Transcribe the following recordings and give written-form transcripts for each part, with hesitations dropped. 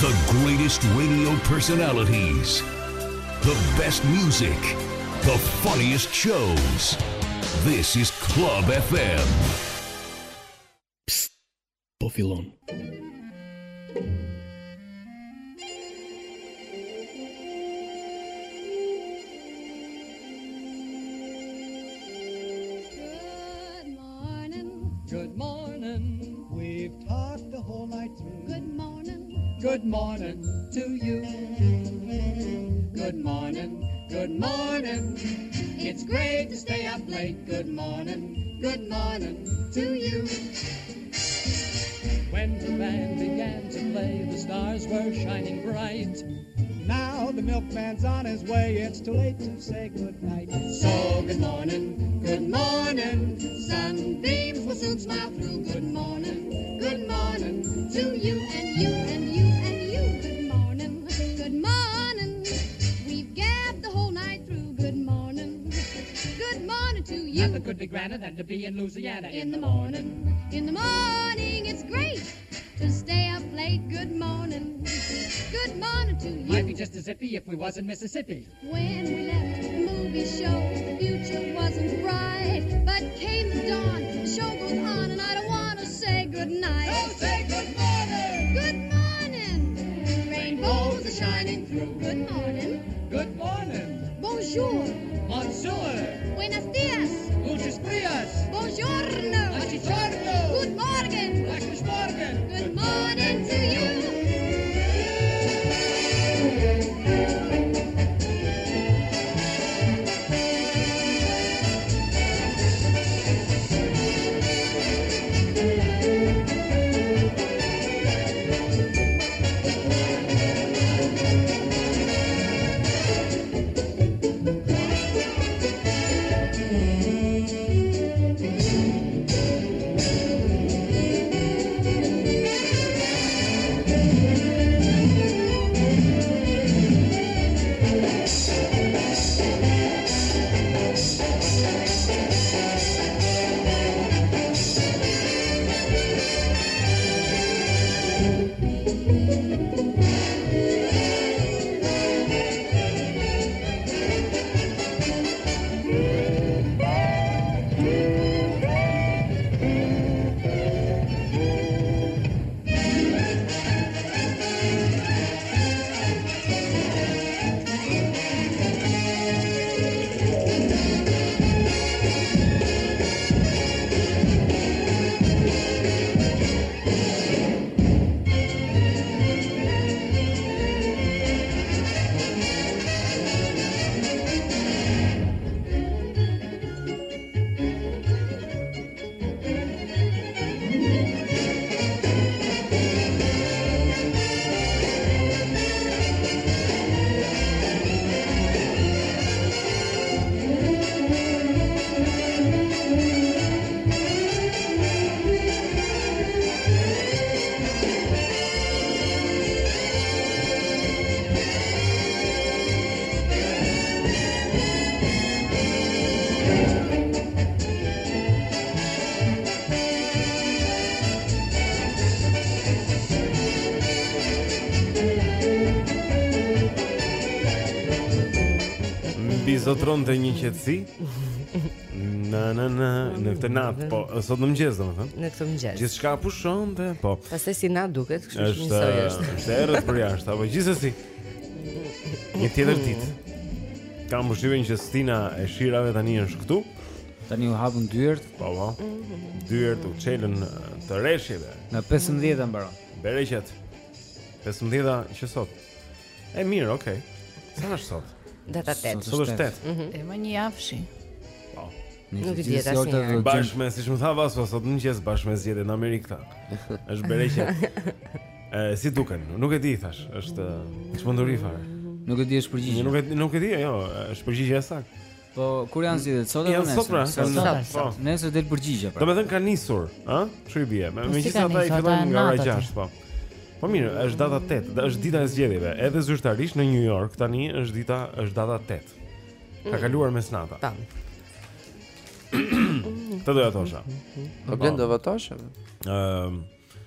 The greatest radio personalities. The best music. The funniest shows. This is Club FM. Psst, po fillon. Good morning, we've talked the whole night through. Good morning. Good morning to you. Good morning, good morning. It's great to stay up late. Good morning to you. When the band began to play, the stars were shining bright. Now the milkman's on his way, it's too late to say goodnight. So good morning, sunbeams will soon smile through. Good morning to you and you and you and you. Good morning, we've gabbed the whole night through. Good morning to you. Nothing could be grander than to be in Louisiana In the morning, it's great to stay up late. Good morning to you. Might be just as zippy if we was in Mississippi. When we left the movie show, the future wasn't bright, but came the dawn, the show goes on, and I don't want to say goodnight. Oh, say good morning! Good morning! Rainbows are shining through. Good morning. Good morning! Bonjour. Bonjour! Buenos dias. Gutes dias! Buongiorno. Buongiorno! Good morning. Guten Morgen! Good morning to you. Zotronte një qetësi. Në këtë natë, po, sot në mëngjes domethënë. Në këtë mëngjes. Gjithçka pushonte, po. Pastaj si natë duket, kështu që njësoj është. Është errët për jashtë, apo gjithsesi. Një tjetër ditë. Kam përshtypjen që Stina e shirave tani është këtu. Tani u hapën dyert. Po. Dyert u çelën të rreshjeve. Në 15 mbaron. Bereqet. 15-a që sot. E mirë, okay. Sa është sot? Data 8. Sot është 8. E më një javëshi. Po. Nuk i diet asnjë. Bashkë me, siç më tha Vaso, sot mëngjes bashkë me zgjedhjen në Amerikë këta. Është bereqet. Si duken? Nuk e di thash, është çmenduri fare. Nuk e di është përgjigje. Nuk e di, jo, është përgjigje saktë. Po kur janë zgjedhjet? Sot apo nesër? Sot. Nesër del përgjigje pra. Domethënë ka nisur, ë? Çu i bie? Megjithëse ata i fillojnë nga ora 6, po. Po mirë, është data 8, është dita e zgjedhjeve. Edhe zyrtarisht në New York tani është data 8. Ka kaluar mesnata. Tam. Të doja thosha. Po blen do votosh?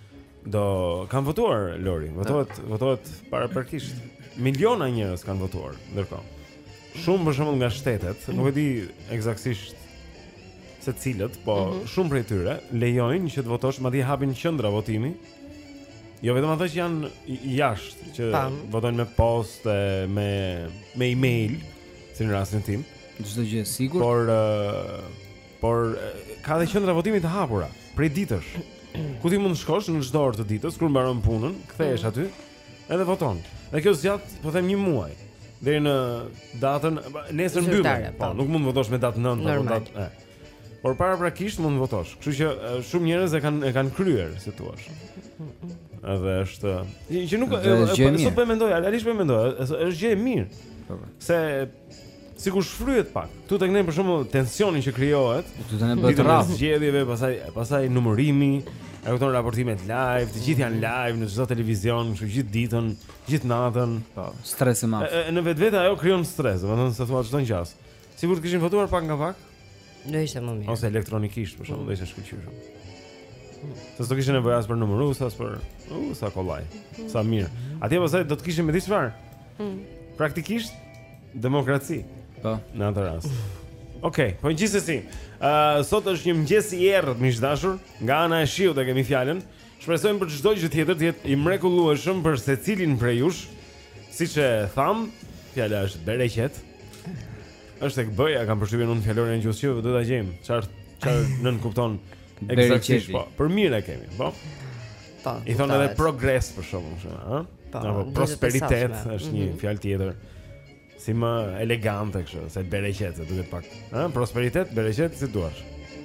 do kanë votuar Lori, votohet paraprakisht. Miliona njerëz kanë votuar ndërkohë. Shumë për shembull nga shtetet, nuk e di eksaktësisht se cilët, po shumë prej tyre lejojnë që të votosh, madje hapin qendra votimi. Jo vetëm ato që janë jashtë, që votojnë me postë, me email, si në rastin tim. Çdo gjë e sigurt. Por ka dhe qendra votimi të hapura prej ditësh. Ku ti mund të shkosh në çdo orë të ditës kur mbaron punën, kthehesh aty edhe voton. Dhe kjo zgjat, po them 1 muaj. Deri në datën nesër mbyllet. Po, nuk mund të votosh me datë 9 apo datë. Por paraprakisht mund të votosh. Kështu që shumë njerëz e kanë kryer, si thua. Edhe është që nuk sot po mendoj, realisht po mendoj, është gjë e mirë. Se sikur shfryhet pak. Tu tek ne për shembull tensioni që krijohet, tu të ne bëhet rraf zgjedhjeve, pastaj numërimi, e kupton, raportimet live, të gjithë janë live në çdo televizion, kështu gjithë ditën, gjithë natën, po, stres i madh. Në vetvete ajo krijon stres, domethënë se thua çdo ngjas. Sigurt kishin votuar pak nga pak? Do ishte më mirë. Ose elektronikisht, për shembull, do ishte shkëlqyer. Se s'do kishin nevojë as për numërues, as për sa kollaj. Sa mirë. Atje pastaj do të kishin me diçka çfarë? Praktikisht demokraci. Po, në atë rast. Okej, po gjithsesi, sot është një mëngjes i errët, miq dashur, nga ana e shiut e kemi fjalën. Shpresojmë për çdo gjë tjetër të jetë i mrekullueshëm për secilin prej jush. Siç e tham, fjala është bereqet. Është tek B-ja, kam përshtypjen unë fjalorin e gjuhës, do ta gjejmë. Çfarë nën kupton eksaktësisht, po. Për mirë e kemi, po. Po. I thonë edhe progres për shkakun, ëh? Po, prosperitet është një fjalë tjetër. Si më elegante kështu, se bereqet, duket pak. Ëh, prosperitet, bereqet, si duash.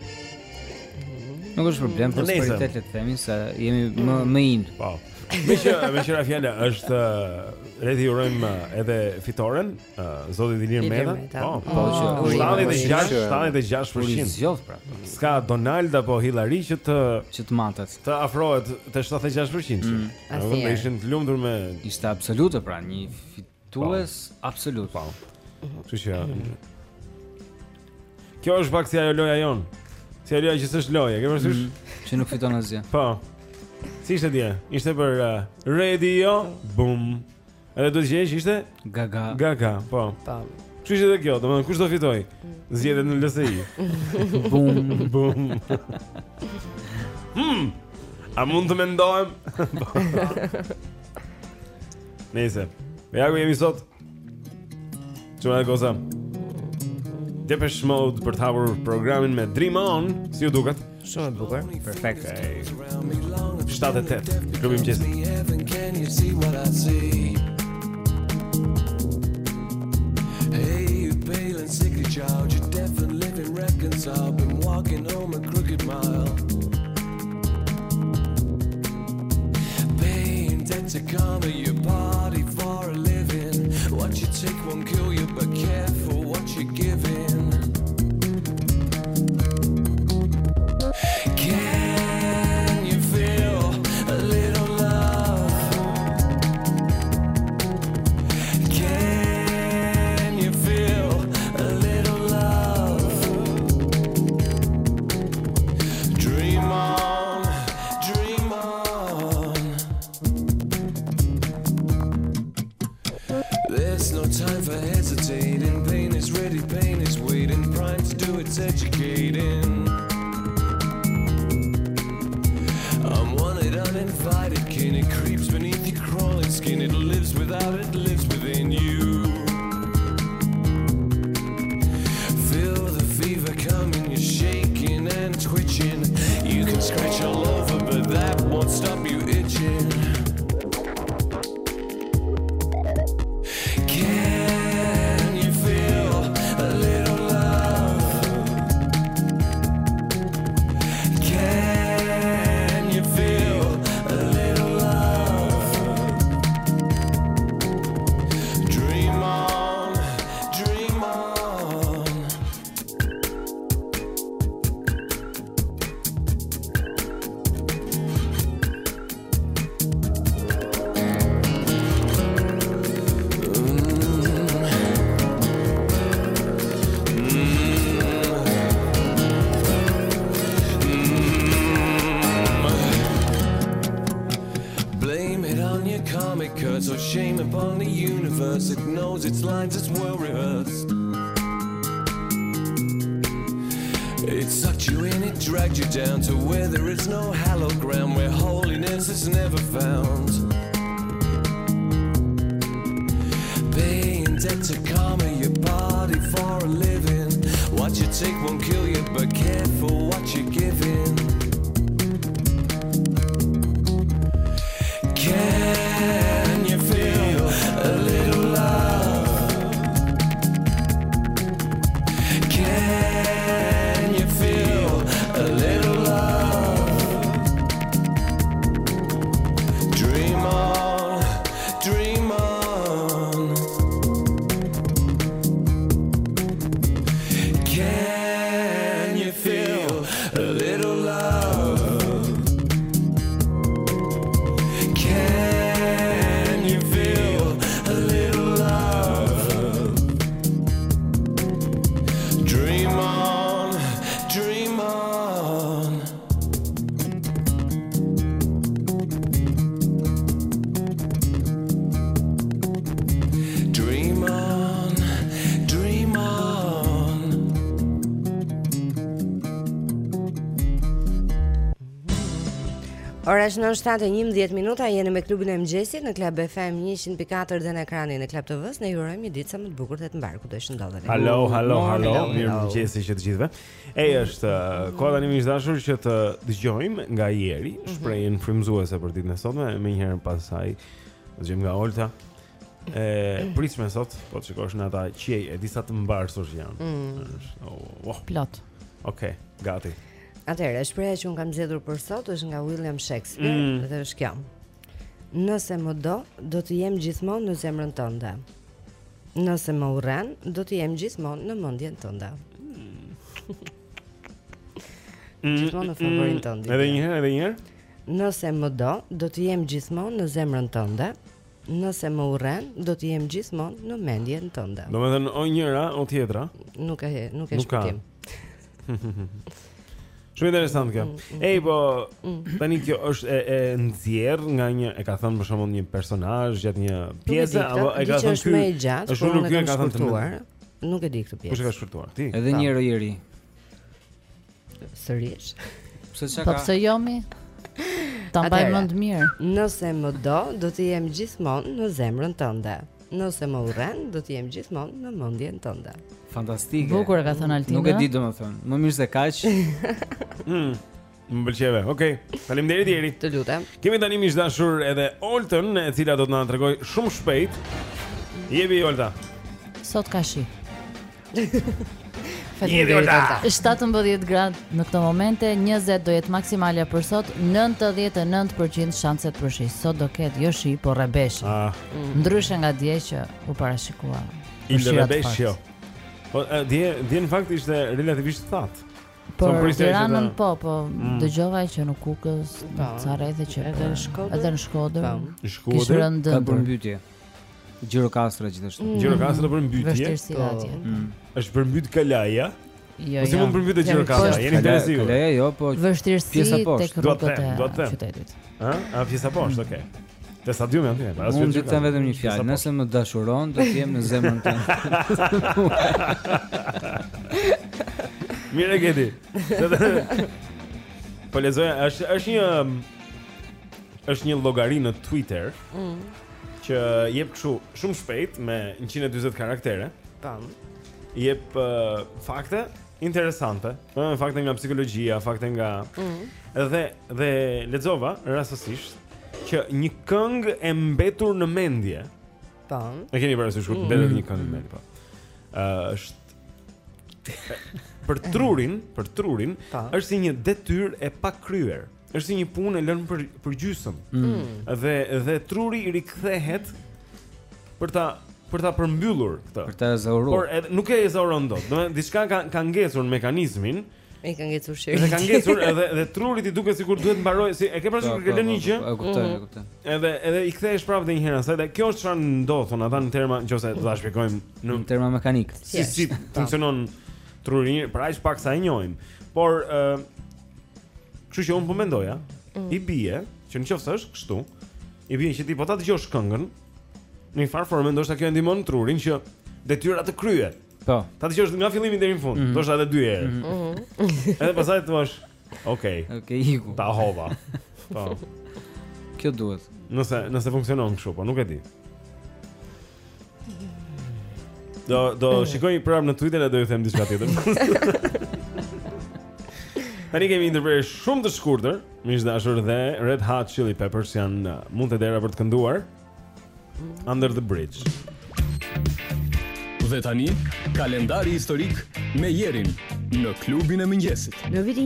Nuk është problem, prosperitet le të themi se jemi më in. Po. Me qëra fjala është le të urojmë edhe fitoren, zoti Ilir Meta. Po, që 76%. Pra. Ska Donald apo Hillary që të matet. Të afrohet te 76%. Do të ishin të lumtur me ishte absolute, pra, një fitues absolut. Po. Kështu që kjo është pak si ajo loja jon. Si ajo që s'është loja, ke parasysh? Që nuk fiton asgjë. Po. Si ishte dje? Ishte për radio, boom. Edhe do të gjesh ishte? Gaga, po. Kështu ishte edhe kjo, domethënë kush do fitoj? Zgjedhet në LSI. Boom. A mund të mendohem? Nëse. Ja ku jemi sot. Çfarë goza? Depeche Mode për të hapur programin me Dream On, si ju duket? Shumë e bukur. Perfekt. 7-8. Klubi i mëngjesit. Hey, you pale and sickly child, you're deaf and living reconciled, been walking home a crooked mile. Pain, debt to karma, your party for a living. What you take won't kill you, but careful what you're giving. Can you feel a little love? Can you feel a little love? Dream on, dream on. There's no time for hesitating. Pain is ready, pain is waiting. Prime to do its educating. Uninvited kin, it creeps beneath your crawling skin. It lives without, it lives within you. Feel the fever coming, you're shaking and twitching. You can scratch all over, but that won't stop you itching. Can you feel a little love? your comic cuts, or shame upon the universe. It knows its lines, it's well rehearsed. It sucked you in, it dragged you down to where there is no hallowed ground, where holiness is never found. Paying debt to karma, your body for a living. What you take won't kill you, but careful what you're giving. Can you feel a little love? Can you feel a little love? Dream on, dream on. Can you feel a little love? Can you feel a little love? Dream on, dream on. Dream on, dream on. Ora është 9:11 minuta, jeni me klubin e mëngjesit në Club FM 100.4 dhe në ekranin e Club TV-s. Ne ju urojmë një ditë sa më të bukur dhe të mbar ku do të ndodheni. Hello. Mirëmëngjesi që të gjithëve. Është koha tani miq dashur që të dëgjojmë nga ieri shprehjen frymëzuese për ditën e sotme, më një herë pas saj dëgjojmë nga Olta. Pritshme sot, po të shikosh në ata qiej, e disa të mbarsur që janë. Wow. Plot. Okej, gati. Atëherë, shpreha që un kam zgjedhur për sot është nga William Shakespeare dhe është kjo. Nëse më do të jem gjithmonë në zemrën tënde. Nëse më urren, do të jem gjithmonë në mendjen tënde. Gjithmonë në favorin tënd. Edhe një herë. Nëse më do të jem gjithmonë në zemrën tënde. Nëse më urren, do të jem gjithmonë në mendjen tënde. Domethënë o njëra o tjetra. Nuk e shpjetim. Shumë interesant kjo. Po tani kjo është e nxjerr nga një, e ka thënë për shembull një personazh gjatë një pjese apo e ka thënë ky? Është ulur ky e ka thënë. Nuk e di këtë pjesë. Kush e ka shkruar? Ti. Edhe një herë ieri. Sërish. Po pse jo mi? Ta mbaj mend mirë. Nëse më do të jem gjithmonë në zemrën tënde. Nëse më urren, do të jem gjithmonë në mendjen tënde. Fantastike. Bukur e ka thënë Altina. Nuk e di domethënë. Më mirë se kaq. Më pëlqeve. Okej. Faleminderit Jeri. Të lutem. Kemi tani miq dashur edhe Oltën, e cila do të na tregoj shumë shpejt. Jepi Olta. Sot ka shi. Faleminderit. 17 gradë në këto momente, 20 do jetë maksimalja për sot, 99% shanset për shi. Sot do ketë jo shi, por rebeshi. Ndryshe nga dje që u parashikua. Rebeshjo. Po dje në fakt ishte relativisht thatë. Por Tiranën po dëgjova që në Kukës, në ca rrethe që edhe në Shkodër. Kishte rënë përmbytje. Gjirokastra gjithashtu. Gjirokastra përmbytje. Vështirësi atje. Është përmbyt Kalaja. Jo. Si mund përmbytet Gjirokastra? Jeni interesuar? Kalaja jo, po vështirësi tek rrugët e qytetit. A pjesa poshtë, okay. Te stadiumi aty, para Unë do të them vetëm një fjalë, nëse më dashuron, do të jem në zemrën tënde. Mirë gjeti. Po lezoja, është një llogari në Twitter që jep kështu shumë shpejt me 140 karaktere. Tam. Jep fakte interesante, fakte nga psikologjia, fakte nga dhe lexova rastësisht që një këngë e mbetur në mendje. Po. E keni parasysh kur mbetet një këngë në mendje, po. Është për trurin, është si një detyrë e pakryer. Është si një punë e lënë për gjysmë. Dhe truri i rikthehet për ta përmbyllur këtë. Për ta ezauruar. Por nuk e ezauron dot. Domethënë diçka ka ngecur në mekanizmin. E ka ngecur shirin. Edhe ka ngecur edhe trurit i duket sikur duhet mbaroj, si e ke parasysh kur ke lënë një gjë? E kuptoj. Edhe i kthehesh prapë edhe një herë asaj. Dhe kjo është çfarë ndodh ata në terma, nëse do ta shpjegojmë në terma mekanik. Si funksionon truri, për aq pak sa e njohim. Por kështu që unë po mendoja, i bie që nëse është kështu, I bie që ti po ta dëgjosh këngën, në një farë formë ndoshta kjo e ndihmon trurin që detyra të kryhet. Po. Ta dëgjosh nga fillimi deri në fund, ndoshta edhe 2 herë. Edhe pastaj thua, "Okej, iku. Ta hova." Po. Kjo duhet. Nëse funksionon kështu, po nuk e di. Do shikoj prapë në Twitter e do ju them diçka tjetër. Tani kemi ndërprerje shumë të shkurtër, miq dashur, dhe Red Hot Chili Peppers janë mund të dera për të kënduar Under the Bridge. Dhe tani, kalendari historik me Jerin në klubin e mëngjesit. Në vitin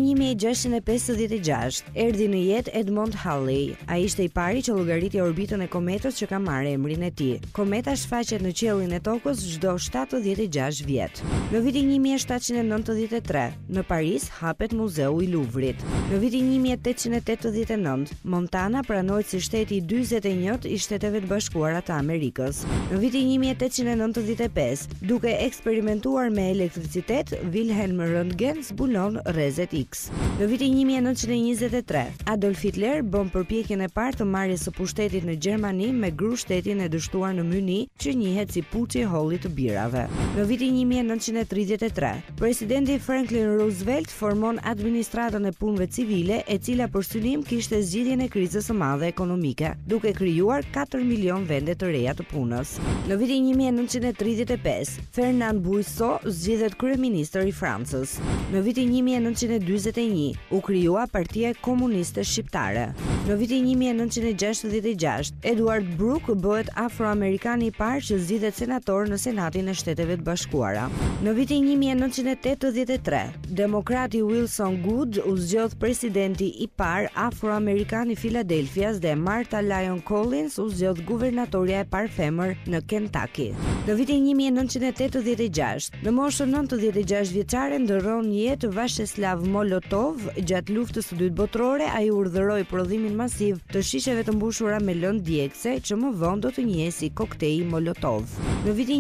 1656 erdhi në jetë Edmund Halley. Ai ishte i pari që llogariti orbitën e kometës që ka marrë emrin e tij. Kometa shfaqet në qiellin e tokës çdo 76 vjet. Në vitin 1793 në Paris hapet Muzeu i Louvrit. Në vitin 1889 Montana pranohet si shteti i 41 i Shteteve të Bashkuara të Amerikës. Në vitin 1895, duke eksperimentuar me elektricitet, Wilhelm Röntgen zbulon rrezet X. Në vitin 1923, Adolf Hitler bën përpjekjen e parë të marrjes së pushtetit në Gjermani me gru shtetin e dështuar në Myni, që njihet si Puçi i Hollit të birave. Në vitin 1933, presidenti Franklin Roosevelt formon administratën e punëve civile, e cila për synim kishte zgjidhjen e krizës së madhe ekonomike, duke krijuar 4 milion vende të reja të punës. Në vitin 1935, Fernand Bouissot zgjidhet kryeministër i Francës. Në vitin 1941 u krijua Partia Komuniste Shqiptare. Në vitin 1966, Edward Brooke bëhet afroamerikani i parë që zgjidhet senator në Senatin e Shteteve të Bashkuara. Në vitin 1983, demokrati Wilson Goode u zgjodh presidenti i parë afroamerikan i Filadelfias dhe Martha Lyon Collins u zgjodh guvernatorja e parë femër në Kentucky. Në vitin 1986, në moshën 96 vjeçare ndërron jetë Vasheslav Molotov. Gjatë luftës së dytë botërore, ai urdhëroi prodhimin masiv të shisheve të mbushura me lëndë djegëse, që më vonë do të njihet si koktejli Molotov. Në vitin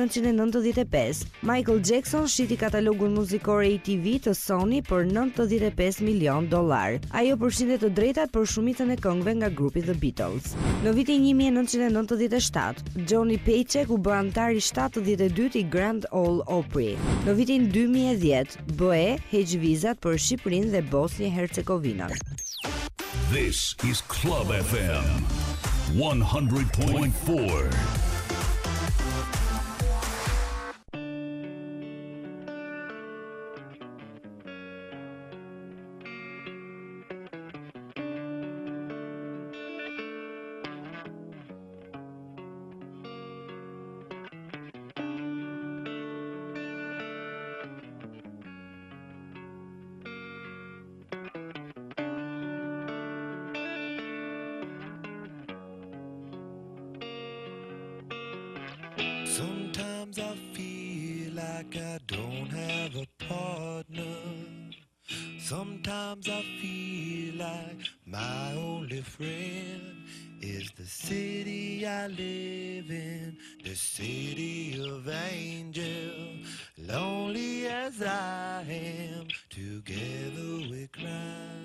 1995, Michael Jackson shiti katalogun muzikor ATV të Sony për $95 milion. Ajo përshinde të drejtat për shumicën e këngëve nga grupi The Beatles. Në vitin 1997, Johnny Paycheck u bë antar i 72 i Grand Ole Opry. Në vitin 2010, BE heq vizat për Shqipërinë dhe Bosnjë Hercegovinën. This is Club FM 100.4. Sometimes I feel like I don't have a partner. Sometimes I feel like my only friend is the city I live in, the city of angels. Lonely as I am, together we cry.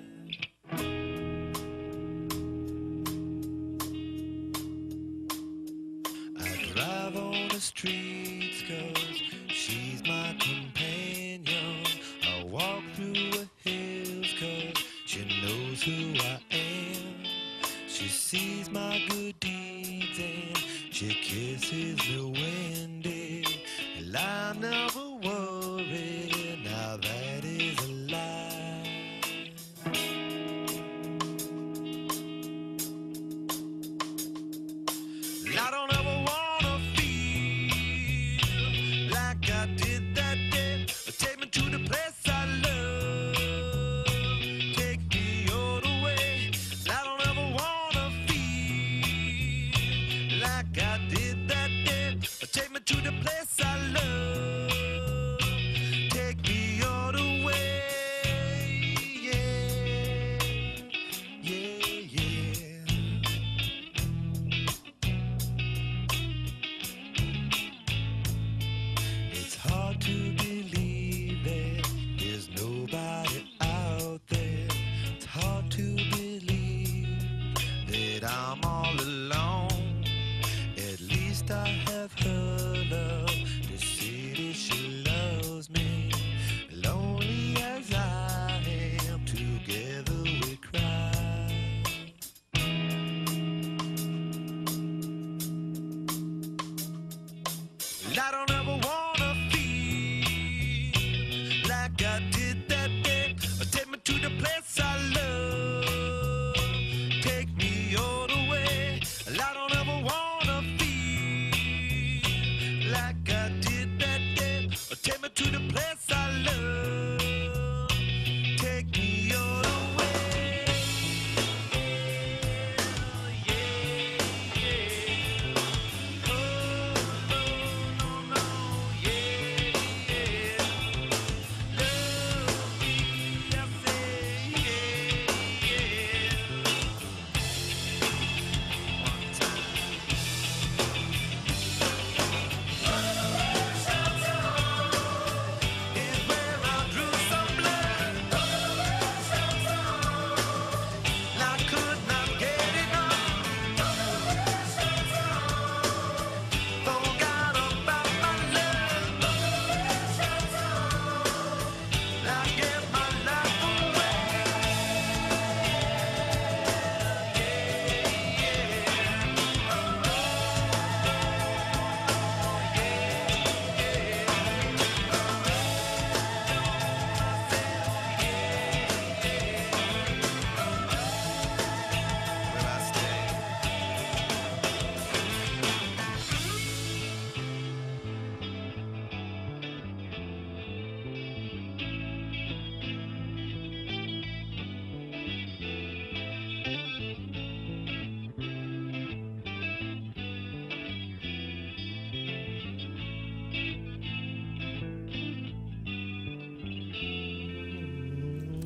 Drive on the streets 'cause she's my companion. I walk through the hills 'cause she knows who I am. She sees my good deeds and she kisses me when day. And I never worry, now that is a lie. I don't ever want to the place I love, take me all the way. I don't ever wanna feel like I did that day. Take me to the place I love, take me all the way. Yeah, yeah, yeah. It's hard to believe there's nobody out there. It's hard to believe that I'm all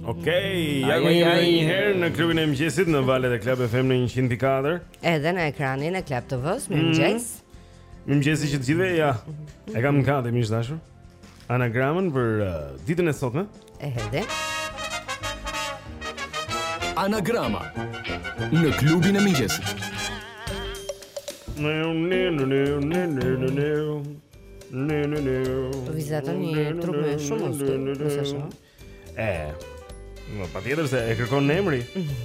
Okej, ja një herë në klubin e mëngjesit në valët e Club FM në 104. Edhe në ekranin e Club TV-s, mirëmëngjes. Mirëmëngjes që të gjithëve, ja. E kam gati miq dashur. Anagramën për ditën e sotme. E hedhi. Anagrama në klubin e mëngjesit. Vizaton një trup me shumë ustur, nëse shoh. Patjetër se e kërkon emri.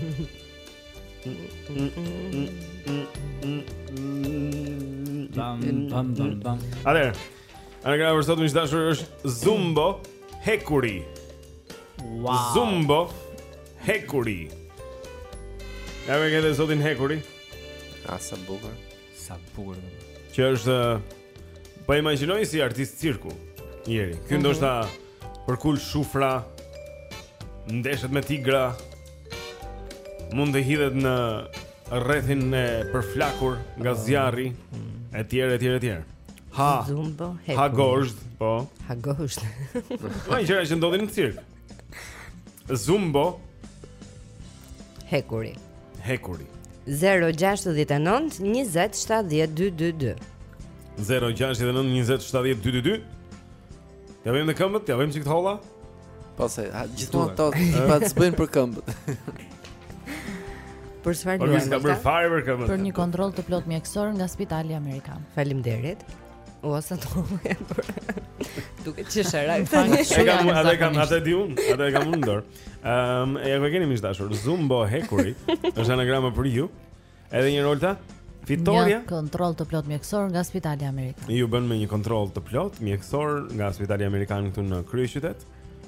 Bam. Atëherë, anagrama për sot miq dashur është Zumbo Hekuri. Wow. Zumbo Hekuri. Ja me këtë zotin Hekuri. Sa bukur. Që është po imagjinoj si artist cirku. Njeri. Ky ndoshta përkul shufra, ndeshet me tigra, mund të hidhet në rrethin e përflakur nga zjarri, etj. Zumbo Hekuri. Ha gozhd, po. Ha gozhd. Po gjëra që ndodhin në cirk. Zumbo Hekuri. 069 20 70 222. 069 20 70 222. Ja vëmë në këmbët, ja vëmë çik të holla. Po se, gjithmonë to pa të bëjnë për këmbët. Për çfarë luajmë? Për një kontroll të plot mjekësor nga Spitali Amerikan. Faleminderit. Ose to duket që shëraj. Atë kam unë në dorë. Ja ku keni miq dashur, Zumbo Hekuri është anagrama për ju. Edhe një rolta fitoria. Një kontroll të plot mjekësor nga Spitali Amerikan. Ju bën me një kontroll të plot mjekësor nga Spitali Amerikan këtu në kryeqytet.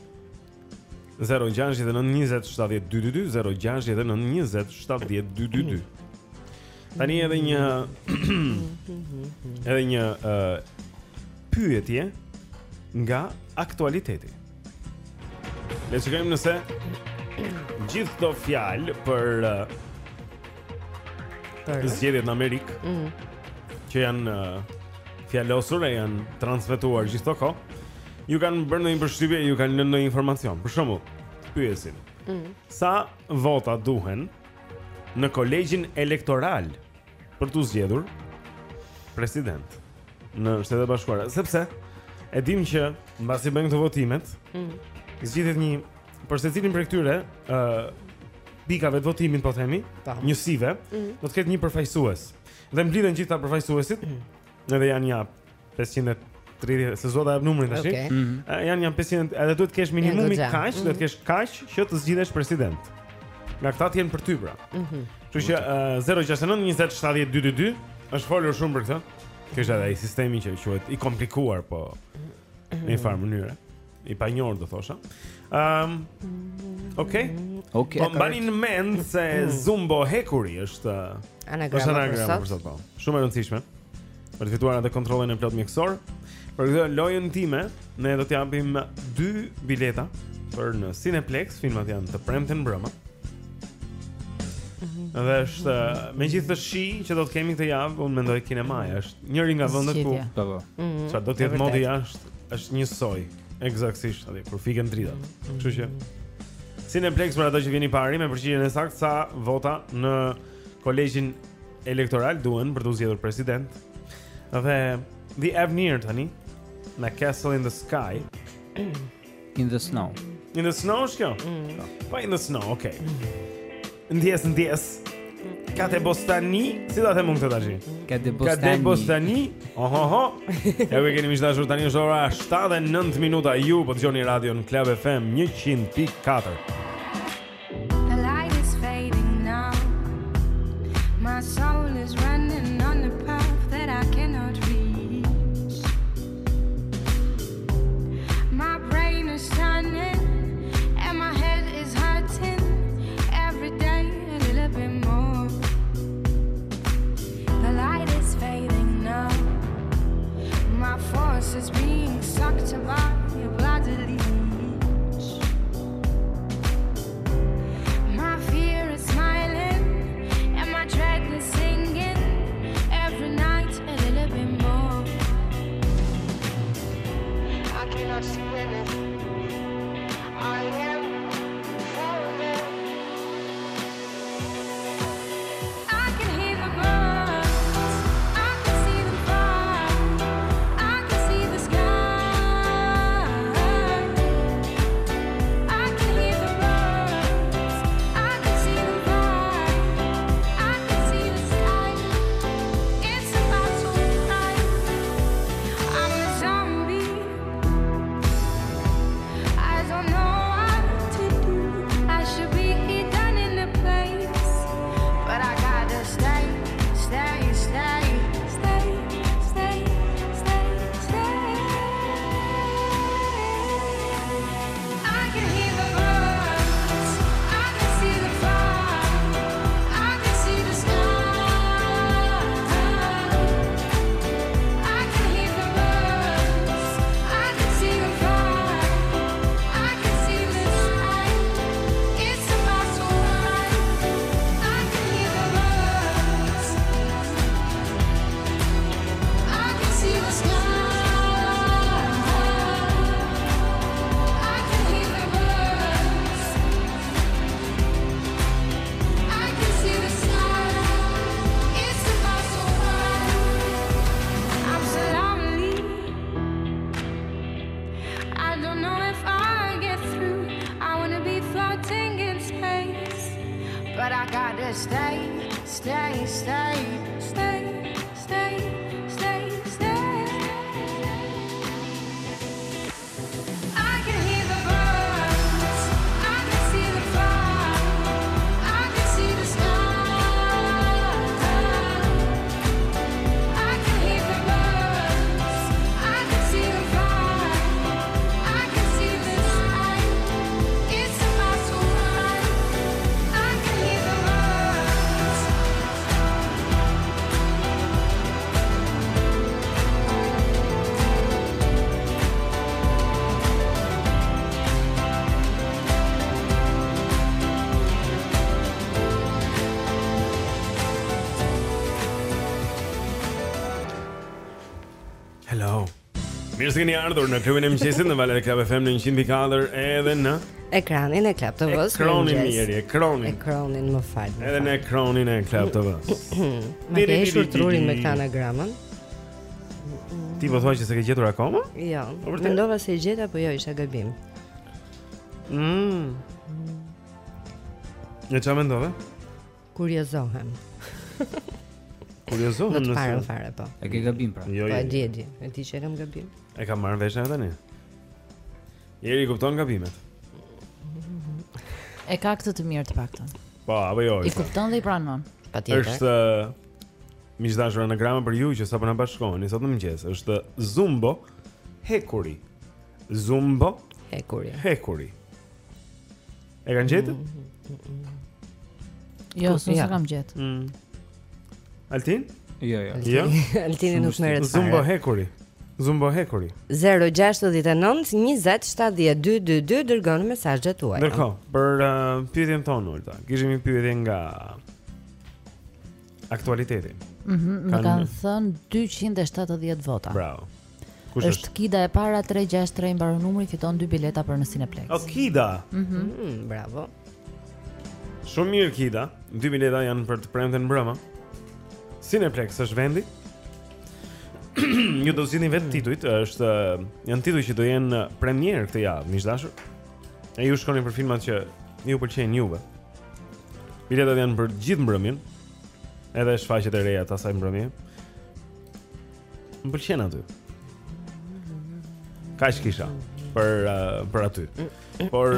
069 20 70 222 069 20 70 222. Tani edhe një pyetje nga aktualiteti. Le të shikojmë nëse gjithë këto fjalë për zgjedhjet në Amerikë që janë fjalosur e janë transmetuar gjithë këto kohë, ju kanë bërë ndonjë përshtypje, ju kanë lënë ndonjë informacion. Për shembull, pyesin. Sa vota duhen në kolegjin elektoral për të zgjedhur president në Shtetet e Bashkuara? Sepse e dim që mbasi bëjnë këto votimet, zgjedhet një për secilin prej këtyre pikave të votimit, po themi, njësive, do të ketë një përfaqësues. Dhe mblidhen gjithë ata përfaqësuesit, edhe janë ja 530, se zota jap numrin tash. Janë 500, edhe duhet të kesh minimumi kaq, duhet të kesh kaq që të zgjidhesh president. Nga këta të jenë për ty pra. Kështu që 069 20 70 222 është folur shumë për këtë. Kjo është edhe ai sistemi që quhet i komplikuar, po në një farë mënyre. I panjohur do thosha. Okej. Po mbani në mend se Zumbo Hekuri është anagrama për sot. Shumë e rëndësishme për të fituar atë kontrollin e plot mjekësor. Për këtë lojën time ne do të japim 2 bileta për në Cineplex, filmat janë të premten mbrëmë. Dhe është megjithëse të shi që do të kemi këtë javë, unë mendoj kinemaja është njëri nga vendet ku çfarë do të jetë modi jashtë, është njësoj eksaktësisht aty kur fiken dritat. Kështu që Cineplex për ato që vini pari me përgjigjen e saktë sa vota në kolegjin elektoral duhen për të zgjedhur president. Dhe The Avenir tani me Castle in the Sky. In the Snow. In the Snow është kjo? Po in the Snow, okay. Ndjes. Kate Bostani, si do të them unë këtë tash? Kate Bostani. Oho. Ja ku keni miqdashur tani është ora 7:09 minuta. Ju po dëgjoni radion Club FM 100.4. The light is fading now. My soul is running on the path that I cannot reach. My brain is turning and my head is hurting. Every day a little bit more. The light is fading now. My force is being sucked by your bloody leech. My fear is smiling and my dread is singing. Every night a little bit more. I cannot see anything. I am stay, stay, stay, stay, stay, stay. I can hear the birds, I can see the fire, I can see the sky. I can hear the birds, I can see the fire, I can see the sky. It's about to run. I can hear the birds. Hello. Mirë se keni ardhur në klubin e mëngjesit në Vallet Club FM në 104 edhe në ekranin e Club TV-s. Ekranin më fal. Edhe në ekranin e Club TV-s. Ma ke hequr trurin me këtë anagramën? Ti po thua që s'e ke gjetur akoma? Jo. Mendova se e gjeta, po jo, isha gabim. Në çfarë mendove? Kuriozohem. Kuriozohem Në të parën fare, po. E ke gabim pra. Jo, Po jo. e di. E ti që e kam gabim. E kam marrë vesh tani. Jeri kupton gabimet. E ka këtë të mirë të paktën. Po, apo jo. I kupton dhe i pranon. Patjetër. Është miqdashur anagrama për ju që sapo na bashkoheni sot në mëngjes. Është Zumbo Hekuri. Zumbo Hekuri. E kanë gjetur? Jo, s'e kam gjetë. Altin? Jo. Altini nuk merret fare. Zumbo Hekuri. 069 20 70 222 dërgoni mesazhet tuaja. Ndërkohë, për pyetjen tonë, Ulta, kishim një pyetje nga aktualiteti. Më kanë thënë 270 vota. Bravo. Kush Është Kida e para 363 mbaron numri, fiton 2 bileta për në Cineplex. O Kida. Bravo. Shumë mirë Kida. 2 bileta janë për të premten mbrëmë. Cineplex është vendi. Ju do zgjidhni vetë titujt, janë tituj që do jenë premier këtë javë, miq dashur. E ju shkoni për filmat që ju pëlqejnë juve. Biletat janë për gjithë mbrëmjen, edhe shfaqjet e reja të asaj mbrëmje. Më pëlqen aty. Kaq kisha për aty. Por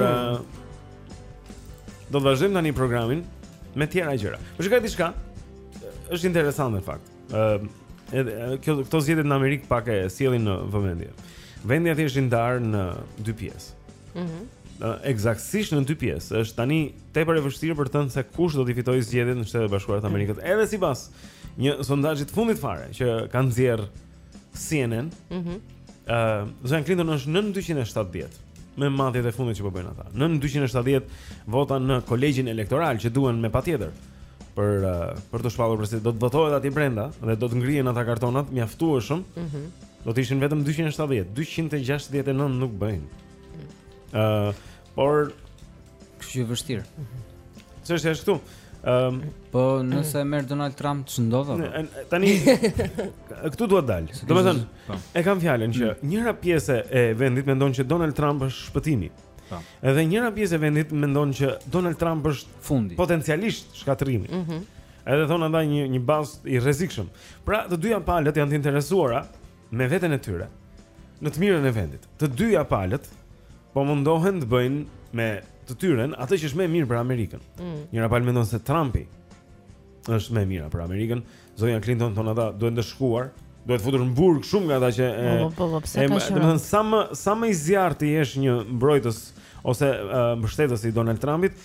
do të vazhdojmë tani programin me tjera gjëra. Por shikoj diçka, është interesante në fakt. Këto zgjedhjet në Amerikë pak e sjellin në vëmendje. Vendi aty është ndarë në 2 pjesë. Eksaktësisht në 2 pjesë. Është tani tepër e vështirë për të thënë se kush do të fitojë zgjedhjet në Shtetet e Bashkuara të Amerikës. Edhe sipas një sondazhi të fundit fare që kanë nxjerr CNN, Hillary Clinton është nën 270 me madhjet e fundit që po bëjnë ata. Nën 270 vota në kolegjin elektoral që duhen me patjetër për të shpallur president. Do të votohet aty brenda dhe do të ngrihen ata kartonat mjaftueshëm. Do të ishin vetëm 270, 269 nuk bëjnë. Por kështu e vështirë. Ç'është ashtu? Po nëse merr Donald Trump ç'ndodh apo? Tani këtu duhet dal. Domethënë, e kam fjalën që njëra pjesë e vendit mendon që Donald Trump është shpëtimi. Edhe njëra pjesë e vendit mendon që Donald Trump është fundi, potencialisht shkatërimi. Edhe thonë ata një bazë i rrezikshëm. Pra, të dyja palët janë të interesuara me veten e tyre në të mirën e vendit. Të dyja palët po mundohen të bëjnë me të tyren atë që është më e mirë për Amerikën. Njëra palë mendon se Trumpi është më e mira për Amerikën. Zonja Clinton thonë ata duhet të shkuar, duhet futur në burg shumë nga ata që domethënë sa më i zjarrt i jesh një mbrojtës ose mbështetës i Donald Trumpit,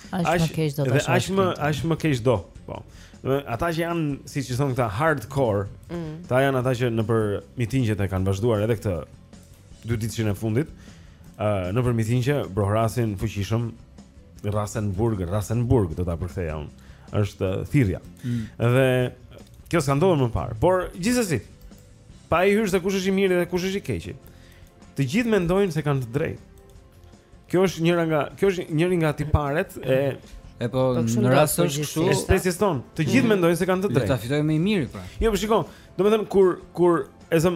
aq më keq do. Po. Ata që janë, siç i thon këta hardcore, ata janë ata që nëpër mitingjet e kanë vazhduar edhe këtë 2 ditëshin e fundit, nëpër mitingje brohrasin fuqishëm Rasenburg do ta përktheja unë. Është thirrja. Dhe kjo s'ka ndodhur më parë, por gjithsesi, pa i hyrë se kush është i mirë dhe kush është i keqi. Të gjithë mendojnë se kanë të drejtë. Kjo është njëri nga tiparet e po në rast është kështu, species ton. Të gjithë mendojnë se kanë të drejtë. Ta fitojë më i miri pra. Jo, po shikoj, domethënë kur e them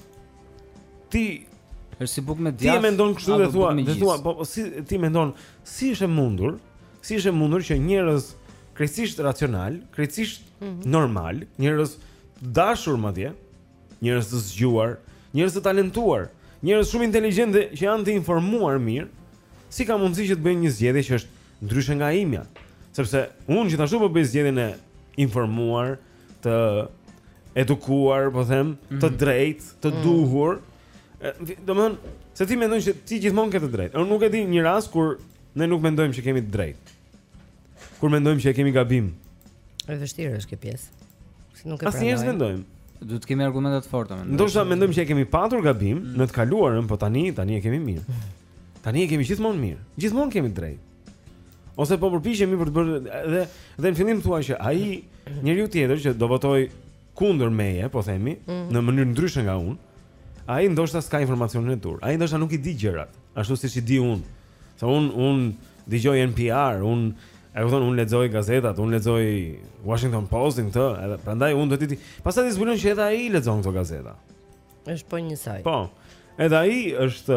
ti është si buk me djath. Ti mendon kështu dhe thua, po si ti mendon si është e mundur që njerëz krejtësisht racional, krejtësisht normal, njerëz të dashur madje, njerëz të zgjuar, njerëz të talentuar, njerëz shumë inteligjentë që janë të informuar mirë, si ka mundësi që të bëjnë një zgjedhje që është ndryshe nga imja? Sepse unë gjithashtu po bëj zgjedhjen e informuar, të edukuar, po them, të drejtë, të duhur. Domethënë, se ti mendon që ti gjithmonë ke të drejtë. Unë nuk e di një rast kur ne nuk mendojmë që kemi të drejtë. Kur mendojmë që e kemi gabim. Është vështirë është kjo pjesë. Si nuk e pranojmë. Asnjëherë mendojmë. Duhet të kemi argumente të forta mendoj. Ndoshta mendojmë që e kemi patur gabim në të kaluarën, po tani e kemi mirë. Tani e kemi gjithmonë mirë. Gjithmonë kemi të drejtë. Ose po përpiqemi për të bërë dhe në fillim thua që ai njeriu tjetër që do votoj kundër meje, po themi, në mënyrë ndryshe nga unë, ai ndoshta s'ka informacionin e dur. Ai ndoshta nuk i di gjërat, ashtu siç i di unë. Se unë dëgjoj NPR, unë lexoj gazetat, unë lexoj Washington Postin këtë, edhe prandaj unë do të di. Pastaj zbulon që edhe ai lexon këto gazeta. Është po njësoj. Po. Edhe ai është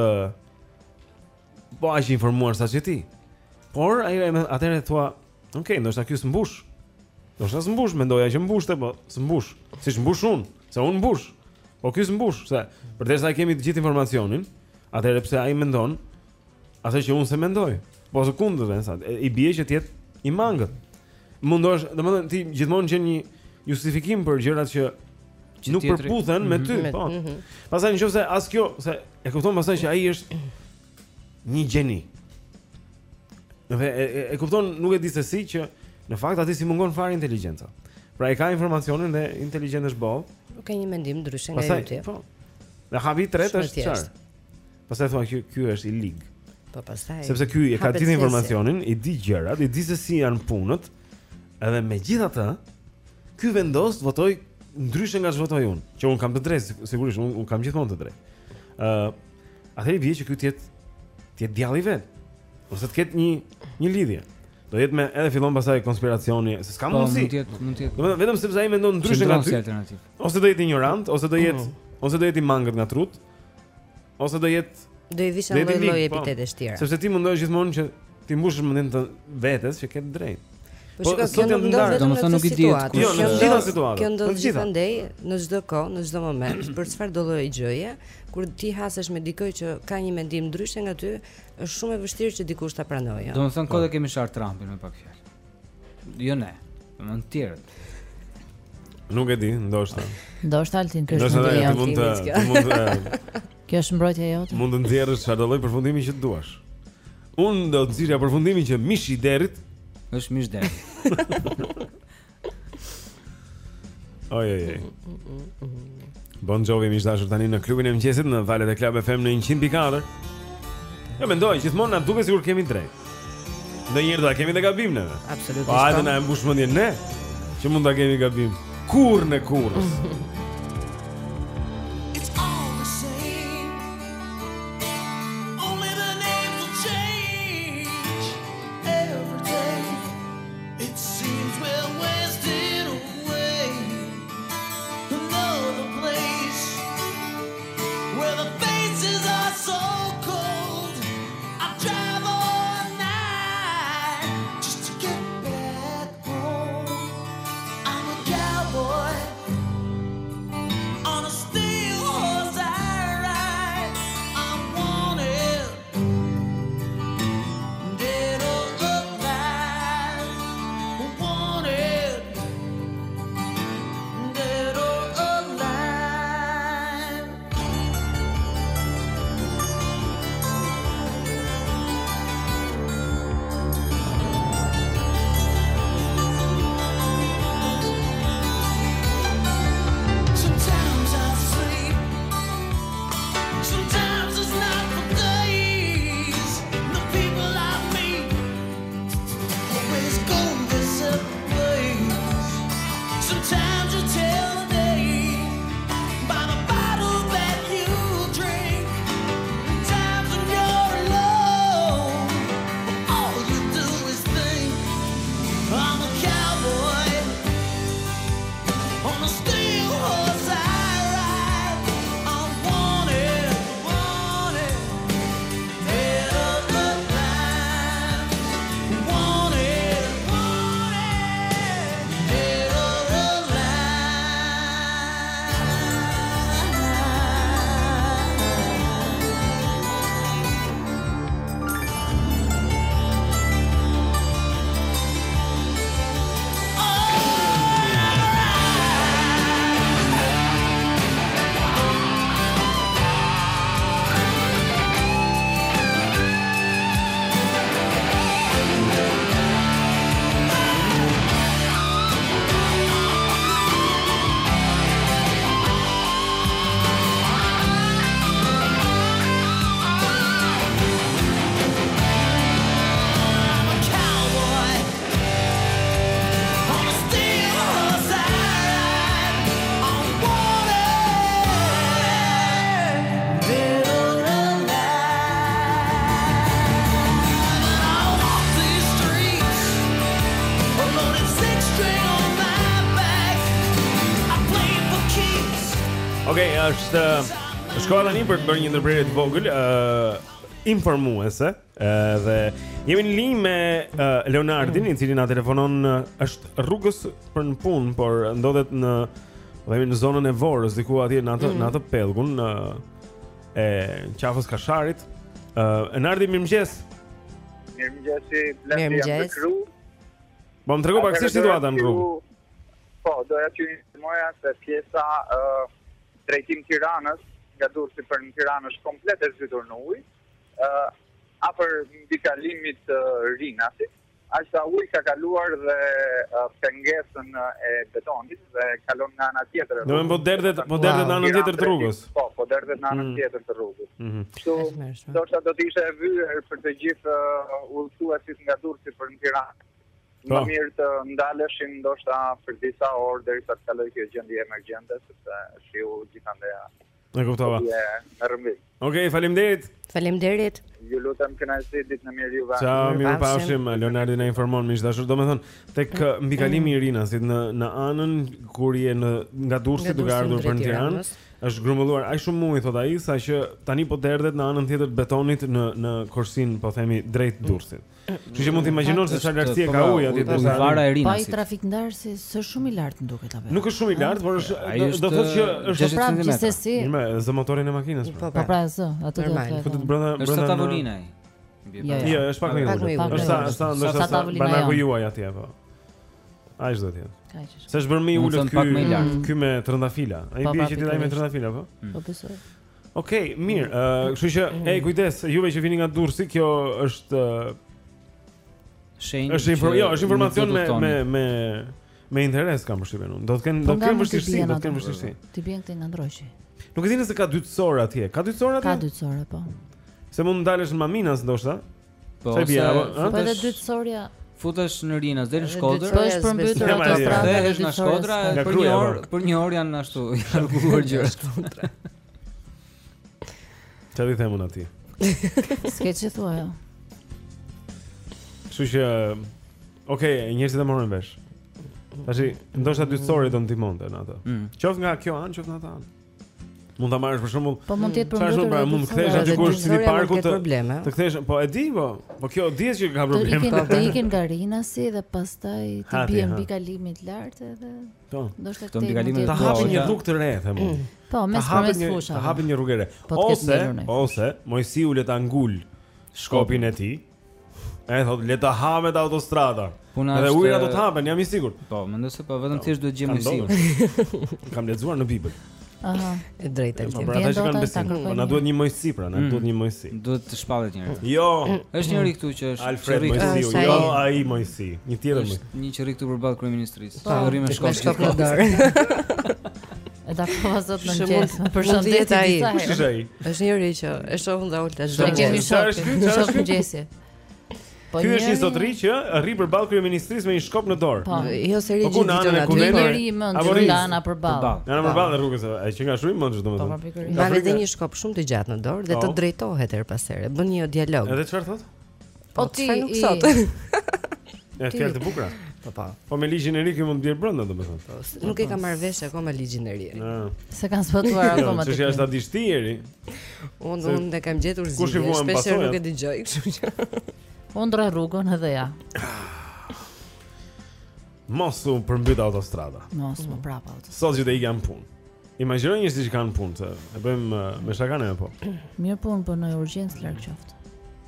po aq i informuar sa që ti. Por ai atëherë thua, "Ok, ndoshta ky s'mbush." Ndoshta s'mbush, mendoja që mbushte, po s'mbush. Siç mbush unë, se unë mbush. Po ky s'mbush, se përderisa kemi të gjithë informacionin, atëherë pse ai mendon atë që unë se mendoj. Po së kundërta, sa i bie që të jetë i mangët. Mundosh, domethënë ti gjithmonë gjen një justifikim për gjërat që nuk përputhen me ty, po. Pastaj nëse as kjo, se e kupton pastaj që ai është një gjeni. Dhe e kupton, nuk e di se si që në fakt aty si mungon fare inteligjenca. Pra e ka informacionin dhe inteligjent është boll. Ka një mendim ndryshe nga yti. Po. Dhe hapi i tretë është çfarë? Pastaj thua ky është i lig. Po pastaj. Sepse ky e ka gjithë informacionin, i di gjërat, i di se si janë punët, edhe megjithatë ky vendos të votoj ndryshe nga ç'votoj unë, që unë kam të drejtë, sigurisht unë kam gjithmonë të drejtë. Atëherë vjen që ky të jetë djalli vet. Ose të ketë një lidhje. Do jetë me edhe fillon pastaj konspiracioni, se s'ka mundësi. Mund të jetë. Domethënë vetëm sepse ai mendon ndryshe nga ty. Ose do jetë ignorant, ose do jetë i mangët nga trut, ose do i visha lloj epitetesh tjera. Sepse ti mundohesh gjithmonë që ti mbushesh mendin të vetes që ke drejt. Po shikoj, domethënë nuk i diet. Jo, në gjitha situatat. Kjo ndodh gjithandej, në çdo kohë, në çdo moment, për çfarë do lloj gjëje, kur ti hasesh me dikoj që ka një mendim ndryshe nga ty, është shumë e vështirë që dikush ta pranojë. Domethënë kodë kemi shart Trumpin me pak fjalë. Jo ne, domethënë të tjerët. Nuk e di, ndoshta. Ndoshta Altin kjo është mund të Kjo është mbrojtja jote. Mund të nxjerrësh çfarë do lloj përfundimi që duash. Unë do të nxjerrja përfundimin që mishi i derit është mish deri. Ojej. Bon Jovi mish dashur tani në klubin e mëngjesit në valët e Club FM në 100.4. Jo mendoj, gjithmonë na duket sikur kemi drejt. Ndonjëherë do ta kemi të gabim ne. Absolutisht. Po hajde na mbush mendjen ne që mund ta kemi gabim. Kurrë në kurrës. Okej, është shkolla tani për të bërë një ndërprerje të vogël, informuese, dhe jemi në linjë me Leonardin, i cili na telefonon, është rrugës për në punë, por ndodhet në zonën e Vorës, diku atje në atë pellgun e qafës Kasharit. Enardi, mirëmëngjes. Mirëmëngjes. Po më trego pak si situata në rrugë. Po, doja që informoja se pjesa drejtim Tiranës, nga Durrësi për në Tiranë është komplet e zhytur në ujë, afër mbi kalimit Rinasit, aq sa uji ka kaluar dhe pengesën e betonit dhe kalon nga ana tjetër. Do të derdhet në anën tjetër të rrugës. Po derdhet në anën tjetër të rrugës. Kështu, ndoshta do të ishte e vyer për të gjithë udhëtuesit nga Durrësi për në Tiranë. Më mirë të ndaleshin ndoshta për disa orë derisa të kalojë kjo gjendje emergjente, sepse shiu gjithandej. E kuptova. Në rrëmbil. Okej, faleminderit. Faleminderit. Ju lutem kënaqësi, ditë në mirë juve. Ciao, mirupafshim. Leonardi na informon miq dashur. Domethënë, tek mbi kalimi i Rinasit në anën kur je nga Durrësi duke ardhur për në Tiranë, është grumbulluar aq shumë ujë, thot ai, saqë tani po derdhet në anën tjetër të betonit në korsin, po themi, drejt Durrësit. Kështu që mund të imagjinosh se çfarë lartësie ka uji aty te vara e Rinasit. Pa i trafikndarsi s'është shumë i lartë më duket apo. Nuk është shumë i lartë, por është do thotë që është pranë gjithsesi. Me zë motorin e makinës. Po pra zë, atë do të thotë. Është tavolina ai. Jo, është pak më i ulët. Është ndoshta banaku juaj atje po. Ai çdo tjetër. Kaq. Se është bërë më i ulët ky me trëndafila. Ai bie që ti dai me trëndafila po? Po besoj. Okej, mirë. Kështu që kujdes, juve që vini nga Durrësi, kjo është shenjë. Është informacion me interes kam përshtypjen unë. Do të kenë vështirësi, Ti bien këtej nga ndroqi. Nuk e di nëse ka dytësor atje. Ka dytësor atje? Ka dytësor po. Se mund ndalesh në Maminas ndoshta? Po. Po edhe dytësorja futesh në Rinas deri në Shkodër. Po është përmbytur autostrada dhe është në Shkodra për një orë janë ashtu, janë rrugë gjëra. Çfarë i themun atij? S'ke ç'i thua ajo. Kështu që njerëzit e morën vesh. Tashi ndoshta dytësori do ndihmonte në atë. Qoftë nga kjo anë, qoftë nga atë anë. Mund ta marrësh për shembull. Po mund të jetë përmbytur. Mund të kthesh aty ku është si parku të kthesh. Po e di po. Po kjo dihet që ka probleme. Të ikin nga Rinasi dhe pastaj të bien mbi kalimin të lartë edhe. Po. Ndoshta të mbi kalimin ta hapin një rrugë të re, them unë. Po, mes fushave. Ta hapin një rrugë re. Ose Mojsiu le ta ngul shkopin e tij. Thot le ta hamet autostrada. Edhe ujëra do të hapen, jam i sigurt. Po, mendoj se po vetëm thjesht duhet gjej Mojsiu. Kam lexuar në Bibël. Aha, e drejtë. Po ata që kanë besim, na duhet një Mojsi pra, na duhet një Mojsi. Duhet të shpallet njëri. Jo, është njëri këtu që është Alfred Mojsiu, jo ai Mojsi, një tjetër Mojsi. Një që rri këtu përballë kryeministrisë. Rri me shkop në dorë. E takova sot në mëngjes. Përshëndetje ai. Kush është ai? Është njëri që e shoh nga ulta çdo gjë. Kemi shoh mëngjesi. Ky është një zotëri që rri përballë kryeministrisë me një shkop në dorë. Po, jo seri gjithë aty. Njëri i mend Lana përballë. Ana përballë rrugës, ai që nga shumë mendsh domethënë. Ka edhe një shkop shumë të gjatë në dorë dhe të drejtohet her pas here. Bën një dialog. Edhe çfarë thot? Po ti nuk sot. E fjalë të bukura. Po me ligjin e ri që mund të bjerë brenda domethënë. Nuk e ka marrë vesh akoma ligjin e ri. Se kanë zbatuar akoma. Çështja është ta dish ti eri. Unë e kam gjetur zgjidhje, shpesh nuk e dëgjoj, kështu që Undra rrugën edhe ja. Mos u përmbyt autostrada. Mos më prapa autostrada. Sot që të ikën punë. Imagjino njerëzit që kanë punë, se e bëjmë me shakanë apo. Mirë punë, po në urgjencë larg qoftë.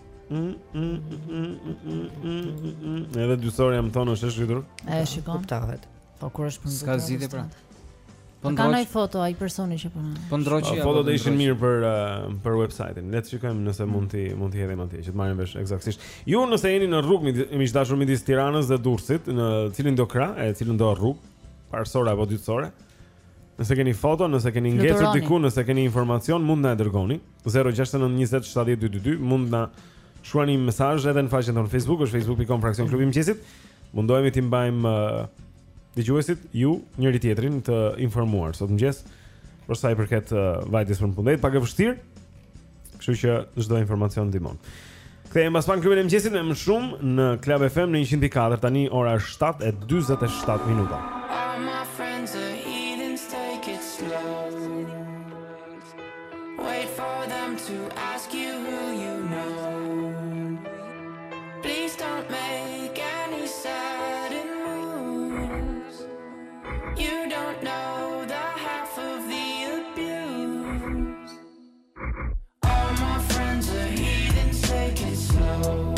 Edhe dysorja më thonë është e shkruar. E shikon. Kuptohet. Po kur është përmbytur. Ska zgjidhje pra. Po ka një foto ai personi që punon. Po ndroçi apo. Fotot ishin mirë për website-in. Le të shikojmë nëse mund t'i hedhim atje, që të marrim vesh eksaktësisht. Ju nëse jeni në rrugë miq dashur midis Tiranës dhe Durrësit, në cilin do krah, e cilën do rrugë, parësore apo dytësore. Nëse keni foto, nëse keni ngecur diku, nëse keni informacion, mund na e dërgoni. 069 20 70 222, mund na shkruani mesazh edhe në faqen tonë Facebook, është facebook.com/ klubi mëqyesit. Mundohemi t'i mbajmë dëgjuesit ju njëri tjetrin të informuar sot mëngjes për sa i përket vajtjes për punë. Pak e vështirë, kështu që çdo informacion ndihmon. Kthehemi pas pak klubin e mëngjesit me më shumë në Club FM në 104. Tani ora është 7:47 minuta. All my friends are heathens, take it slow. Wait for them to ask you who you know. Please don't make any sudden moves. You don't know the half of the abuse. All my friends are heathens, take it slow.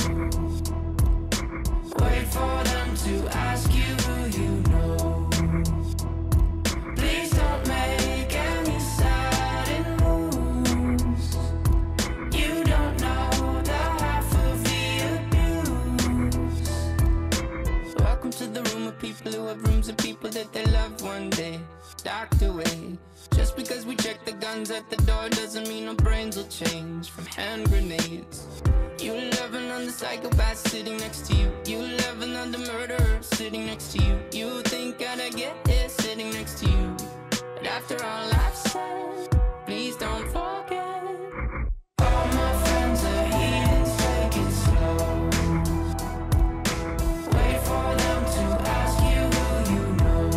Wait for them to ask you who you know. Please don't make any sudden moves. You don't know the half of the abuse. Welcome to the room of people who have rooms of people that they love one day docked away. Just because we check the guns at the door doesn't mean our brains will change from hand grenades. You love another psychopath sitting next to you. You love another murderer sitting next to you. You think I'd get here sitting next to you. But after all I've said, please don't forget. All my friends are heathens, take it slow. Wait for them to ask you who you know.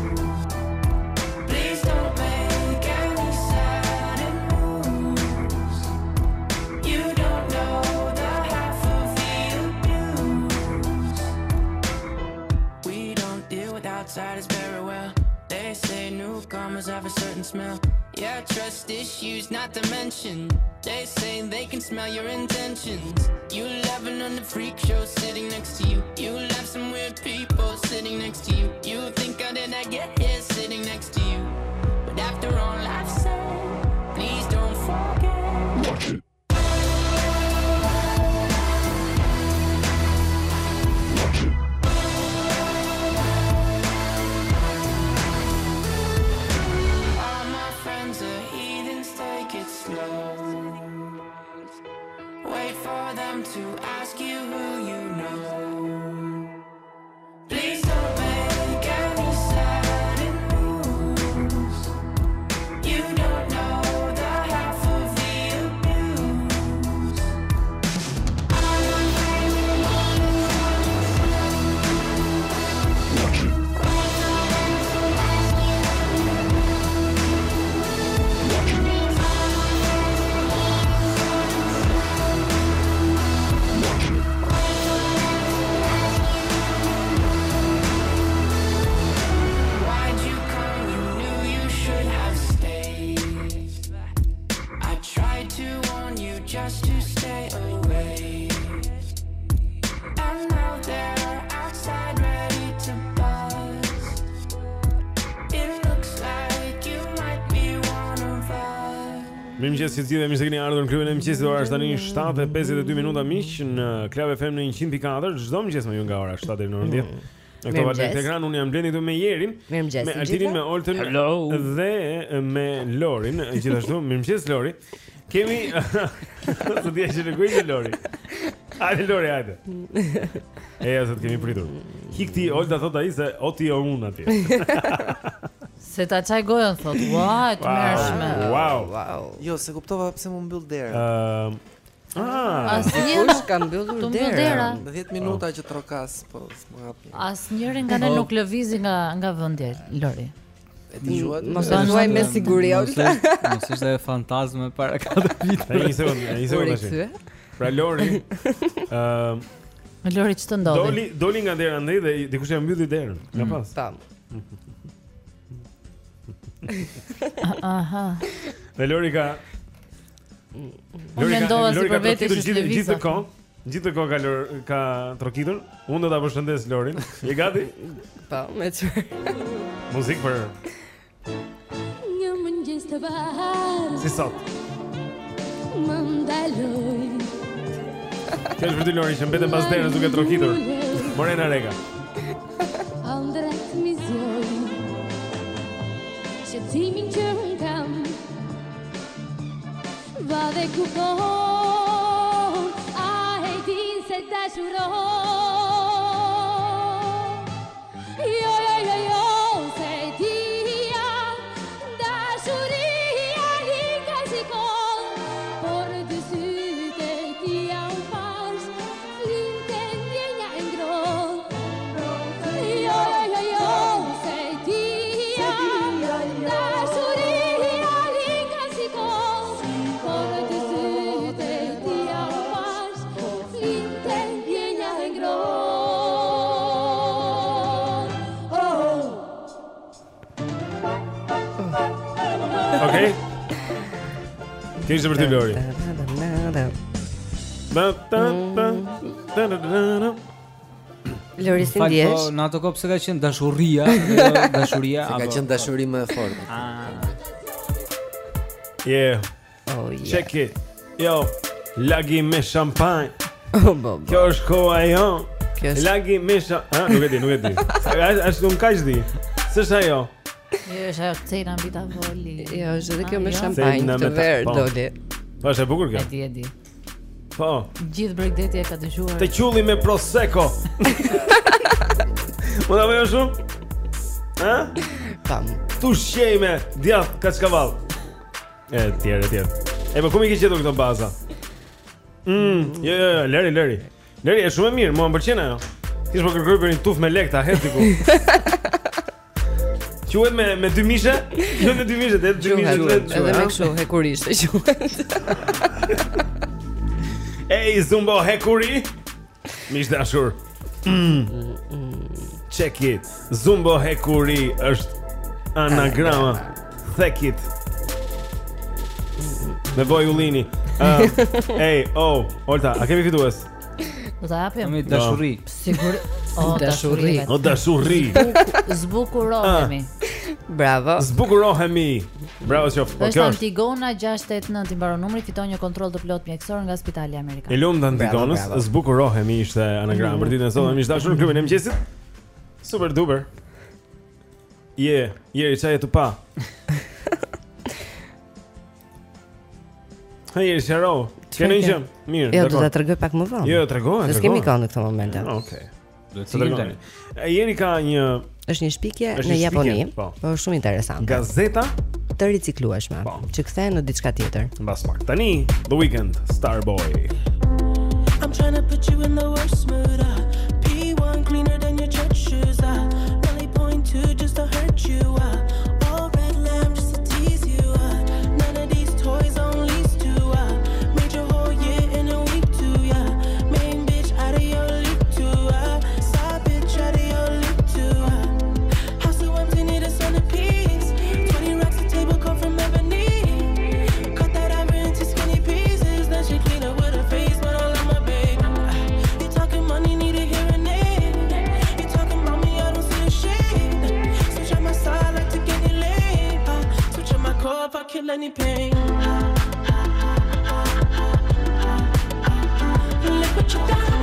Please don't make any sudden moves. You don't know the half of the abuse. We don't deal with outsiders very well. They say newcomers have a certain smell. Yeah, trust issues not to mention. They say they can smell your intentions. You laughing on the freak show sitting next to you. You laugh some weird people sitting next to you. You think how did I get here sitting next to you. But after all I've said, please don't forget. All my friends are heathens, take it slow. Wait for them to ask you who you know. Please don't make any sudden moves. You don't know the half of the abuse. Why'd you come? You knew you should have stayed. I tried to warn you just to stay away. And now they're outside ready to bust. It looks like you might be one of us. Mirëmëngjes, si gjithë mirë se keni ardhur në klubin e mëngjesit. Ora është tani 7:52 minuta miq në Club FM në 104. Çdo mëngjes me ju nga ora 7 deri në orën 10. Në këtë valë të ekran unë jam Blendi këtu me Jerin, me Altin, me Oltën dhe me Lorin, gjithashtu. Mirëmëngjes Lori. Kemi sot dia që legoj me Lori. Hajde Lori, hajde. Ja, sot kemi pritur. Hikti Olta thot ai se o ti o unë atje. Se ta çaj gojën thot. Ua, të mërshme. Wow. Jo, se kuptova pse më mbyll dera. Asnjëri ka mbyllur dera. 10 minuta që trokas, po s'më hap. Asnjëri nga ne nuk lëvizi nga vendi, Lori. E dëgjuat? Mos e thuaj me siguri Olta. Mos ishte fantazme para 4 viteve. Një sekondë. Pra Lori, Lori ç'të ndodhi? Doli nga dera ndej dhe dikush e mbylli derën. Nga pas. Tam. Aha. Dhe Lori ka mendova si për vetë që gjithë kohë ka trokitur. Unë do ta përshëndes Lorin. Je gati? Po, me çfarë? Muzikë për Një mëngjes të bahar si sot. Më ndaloj. Kjo është për ty Lori që mbeten pas derës duke trokitur. Morena Rega. Andrat mi zjoj Shëtimin që unë kam Va dhe kupon A e din se dashuron Jo, se tia Dashuria li ka shikon Por dy syte tia unë pash Flinte ndjenja e ngron Jo, se tia Dashuria Okej. Kjo ishte për ty Lori. Lori si ndjesh? Po, në ato kohë pse ka qenë dashuria, dashuria apo ka qenë dashuri më e fortë. Yeah. Oh yeah. Check it. Yo, lagi me champagne. Bo. Kjo është koha jon. Lagi me champagne. Nuk e di. Ashtu nuk kaq di. S'është ajo. Jo, është ajo cena mbi tavoli. Jo, është edhe kjo me champagne të verë Loli. Po është e bukur kjo. E di. Po. Gjithë Bregdeti e ka dëgjuar. Të qulli me prosecco. Mund ta bëjmë shumë? Ha? Tam. Tu shqej me djath kaçkavall. E tjerë. E po ku mi ke gjetur këto baza? Jo, Lëri. Lëri është shumë e mirë, mua më pëlqen ajo. Kish po kërkoj për një tuf me lekë ta hedh diku. Quhet me dy mishe? Jo me dy mishe, dy mishe. Edhe me kështu hekurishte quhet. Ej, zumbo hekuri. Mish dashur. Check it. Zumbo hekuri është anagrama. Check it. Me boj ullini. Ej, Olta, a kemi fitues? Do ta japim. Me dashuri. Sigurisht. Dashuri. Zbukurohemi. Bravo. Zbukurohemi. Bravo qof. Është Antigona 689 i mbaron numri, fiton një kontroll të plot mjekësor nga Spitali Amerikan. E lumt Antigonës, zbukurohemi ishte anagrama për ditën e sotme, miq dashur, në klubin e mëngjesit. Super duper. Jeri çaj të pa. Jeri sharo. Keni një gjë? Mirë. Jo, do ta tregoj pak më vonë. Jo, tregoj. Ne kemi kohë në këtë moment. Okej. Do të tregoj. Jeri ka një është një shpikje në Japoni, po shumë interesante. Gazeta të riciklueshme, që kthehen në diçka tjetër. Mbas pak. Tani, The Weeknd, Starboy. I'm trying to put you in the worst mood. P1 cleaner than your church shoes. Only point 2 just to hurt you. All red lamb just to tease you. None of these toys on lease to. Made your whole year in a week too. Main bitch out of your league too. Side bitch out of your league too. House so empty, need a centerpiece. 20 racks a table come from ebony. Cut that ivory into skinny pieces. Then she clean up with her face, but I love my baby. You talking money, need a hearing aid. You talking about me, I don't see a shade. Switch on my side, like to get it laid. Switch on my core if I kill any pain. Look what you done.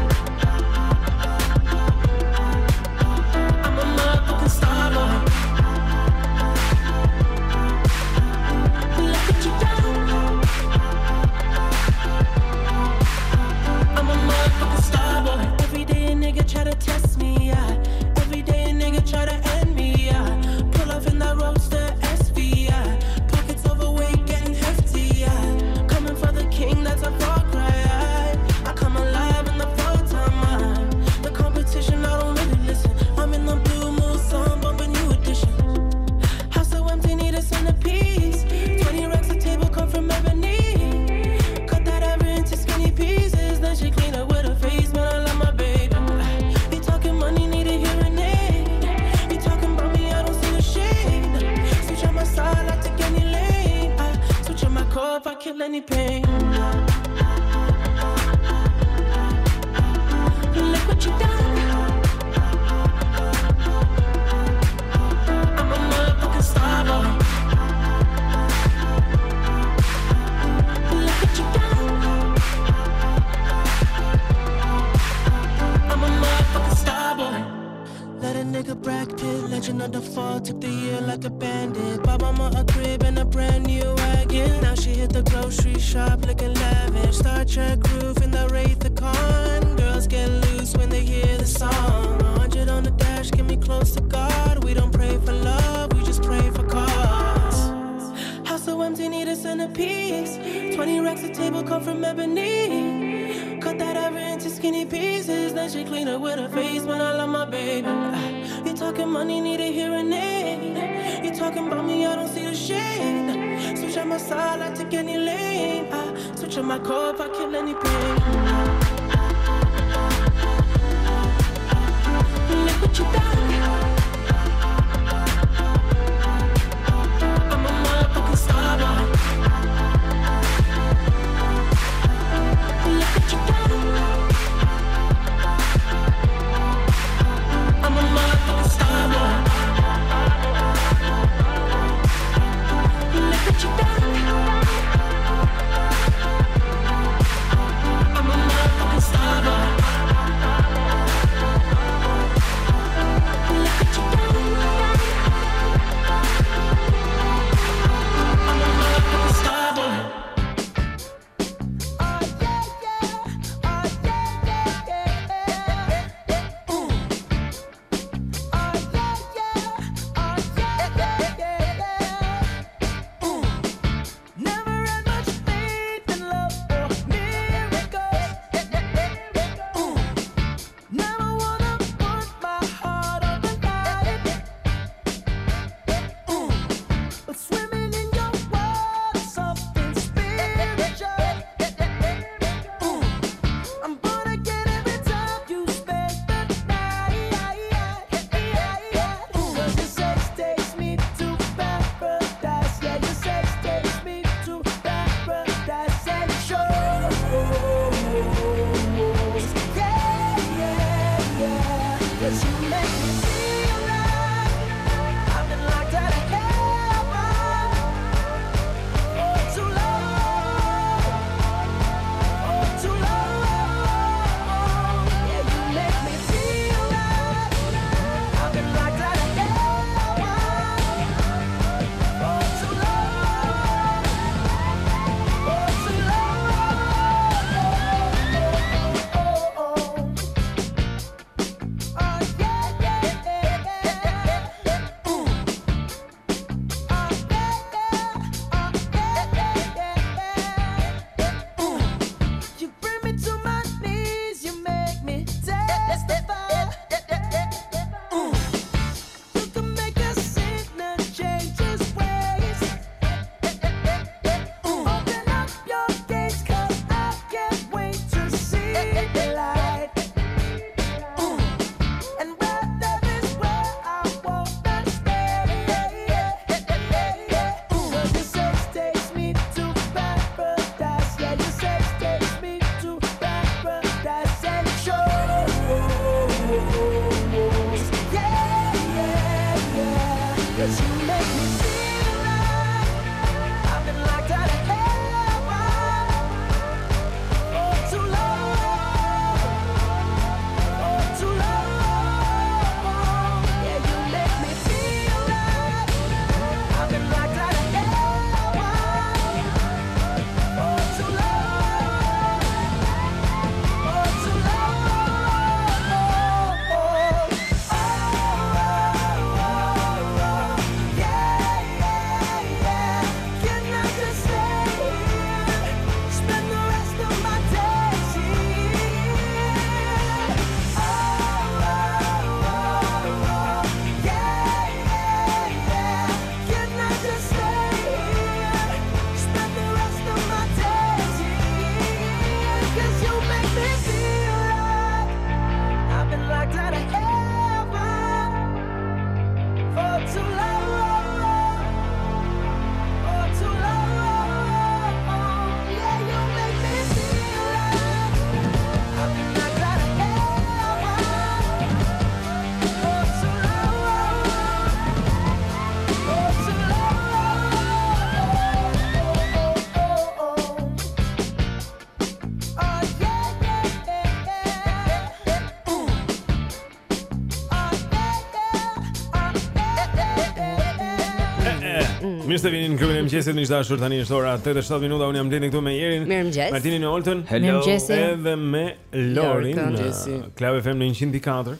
I'm a motherfucking star boy. Look what you done. I'm a motherfucking star boy. Every day a nigga try to test me, Every day a nigga try to end me, Pull off in that roadster SV, Pockets overweight, getting hefty, Coming for the king, that's a far cry. I come alive in the fall time, The competition, I don't really listen. I'm in the blue moon, song, bumping new edition. House so empty, need a centerpiece. 20 racks a table come from ebony. Cut that ever into skinny pieces. Then she clean up with her face, but I love my baby. You talking money, need a hearing aid. You talking about me, I don't see a shade. Switch on my side, like to get any lane. Switch on my core if I kill any pain. Look what you done. I'm a motherfucking star boy. Look what you done. I'm a motherfucking star boy. Let a nigga Brad Pitt, legend of the fall, took the year like a bandit. Bought mama a crib and a brand new wagon. Now she hit the grocery shop looking lavish. Star Trek roof in the Wraith the Con. Girls get loose when they hear the song. 100 on the dash, get me close to God. We don't pray for love, we just pray for cause. House so empty, need a centerpiece. 20 racks a table come from ebony. Cut that ever into skinny pieces. Then she clean up with her face, but I love my baby. You talking money, need a hearing aid. You talking about me, I don't see the shade. Switch on my side, I take any lane. Switch on my core if I kill any pain. Look what you done. I'm a motherfucking Mirë se vini në klubin e mëngjesit, miq dashur. Tani është ora 8:07 minuta. Unë jam Blendi këtu me Jerin. Mirëmëngjes. Martinin e Oltën. Hello. Mirëmëngjesi. Edhe me Lorin. Mirëmëngjesi. Club FM në 104.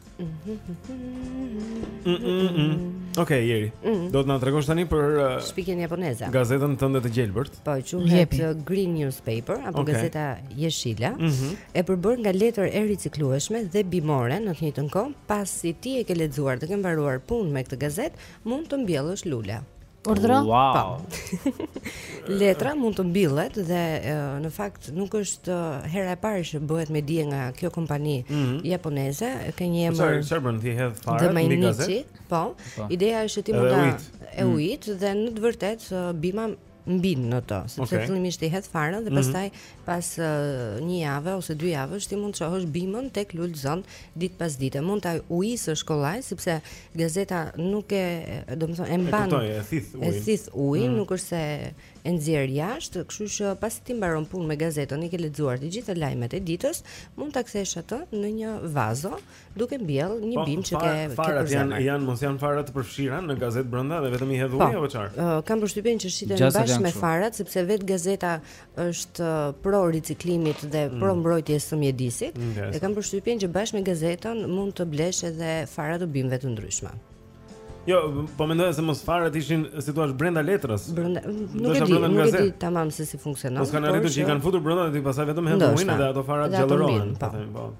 Okej, Jeri. Do të na tregosh tani për shpikjen japoneze. Gazetën tënde të gjelbërt. Po, quhet Green Newspaper apo gazeta jeshile. E përbër nga letër e riciklueshme dhe bimore në të njëjtën kohë, pasi ti e ke lexuar dhe ke mbaruar punë me këtë gazetë, mund të mbjellësh lule. Urdhro? Wow. Letra mund të mbillet dhe në fakt nuk është hera e parë që bëhet me dije nga kjo kompani japoneze, ka një emër. Çfarë bën ti hedh fare mbi gazetë? Po. Ideja është që ti mund ta uit dhe në të vërtetë bima mbin në to, sepse fillimisht i hedh farën dhe pastaj pas një jave ose 2 javësh ti mund të shohësh bimën tek lulzon ditë pas dite. Mund ta uisësh kollaj sepse gazeta nuk e, domethënë e mban, e thith ujin, nuk është se e nxjerr jashtë, kështu që pasi ti mbaron punë me gazetën, i ke lexuar të gjitha lajmet e ditës, mund ta kthesh atë në një vazo duke mbjell një bim që ke farat janë fara të përfshira në gazetë brenda dhe vetëm i hedh uji apo çfarë? Kam përshtypjen që shiten bashkë me farat, sepse vetë gazeta është pro riciklimit dhe pro mbrojtjes së mjedisit. Dhe kam përshtypjen që bashkë me gazetën mund të blesh edhe fara të bimëve të ndryshme. Jo, po mendoja se mos farat ishin situash brenda letrës. Nuk e di tamam se si funksionon. Mos kanë arritur që i kanë futur brenda dhe pastaj vetëm hedhin ujin dhe ato farat gjallërohen, po.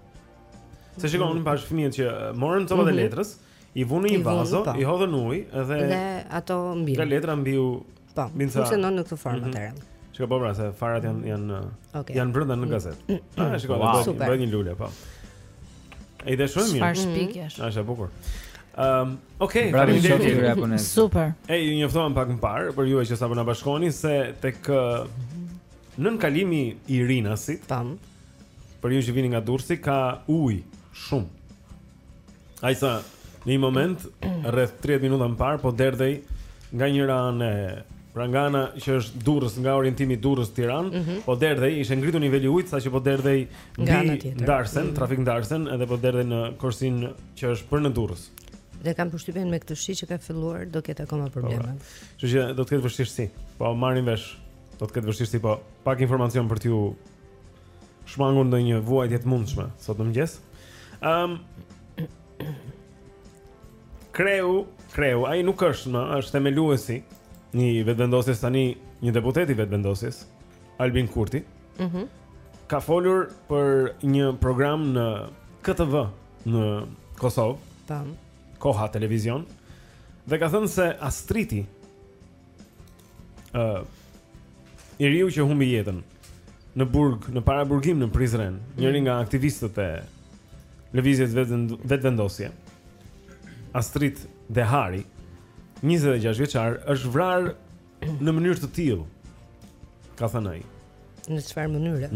Se shikon unë pash fëmijët që morën copat e letrës, i vunë në një vazo, i hodhën ujë dhe ato mbiu. Ka letra mbiu. Po, funksionon në këtë formë atëherë. Shikoj po pra se farat janë brenda në gazetë. Shikoj, bëj një lule, po. E ide shumë mirë. Çfarë shpikjesh? Është e bukur. Okej, faleminderit. Super. Ju njoftova pak më parë për juve që sapo na bashkoni se tek nën kalimi i Rinasit, për ju që vini nga Durrësi, ka ujë shumë. Ai sa në një moment rreth 30 minuta më parë po derdhej nga njëra anë, pra nga ana që është Durrës, nga orientimi Durrës-Tiranë, po derdhej, ishte ngritur niveli i ujit saqë po derdhej mbi Ndarsen, trafik Ndarsen, edhe po derdhej në korsin që është për në Durrës. Dhe kam përshtypjen me këtë shi që ka filluar do ketë akoma probleme. Kështu që do të ketë vështirësi. Po marrin vesh, do të ketë vështirësi, po pak informacion për t'ju shmangur ndonjë vuajtje të mundshme sot në mëngjes. Kreu, ai nuk është, është themeluesi një vetvendosjes tani, një deputet i vetvendosjes, Albin Kurti. Ka folur për një program në KTV në Kosovë. Koha televizion dhe ka thënë se Astriti i riu që humbi jetën në burg, në paraburgim në Prizren, njëri nga aktivistët e lëvizjes vetvendosje, Astrit Dehari, 26 vjeçar, është vrarë në mënyrë të tillë, ka thënë ai. Në çfarë mënyre?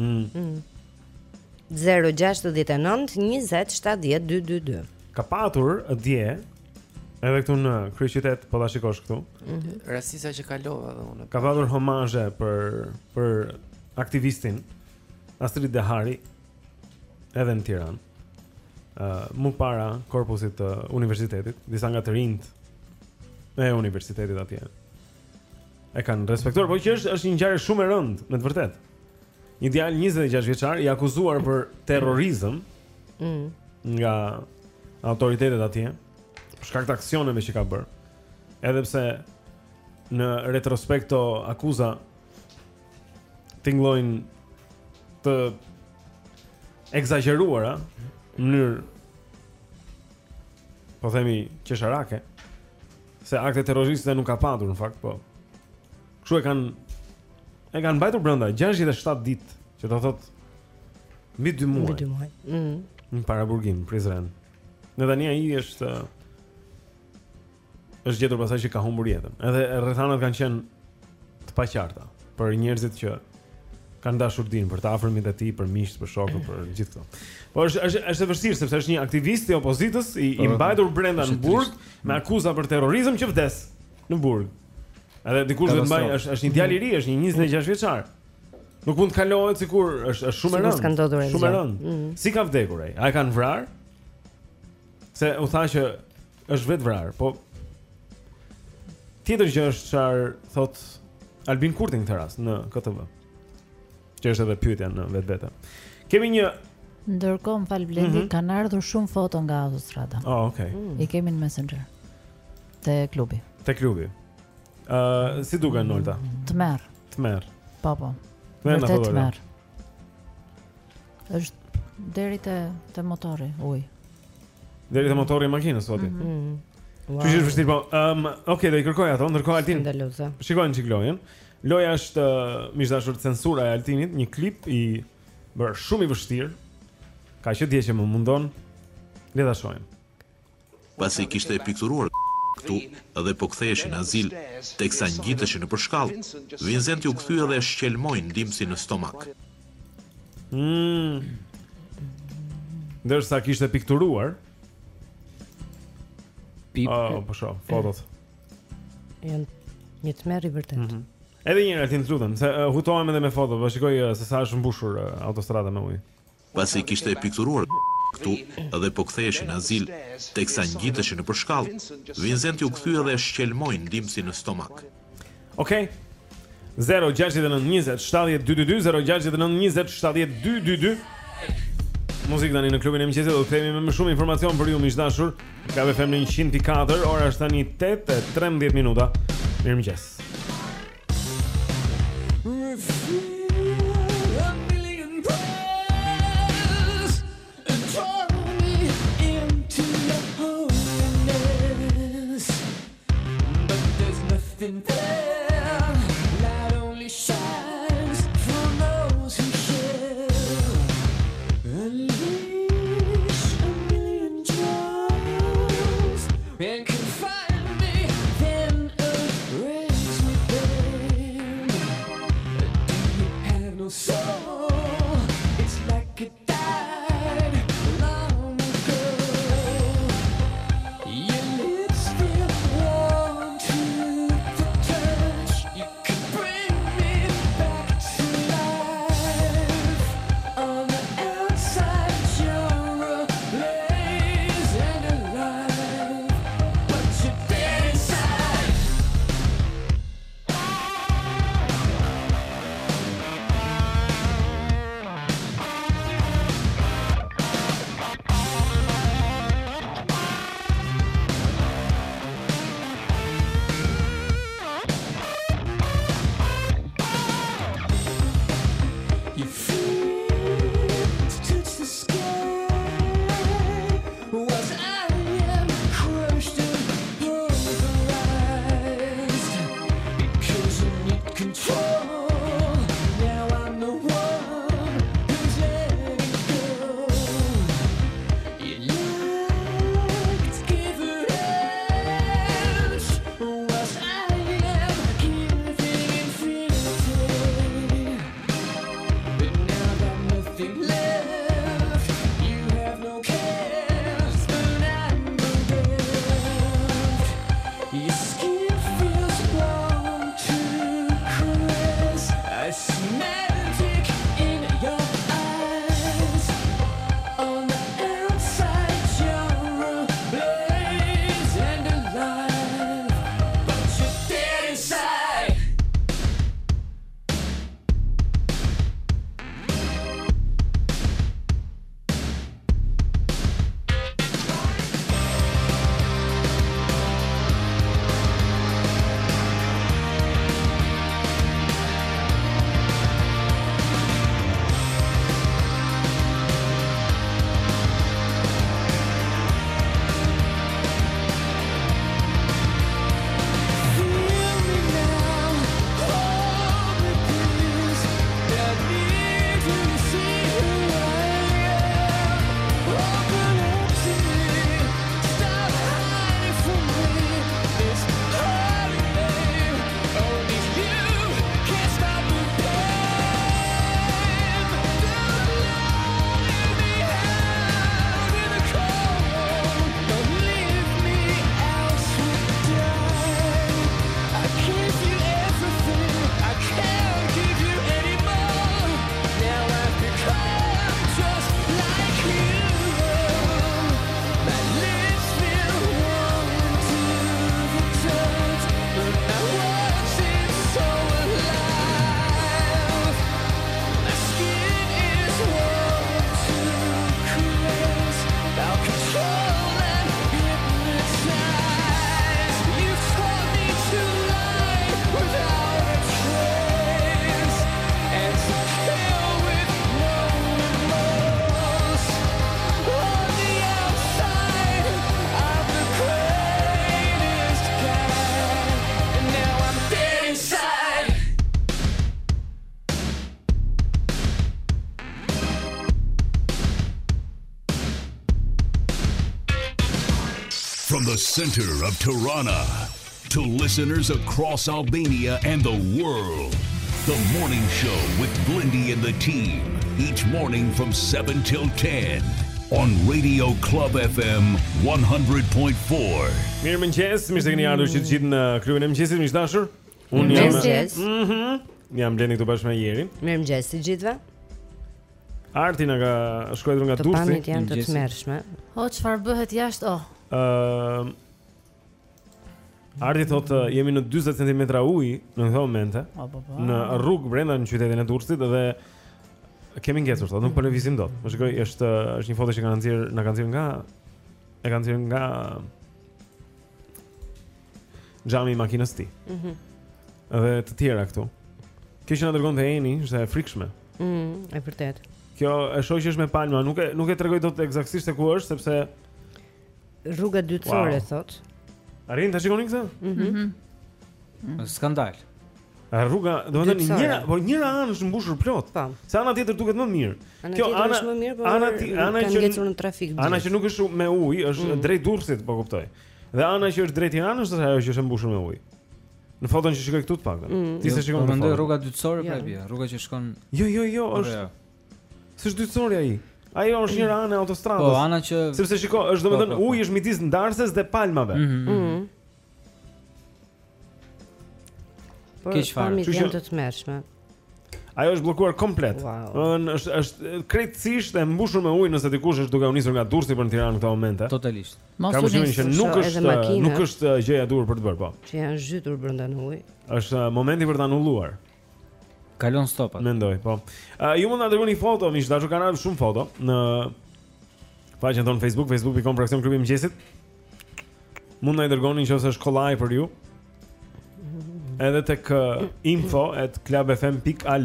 069 20 70 222. Ka patur dje edhe këtu në kryeqytet, po ta shikosh këtu. Rastisa që kalova edhe unë. Ka patur homazhe për aktivistin Astrid Dehari edhe në Tiranë. Më para korpusit të universitetit, disa nga të rinjt e universitetit atje e kanë respektuar, po që është një ngjarje shumë e rëndë, me të vërtetë. Një djalë 26 vjeçar i akuzuar për terrorizëm nga autoritetet atje, për shkak të aksioneve që ka bërë. Edhe pse në retrospekto akuza tingëllojnë të egzageruara në mënyrë, po themi, qesharake, se akte terroriste nuk ka patur në fakt, po. Kështu e kanë mbajtur brenda 67 ditë, që do thotë mbi 2 muaj. Mbi 2 muaj. Në paraburgim, Prizren. Në tani ai është gjetur pasaj që ka humbur jetën. Edhe rrethanat kanë qenë të paqarta për njerëzit që kanë dashur din për të afërmit e tij, për miqt, për shokët, për gjithë këto. Po është e vështirë sepse është një aktivist i opozitës i mbajtur brenda në burg me akuza për terrorizëm që vdes në burg. Edhe dikush do të mbaj është një djalë i ri, është një 26 vjeçar. Nuk mund të kalohet sikur është shumë e rëndë. Shumë e rëndë. Si ka vdekur ai? A e kanë vrarë? Se u tha që është vetë vrarë, po Tjetër gjë është çfarë thot Albin Kurti në këtë rast në KTV. Që është edhe pyetja në vetvete. Kemi një Ndërkohë, më fal Blendi, kanë ardhur shumë foto nga autostrada. Oh, okay. I kemi në Messenger. Te klubi. Si duken Nolta? Tmerr. Po. Vërtet tmerr. Është deri te motori, ujë. Deri te motori i makinës sot. Wow. Që është vështirë po. Okay, do I kërkoj ato, ndërkohë Altin. Shikojnë çik lojën. Loja është miqdashur censura e Altinit, një klip i bërë shumë i vështirë. Ka që dje që më mundon. Le ta shohim. Pasi kishte pikturuar këtu edhe po ktheheshin në azil teksa ngjiteshin nëpër shkallë, Vincenti u kthye dhe shqelmoi ndimsi në stomak. Ndërsa kishte pikturuar. Po shoh fotot. Janë një tmerr i vërtet. Edhe një herë tin lutem, se hutohem edhe me foto, po shikoj se sa është mbushur autostrada me ujë. Pasi kishte pikturuar këtu edhe po ktheheshin në azil teksa ngjiteshin nëpër shkallë, Vincenti u kthye dhe shqelmoi ndimsi në stomak. Okej. 069207022 069207022. Muzikë tani në klubin e mëngjesit, do të kthehemi me më shumë informacion për ju miqdashur. Ka FM në 104, ora është tani 8:13 minuta. Mirëmëngjes. Light only shines for those who share. Unleash a million joys and confine me, then erase From the center of Tirana to listeners across Albania and the world, the morning show with Blendi and the team, each morning from 7 till 10 on Radio Club FM 100.4. Mirëmëngjes, mirë se keni ardhur që të gjithë në kryeën e mëngjesit, miq dashur. Unë jam jam Blendi këtu bashkë me Jerin. Mirëmëngjes të gjithëve. Arti na ka shkruar nga Durrësi. Të pamit janë të tmerrshme. O, çfarë bëhet jashtë? Arti thotë jemi në 40 cm ujë në këtë moment në rrugë brenda në qytetin e Durrësit dhe kemi ngecur thotë, nuk po lëvizim dot. Më shikoj, është një foto që na kanë nxjerr nga xhami i makinës ti. Dhe të tjera këtu. Kjo që na dërgon te Eni është e frikshme. E vërtet. Kjo e shoh që është me palma, nuk e tregoj dot eksaktësisht se ku është sepse rruga dytësore thotë. Arrin ta shikoni këtë? Skandal. Rruga, domethënë njëra anë është mbushur plot. Se ana tjetër duket më mirë. Kjo ana është më mirë, por ana që ngecur në trafik. Ana që nuk është me ujë, është drejt Durrësit, po kuptoj. Dhe ana që është drejt Tiranës është ajo që është mbushur me ujë. Në foton që shikoj këtu të paktën. Ti se shikon në foton. Rruga dytësore pra bie, rruga që shkon. Jo, është. S'është dytësore ai. Ajo është njëra anë e autostradës. Po, ana që sepse shiko, është domethënë uji është midis ndarses dhe palmave. Por pamit janë të tmerrshme. Ajo është bllokuar komplet. Është krejtësisht e mbushur me ujë nëse dikush është duke u nisur nga Durrësi për në Tiranë në këtë moment. Totalisht. Kam përshtypjen që nuk është gjëja e duhur për të bërë, po. Që janë zhytur brenda në ujë. Është momenti për ta anulluar. Kalon stopat. Mendoj, po. Ju mund ta dërgoni foto, miq dashur, kanë ardhur shumë foto në faqen tonë Facebook, facebook.com/klubi i mëngjesit. Mund na i dërgoni nëse është kollaj për ju. Edhe tek info@clubfm.al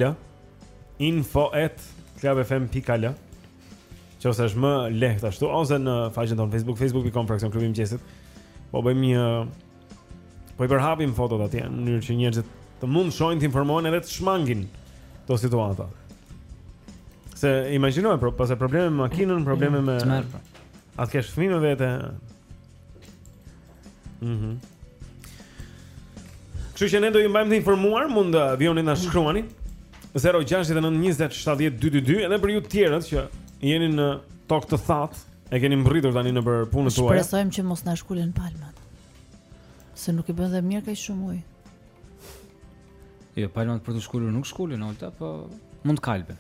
info@clubfm.al Qose është më lehtë ashtu ose në faqen tonë Facebook, facebook.com/klubi i mëngjesit. Po bëjmë po i përhapim fotot atje në mënyrë që njerëzit të mund shohin, të informohen edhe të shmangin këto situata. Se imagjinoj pas probleme me makinën, probleme me atë kesh fëmijë me vete. Kështu që ne do ju mbajmë të informuar, mund vjoni na shkruani 069 20 70 222 edhe për ju të tjerët që jeni në tokë të thatë, e keni mbërritur tani nëpër punën tuaj. Shpresojmë që mos na shkulen palmat. Se nuk i bën dhe mirë kaq shumë ujë. Jo, palmat për të shkulur nuk shkulin, Olta, po mund kalben.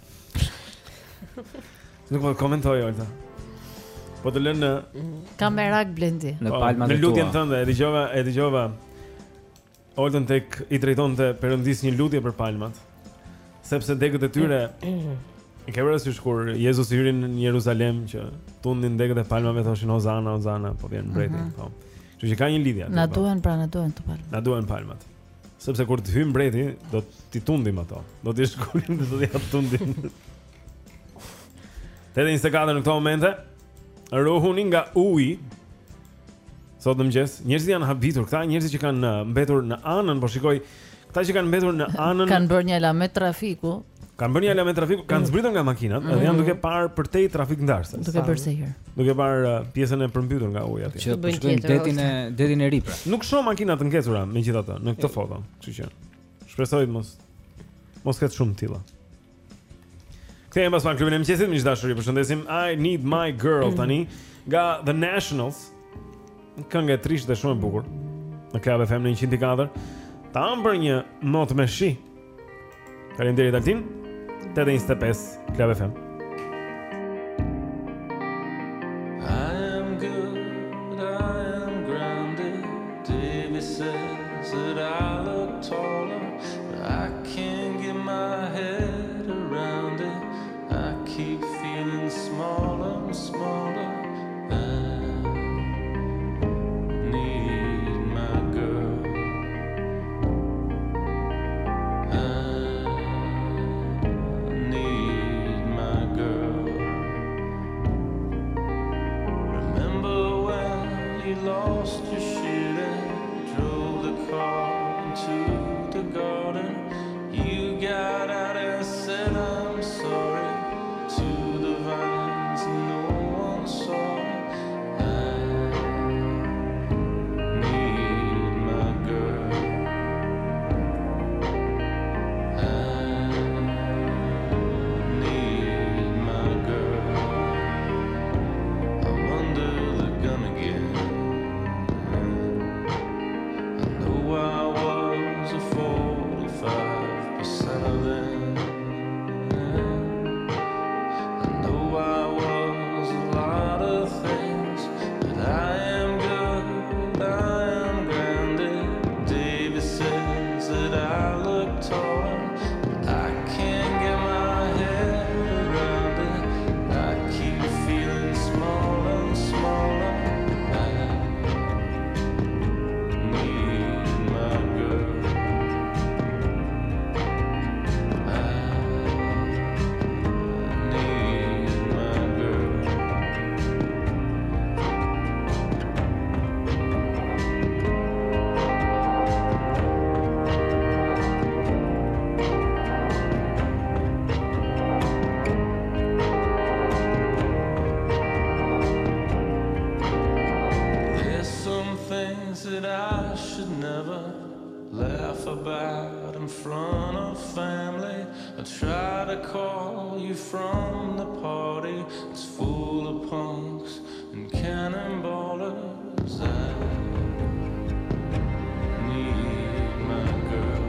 Nuk po komentoj, Olta. Po të lënë kamerak Blendi. Në palmat e tua. Në lutjen tënde e dëgjova Oltën tek i drejtonte Perëndis një lutje për palmat. Sepse degët e tyre i ke parasysh kur Jezusi hyrin në Jeruzalem që tundin degët e palmave, thoshin Hozana, Hozana, po vjen mbreti, po. Kështu që ka një lidhje. Na duhen të palmat. Na duhen palmat. Sepse kur të hyjë mbreti, do t'i tundim ato. Do t'i shkolim dhe do t'i tundim. 8:24 në këto momente. Ruhuni nga uji. Sot në mëngjes, njerëzit janë habitur, këta njerëzit që kanë mbetur në anën, po shikoj, këta që kanë mbetur në anën kanë bërë një alamet trafiku. Kanë zbritur nga makinat dhe janë duke parë përtej trafik ndarse. Duke bërë sehir. Duke parë pjesën e përmbytur nga uji aty. Që shkojnë detin e ri pra. Nuk shoh makina të ngjecura megjithatë në këtë foto, kështu që shpresoj mos ketë shumë tilla. Kthehemi pas klubin e mëngjesit, miq dashur, ju përshëndesim. I Need My Girl tani nga The Nationals. Këngë e trisht dhe shumë e bukur. Në Club FM në 104. Ta ëmbër një not me shi. Faleminderit Altin. 8:25 Club FM. I am good, I am grounded. Davy says that I look taller, but I can't get my head around it. I keep feeling smaller and smaller. I need my about in front of family. I try to call you from the party. It's full of punks and cannonballers. I need my girl.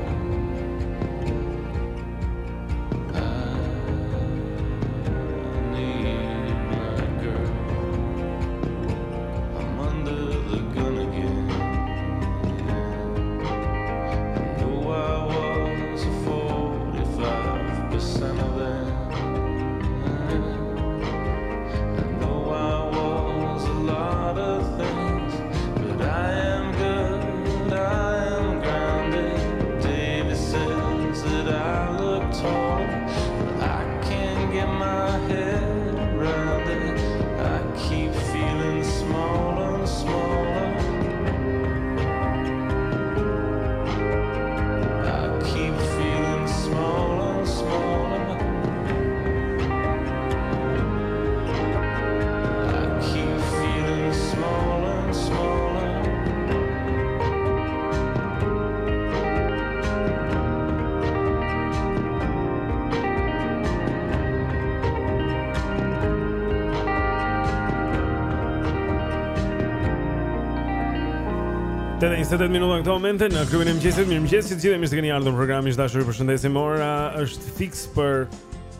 Të 28 minuta në këto momente në klubin e mëngjesit. Mirëmëngjes, që të gjithë mirë se keni ardhur në programin. Dashur, ju përshëndesim. Ora është fiks për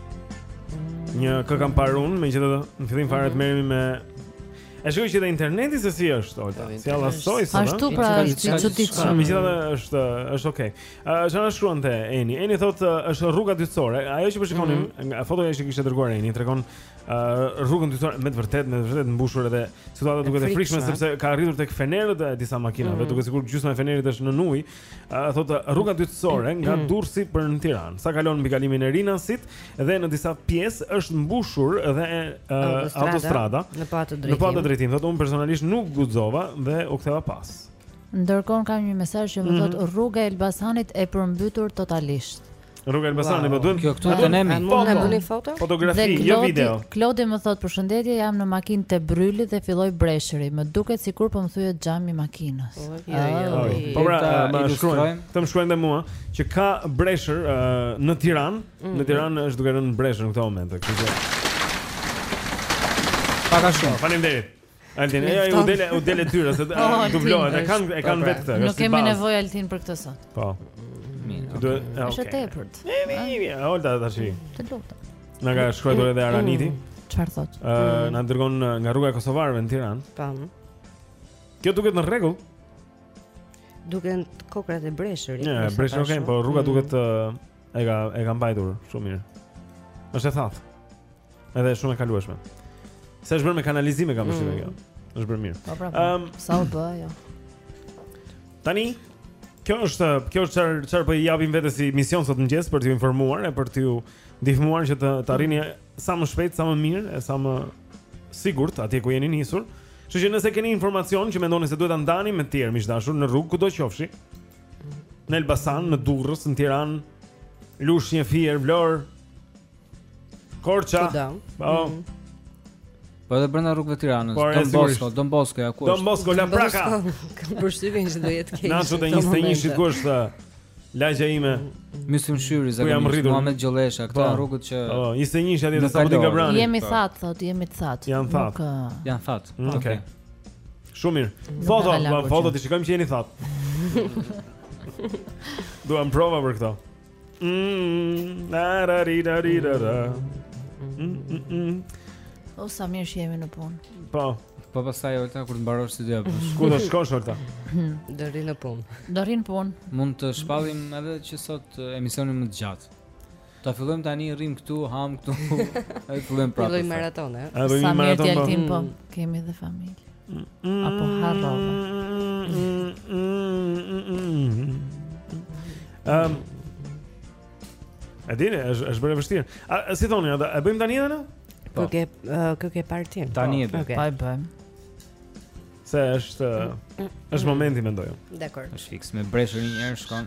një kë kam parë unë, megjithatë në fillim fare të merremi me e shikoj që dhe interneti se si është, Olta. Si allasoj sot. Ashtu pra është i çuditshëm. Megjithatë është okay. Çfarë shkruante Eni? Eni thotë është rruga dytësore. Ajo që po shikonim, fotoja që kishte dërguar Eni tregon rrugën dytësore me të vërtetë mbushur edhe situata duket e frikshme sepse ka arritur tek fenerët e disa makinave, duke sikur gjysma e fenerit është në ujë. Thotë rruga dytësore nga Durrësi për në Tiranë. Sa kalon mbi kalimin e Rinasit dhe në disa pjesë është mbushur edhe autostrada në pa të drejtim. Thotë unë personalisht nuk guxova dhe u ktheva pas. Ndërkohë kam një mesazh që më thotë rruga e Elbasanit e përmbytur totalisht. Rruga e Elbasanit, po duhet kjo këtu të nemi. Mund të bëni foto? Fotografi, jo video. Klodi më thot përshëndetje, jam në makinë te Bryli dhe filloi breshëri. Më duket sikur po më thyet xhami i makinës. Po pra, më shkruajnë. Të më shkruajnë dhe mua që ka breshër në Tiranë. Në Tiranë është duke rënë breshër në këtë moment. Paka shumë. Faleminderit. Altin, u dele tyra se dublohet. E kanë vetë këtë. Nuk kemi nevojë Altin për këtë sot. Po. Është tepërt. Olta tash. Të lutem. Na ka shkruar edhe Araniti. Çfarë thot? Na dërgon nga rruga e Kosovarëve në Tiranë. Pam. Kjo duket në rregull. Duken kokrat e breshërit. Ja, breshër okay, po rruga duket e ka mbajtur shumë mirë. Është e thatë. Edhe shumë e kalueshme. Se është bërë me kanalizime kam përshtypjen kjo. Është bërë mirë. Sa u bë ajo? Tani Kjo është çfarë po i japim vetes si mision sot mëngjes për t'ju informuar e për t'ju ndihmuar që të arrini sa më shpejt, sa më mirë, e sa më sigurt atje ku jeni nisur. Kështu që nëse keni informacion që mendoni se duhet ta ndani me të tjerë miq dashur në rrugë kudo qofshi, në Elbasan, në Durrës, në Tiranë, Lushnjë, Fier, Vlorë, Korça. Po edhe brenda rrugëve të Tiranës, Don Bosco, ja ku është? Don Bosco, La Praka. Kam përshtypjen që do jetë keq. Na sot e 21 ku është lagja ime. Mysym Shyri, zakonisht Muhamet Gjollesha, këto janë rrugët që 21 atje te Samuel Gabrani. Jemi thatë, thotë, jemi të thatë. Janë thatë. Okej. Shumë mirë. Foto ti shikojmë që jeni thatë. Duam prova për këto. O sa mirë që jemi në punë. Po pastaj Olta kur të mbarosh studio. Ku do shkosh Olta? Do rri në punë. Do rri në punë. Mund të shpallim edhe që sot emisionin më të gjatë. Ta fillojmë tani rrim këtu, ham këtu. Ai fillojmë prapë. Fillojmë maraton, Sa mirë ti Altin po. Kemi dhe familje. Apo harrova. A dini, është bërë vështirë. Si thoni, e bëjmë tani edhe ne? Kë ke partin. Tani e bëjmë. Pa e bëjmë. Se është momenti mendoj. Dakor. Është fiks me breshër një herë shkon.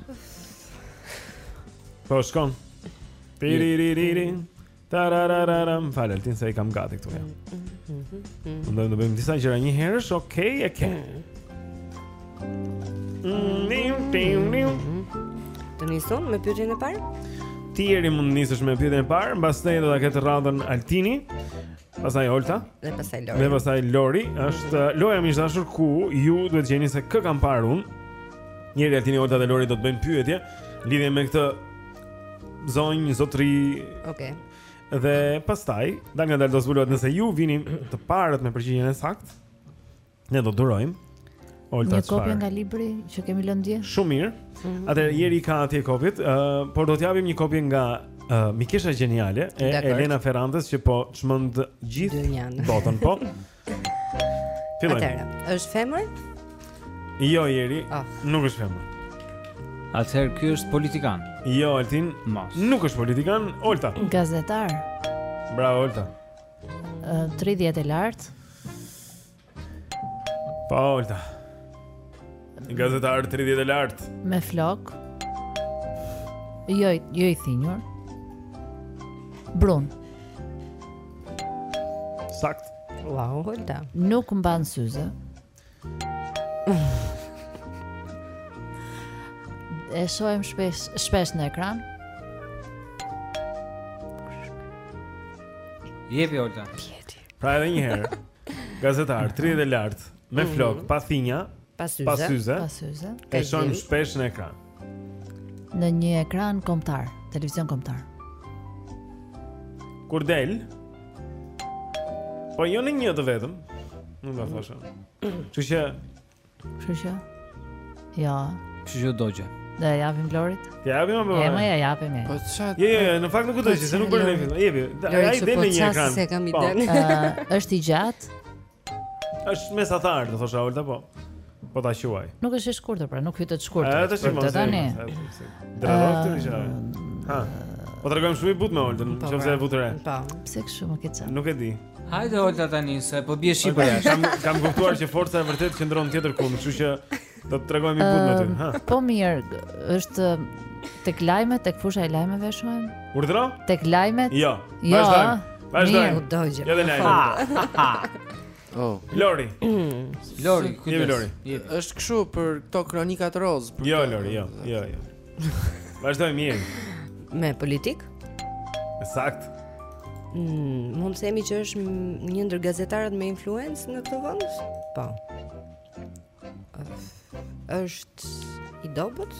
Po shkon. Tiririri. Tararararam. Falë, Altin se I kam gati këtu ja. Do bëjmë disa gjëra një herësh, okay, e ke. Të nisun me pyetjen e parë? Ti jeri mund nisësh me pyetjen e parë, mbastaj do ta ketë radhën Altini, pastaj Olta dhe pastaj Lori. Dhe pastaj Lori, është loja miq dashur ku ju duhet gjeni se kë kam parë unë. Njëri Altini, Olta dhe Lori do të bëjnë pyetje lidhje me këtë zonjë, zotëri. Okej. Dhe pastaj, dal nga dal do zbulohet nëse ju vini të parët me përgjigjen e saktë. Ne do durojmë. Olta Një kopje nga libri që kemi lënë dje. Shumë mirë. Atëherë Jeri ka atje kopjet, por do t'japim një kopje nga Mikesha Gjeniale e Elena Ferrantes që po çmend gjithë botën, po. Fillojmë. Atëherë, është femër? Jo Jeri, nuk është femër. Atëherë ky është politikan. Jo Altin, nuk është politikan. Olta. Gazetar. Bravo Olta. 30 e lartë. Po Olta. Gazetar 30 e lartë. Me flok. Jo i thinjur. Brun. Sakt. Wow, Olta. Nuk mban syze. E shohim shpesh në ekran. Jepi Olta. Pra edhe një herë. Gazetar 30 e lartë, me flok, pa thinja, pa syze. E shohim shpesh në ekran. Në një ekran kombëtar, televizion kombëtar. Kur del, po jo në një të vetëm, nuk do thosha. Kështu që Ja. Kështu që dogje. Dhe japim Lorit. Ja japim apo? Ja japim. Po çat. Jo, në fakt nuk u dëgjoj, se nuk bën ne. Jepi. Ai del në një ekran. Është i gjatë? Është mesatar, do thosha Olta, po. Po ta quaj. Nuk është i shkurtër, pra nuk hytet shkurtër. Të tani. Drejtë isha. Ha. Po tregojmë shumë i but me Oltën, nëse e vutre. Po. Pse kështu më ke thënë? Nuk e di. Hajde Olta tani se po bie shipja. Kam kuptuar që forca e vërtet qëndron tjetër kund, kështu që do të tregojmë i but me ty. Ha. Po mirë, është tek lajmet, tek fusha e lajmeve shohim? Urdhro? Tek lajmet? Jo. Vazhdojmë. Jo dhe lajmet. Oh, Lori. Lori, Lori. Është kështu për këto kronikat roz. Jo Lori, jo. Vazhdojmë mirë. Me politik? Sakt. Mund të themi që është një ndër gazetarët me influencë në këtë vend? Po. Është i dobët?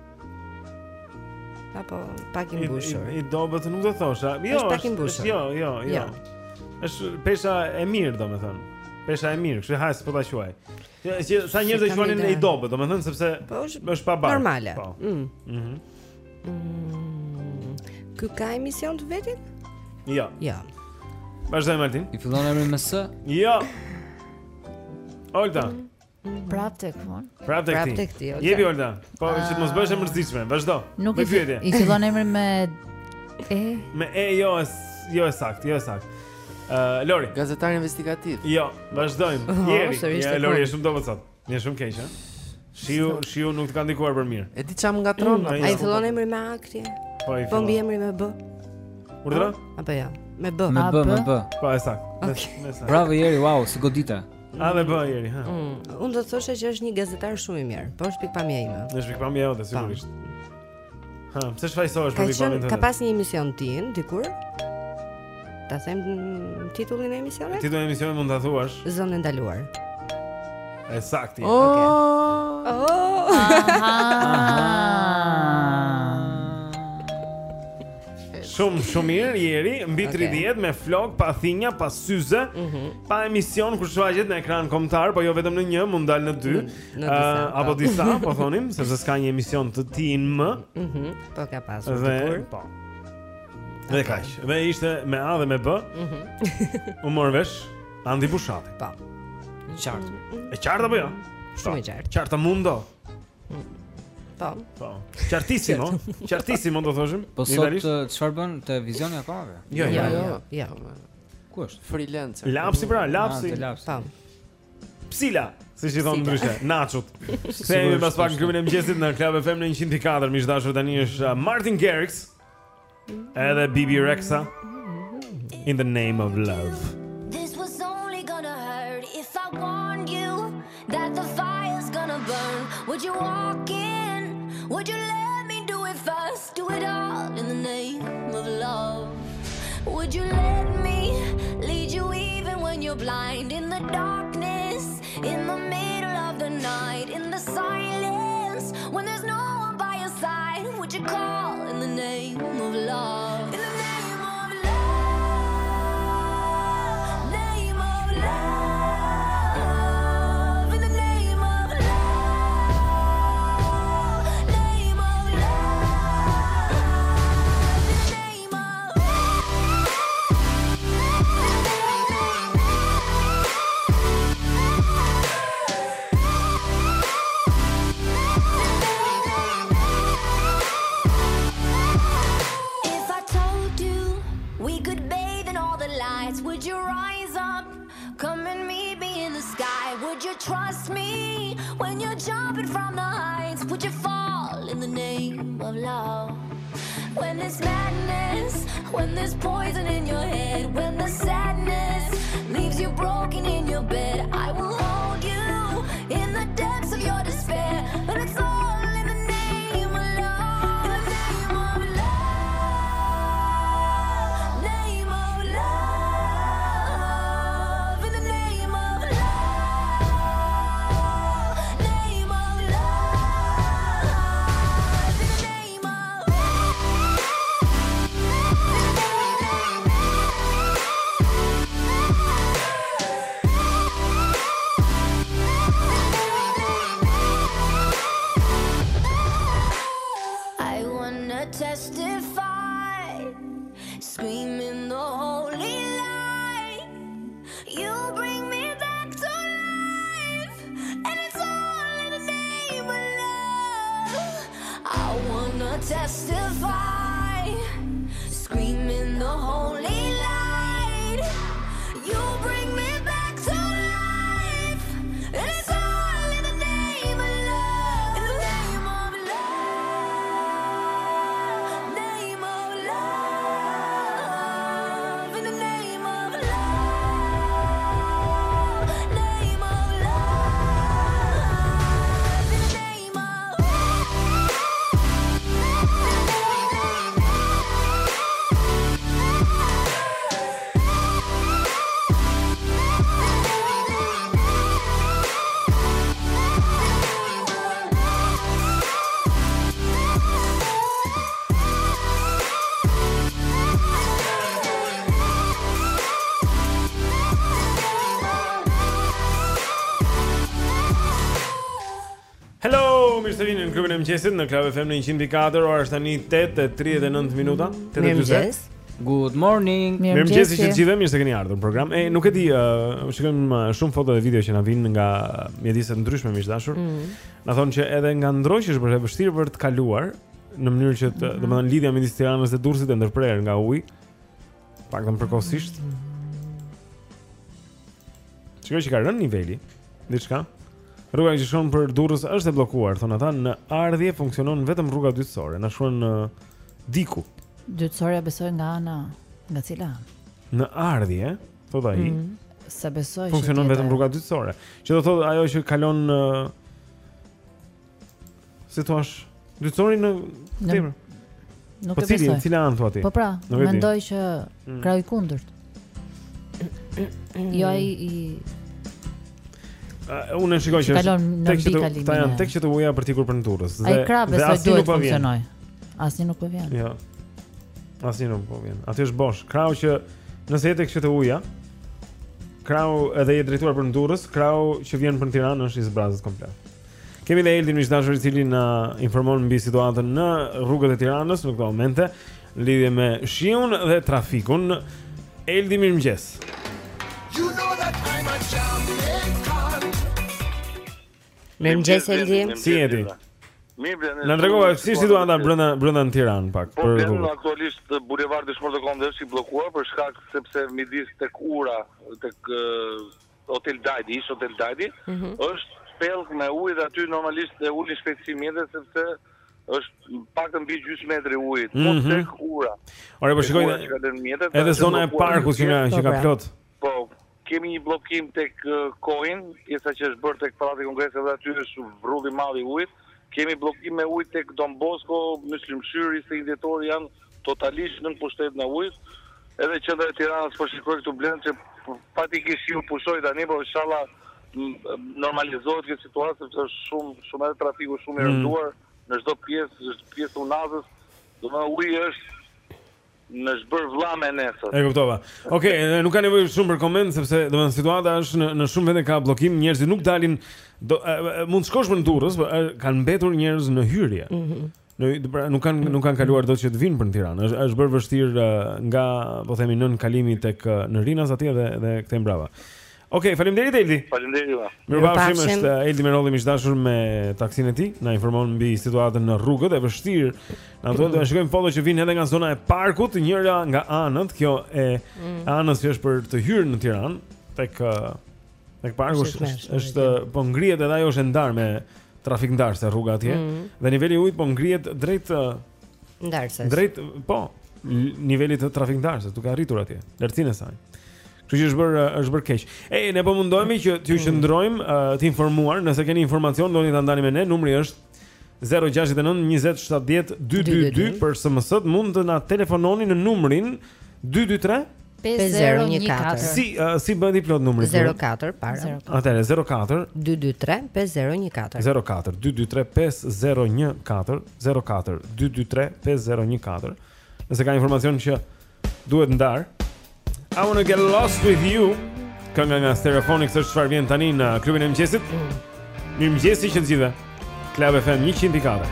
Apo pak i mbushur? I dobët nuk do thosha. Jo, është pak i mbushur. Jo. Është pesha e mirë, domethënë. Pesha e mirë, kështu hajs po ta quaj. Sa njerëz e quajnë i dobët, domethënë sepse është pa bar. Normale. Po. Ky ka emision të vetin? Jo. Vazhdojmë Martin. I fillon emri me S? Jo. Olta. Prap tek fon. Prap tek ti. Jepi Olta. Po që të mos bësh e mërzitshme, vazhdo. Nuk i fillon emri me E. Me E jo është sakt. Lori. Gazetar investigativ. Jo, vazhdojmë. Jeri. Lori është shumë dobët sot. Je shumë keq, ha? Shiu nuk të ka ndikuar për mirë. E di çam ngatron. Ai fillon emri me A këtij. Po mbi emri me B. Urdhra? Apo jo, me B. Me B. Po është sakt. Bravo Jeri, wow, si godita. A dhe B Jeri, ha. Unë do të thoshe që është një gazetar shumë i mirë, po është pikpamja ime. Është pikpamja jote sigurisht. Ha, pse shfaqsohesh për pikpamjen tënde? Ka pas një emision tin dikur? Ta them titullin e emisionit? Titullin e emisionit mund ta thuash. Zonë e ndaluar. Është saktë. Shumë mirë, Jeri, mbi 30 me flok, pa thinja, pa syze, pa emision kur shfaqet në ekran kombëtar, po jo vetëm në një, mund dal në dy, apo disa, po thonim, sepse s'ka një emision të tin më. Po ka pasur dikur. Po. Dhe kaq. Dhe ishte me A dhe me B. U mor vesh Andi Bushati. Po. Qartë. E qartë apo jo? Shumë i qartë. Qartë mundo. Po. Qartissimo do thoshim. Po sot çfarë bën televizioni akoma? Jo. Ku është? Freelancer. Lapsi pra, lapsi. Po. Psila, siç i thon ndryshe, Nachut. Kthehemi pas pak në klubin e mëngjesit në Club FM në 104, miq dashur, tani është Martin Garrix. Edhe Bibi Rexha. In the name of love. This was only gonna hurt if I warned you that the fire's gonna burn. Would you walk in? Would you let me do it Would you let me lead you even when you're blind? In the darkness, in the middle of the night, in the silence, when there's no one by your side, would you call in the name of love? In the name of love, name of love, in the name of love, name of love, in the name of If I told you we could bathe in all the lights, would you rise up, come and meet me in the sky? Would you trust me when you're jumping from the heights? Would you fall in the name of love? When there's madness, when there's poison in your head, when the sadness leaves you broken in your bed, I will hold you in the depths of your despair. But it's all in the name of love, in the name of love, name of love, in the name of love, name of love, in the name of I wanna testify, screaming the holy light. You bring me back to life, and it's all in the name of love. I wanna testify, screaming the holy light. You bring me back to life, and it's all in the name of love, in the name of love, name of love, in the name of love, name of love, in the name of Hello, mirë se vini në klubin e mëngjesit në Club FM në 104, ora është tani 8:39 minuta. Mirëmëngjes. Good morning. Mirëmëngjes që të gjithëve, mirë se keni ardhur në program. Nuk e di, shikojmë shumë foto dhe video që na vinë nga mjedise të ndryshme miq dashur. Na thonë që edhe nga ndroqi është bërë vështirë për të kaluar në mënyrë që të, domethënë lidhja midis Tiranës dhe Durrësit e ndërprerë nga uji. Paktën përkohësisht. Shikoj që ka rënë niveli, diçka. Rruga që shkon për Durrës është e bllokuar, thonë ata, në ardhje funksionon vetëm rruga dytësore, na shkon në Diku. Dytësorja besoj nga ana, nga cila? Në ardhje, thot ai. Sa besoj funksionon vetëm rruga dytësore. Që do thotë ajo që kalon si thua, dytësori në tepër. Nuk e besoj. Po cila anë thua ti? Po pra, mendoj që krau i kundërt. Jo ai i unë shikoj që ta janë tek që të uja për tikur për në Durrës. Ai krah besoj duhet funksionoj. Asnjë nuk po vjen. Jo. Asnjë nuk po vjen. Aty është bosh. Krau që nëse jetë tek që të uja, krau edhe je drejtuar për në Durrës, krau që vjen për në Tiranë është i zbrazët komplet. Kemi dhe Eldin miqdashur i cili na informon mbi situatën në rrugët e Tiranës në këto momente, në lidhje me shiun dhe trafikun. Eldi, mirëmëngjes. You know that I'm a Jamaican. Mirëmëngjes Eldi. Si jeti? Mirë, na tregova si situata brenda në Tiranë pak për rrugën. Aktualisht bulevardi Shmortë Kombë është i bllokuar për shkak sepse midis tek ura tek Hotel Dajdi, Hotel Dajdi, është pellk me ujë dhe aty normalisht e ulin shpejtësi mjetet sepse është pak mbi gjysmë metri ujit, po tek ura. Ore, po shikoj edhe zona e parkut që ka plot. Po, kemi një bllokim tek Coin, pjesa që është bërë tek Pallati i Kongresit dhe aty është vrrulli i madh i ujit. Kemi bllokim me ujë tek Don Bosco, Muslimshyri, se indjetori janë totalisht nën pushtetin e ujit. edhe qendra e Tiranës po shikoj këtu Blend që fatikisht ju pushoj tani, po inshallah normalizohet kjo situatë sepse është shumë edhe trafiku shumë i rënduar në çdo pjesë unazës. Domethënë uji është në zbër vlla me nesër. E kuptova. Okej, nuk ka nevojë shumë për koment sepse domethënë situata është në shumë vende ka bllokim, njerëzit nuk dalin mund të shkosh në Durrës, por kanë mbetur njerëz në hyrje. Nuk kanë kaluar dot që të vinë për në Tiranë. Është bërë vështirë nga, po themi, nën kalimi tek në Rinas atje dhe këtej mbrapa. Okej, faleminderit Eldi. Faleminderit. Mirupafshim, është Eldi Merolli miqdashur me taksinë e tij, na informon mbi situatën në rrugët e vështirë. Na duhet të shikojmë foto që vijnë edhe nga zona e parkut, njëra nga anët, kjo e anës që është për të hyrë në Tiranë, tek parku është po ngrihet edhe ajo është e ndarë me trafik ndarse rruga atje dhe niveli i ujit po ngrihet drejt ndarses. Drejt, po, niveli të trafik ndarse, duke arritur atje, lartësinë e saj. Kështu që është bërë keq. Ne po mundohemi që t'ju qëndrojmë, të informuar, nëse keni informacion doni ta ndani me ne, numri është 069 20 70 222 për SMS-t, mund të na telefononi në numrin 223 5014. Si bëni plot numri? 04 para. Atëherë 04 223 5014. 04 223 5014 04 223 5014. Nëse ka informacion që duhet ndar, I wanna get lost with you. Kënga nga Stereophonics është çfarë vjen tani në klubin e mëngjesit. Mirëmëngjesi që të gjithëve. Club FM 100.4.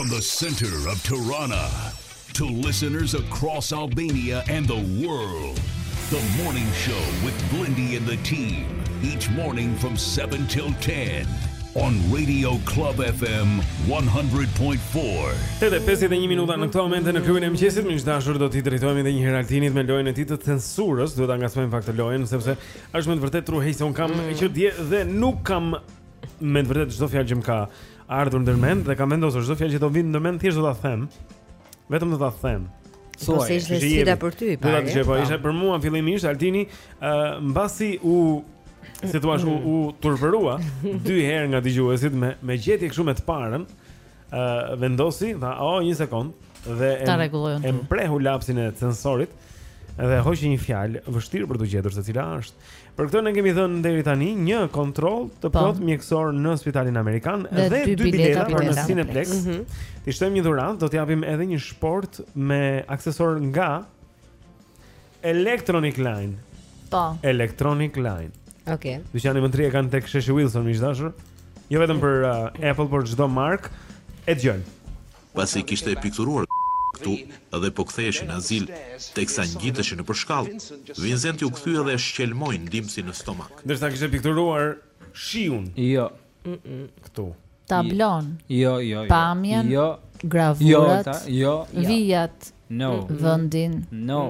From the center of Tirana to listeners across Albania and the world. The morning show with Blendi and the team. Each morning from 7 till 10 on Radio Club FM 100.4. 8:51 minuta në këtë moment në klubin e mëqyesit, miq dashur, do t'i drejtohemi edhe një herë Altinit me lojën e tij të censurës. Duhet ta ngacmojmë pak të lojën sepse është me të vërtetë truhej se un kam që dje dhe nuk kam me të vërtetë çdo fjalë që më ka ardhur ndërmend dhe kam vendosur çdo fjalë që do vinë ndërmend thjesht do ta them. Vetëm do ta them. Po se ishte sfida për ty i parë. Po ishte për mua fillimisht Altini, mbasi si thua u turpërua 2 herë nga dëgjuesit me gjetje kështu me të parën, vendosi, tha, një sekond dhe e mprehu lapsin e censorit dhe hoqi një fjalë vështirë për të gjetur se cila është. Për këtë ne kemi dhënë deri tani një kontroll të plot mjekësor në Spitalin Amerikan dhe 2 bileta për në Cineplex. Ti shtojmë një dhuratë, do t'japim edhe një shport me aksesor nga Electronic Line. Po. Electronic Line. Okej. Dyqani më 3 kanë tek Sheshi Wilson, miq dashur. Jo vetëm për Apple, por çdo markë e dëgjojnë. Pasi kishte pikturuar këtu edhe po ktheheshin azil teksa ngjiteshin nëpër shkallë, Vincenti u kthye dhe shqelmoi ndimsin në stomak. Ndërsa kishte pikturuar shiun. Jo. Këtu. Tablon. Jo. Pamjen. Jo. Gravurat. Jo. Vijat. No. Vendin. No.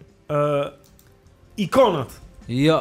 Ikonat. Jo.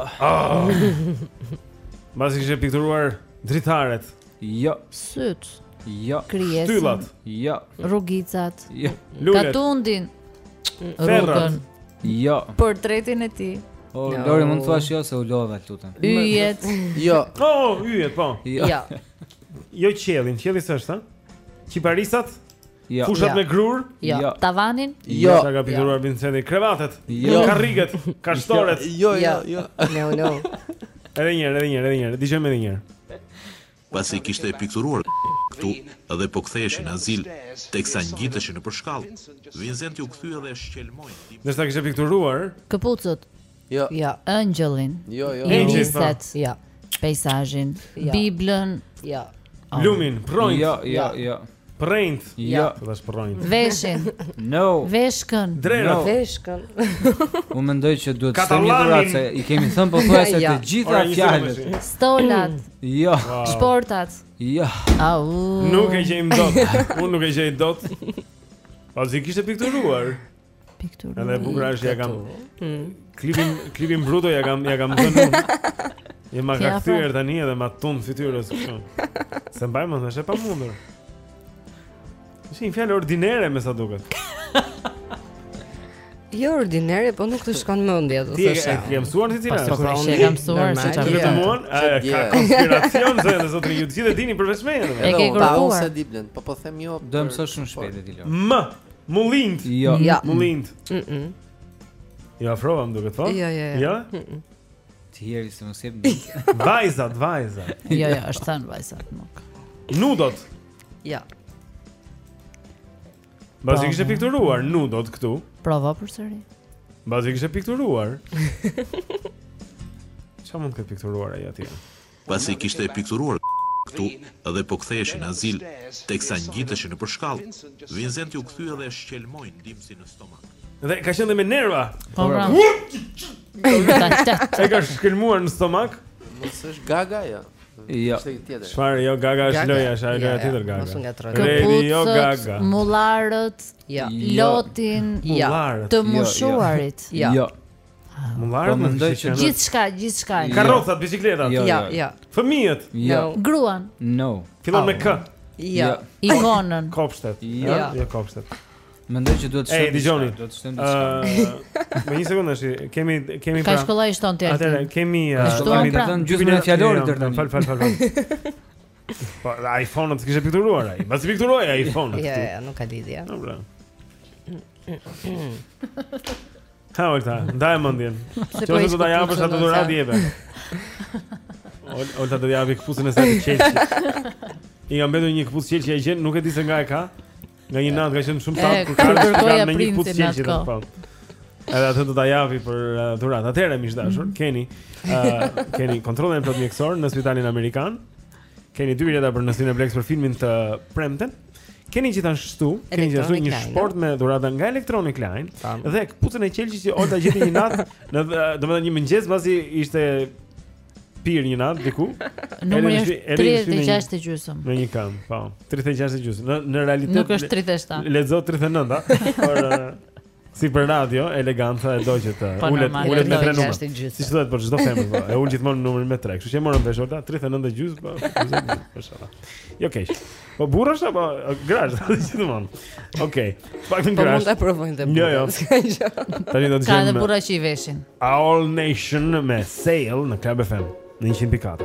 Mbasi kishte pikturuar dritaret. Jo. Syt. Jo. Krijesën. Ftyllat. Jo. Rrugicat. Jo. Katundin. Rrugën. Jo. Portretin e tij. Lori mund të thuash jo se u lodha, lutem. Yjet. Jo. Yjet, po. Jo. Jo qiellin, qielli s'është, Qiparisat? Jo. Fushat me grur? Jo. Tavanin? Jo. Sa ka pikturuar Vincenti? Krevatet? Jo. Karriget? Kashtoret? Jo. No. Edhe një herë. Dëgjojmë edhe një herë. Pasi kishte pikturuar këtu edhe po ktheheshin azil teksa ngjiteshin nëpër shkallë, Vincenti u kthye dhe shqelmoi. Ndërsa kishte pikturuar Këpucët. Jo. Ëngjëllin. Jo. Iriset. Jo. Peizazhin. Biblën. Jo. Lumin, pronjt. Jo. Prejnt. Jo. Tash projnt. Veshin. No. Veshkën. Drenat. Veshkën. Unë mendoj që duhet të themi dhuratë se i kemi thënë pothuajse të gjitha fjalët. Stolat. Jo. Sportat. Jo. Nuk e gjejmë dot. Unë nuk e gjej dot. Pasi kishte pikturuar. Edhe bukur është ja kam. Klipin bruto ja kam dhënë unë. Je ma ka kthyer tani edhe ma tund fytyrës kështu. Se mbajmë më është e pamundur. Është një fjalë ordinere me sa duket. Jo ordinere, po nuk të shkon mendja, do thosha. Ti e ke mësuar si cila? Po e kam mësuar se çfarë. Vetëm unë, ka konspiracion se zotëri ju të gjithë e dini përveç meje. E ke kërkuar. Po them jo. Do të mësosh shumë shpejt e dilon. Mullind. Jo. Mullind. Jo afrova më duket, po? Jo. Ti jeri se mos jep. Vajzat. Jo, është thënë vajzat nuk. Nudot. Jo. Bazi kishte pikturuar nudot këtu. Provo përsëri. Bazi kishte pikturuar. Çfarë mund të ketë pikturuar ai atje? Pasi kishte pikturuar këtu edhe po ktheheshin azil teksa ngjiteshin nëpër shkallë, Vincenti u kthye dhe shqelmoi ndimsin në stomak. Dhe ka qenë me nerva. Po. E ka shkelmuar në stomak? Mos është gaga ja. Jo. Çfarë jo gaga është loja, është ajo loja tjetër gaga. Mos u ngatroj. Jo gaga. Mullarët, lotin, të mushuarit. Jo. Mullarët mendoj që gjithçka. Karrocat, bicikletat. Jo. Fëmijët. Jo. Gruan. No. Fillon me k. Jo. Ikonën. Kopshtet. Jo kopshtet. Mendoj që duhet të shtojmë. Dëgjoni. Duhet të shtojmë diçka. Me një sekondë tash, kemi Ka shkollaj shton ti. Atëherë kemi dhënë gjysmën e fjalorit deri tani. Fal. Po iPhone-ot kishte pikturuar ai. Mbas pikturoi iPhone-ot. Jo, nuk ka lidhje. Ha, Olta, ndaj mendjen. Çfarë do ta japësh atë dhuratë jeve? Olta do javi këpucën e saj të Chelsea. I kam mbetur një këpucë Chelsea e gjen, nuk e di se nga e ka. Nga një natë ka qenë shumë tat kur ka me një këpucë Chelsea të pa. Edhe atë do ta javi për dhuratë. Atëherë miq dashur, keni kontrollin plot mjekësor në Spitalin Amerikan. Keni 2 bileta për në Cineplex për filmin të premten. Keni gjithashtu një sport me dhurata nga Electronic Line dhe kputucën e qelçit që Olta gjeti një natë, domethënë një mëngjes pasi ishte pirë një natë diku. Numri është 36.5. Në një këmbë, po. 36.5. Në realitet nuk është 37. Lexo 39, por si për radio, eleganca e do që të ulet me 3 numra. Siç thuhet për çdo femër, po. E ul gjithmonë numrin me 3. Kështu që morëm vesh Olta 39.5, po. Jo keq. Po burrash apo grash gjithmonë. Okej. Paktën grash. Po mund ta provojnë të burra. Jo. Tani do të ka edhe burra që i veshin. All Nation me Sail në Club FM në 104.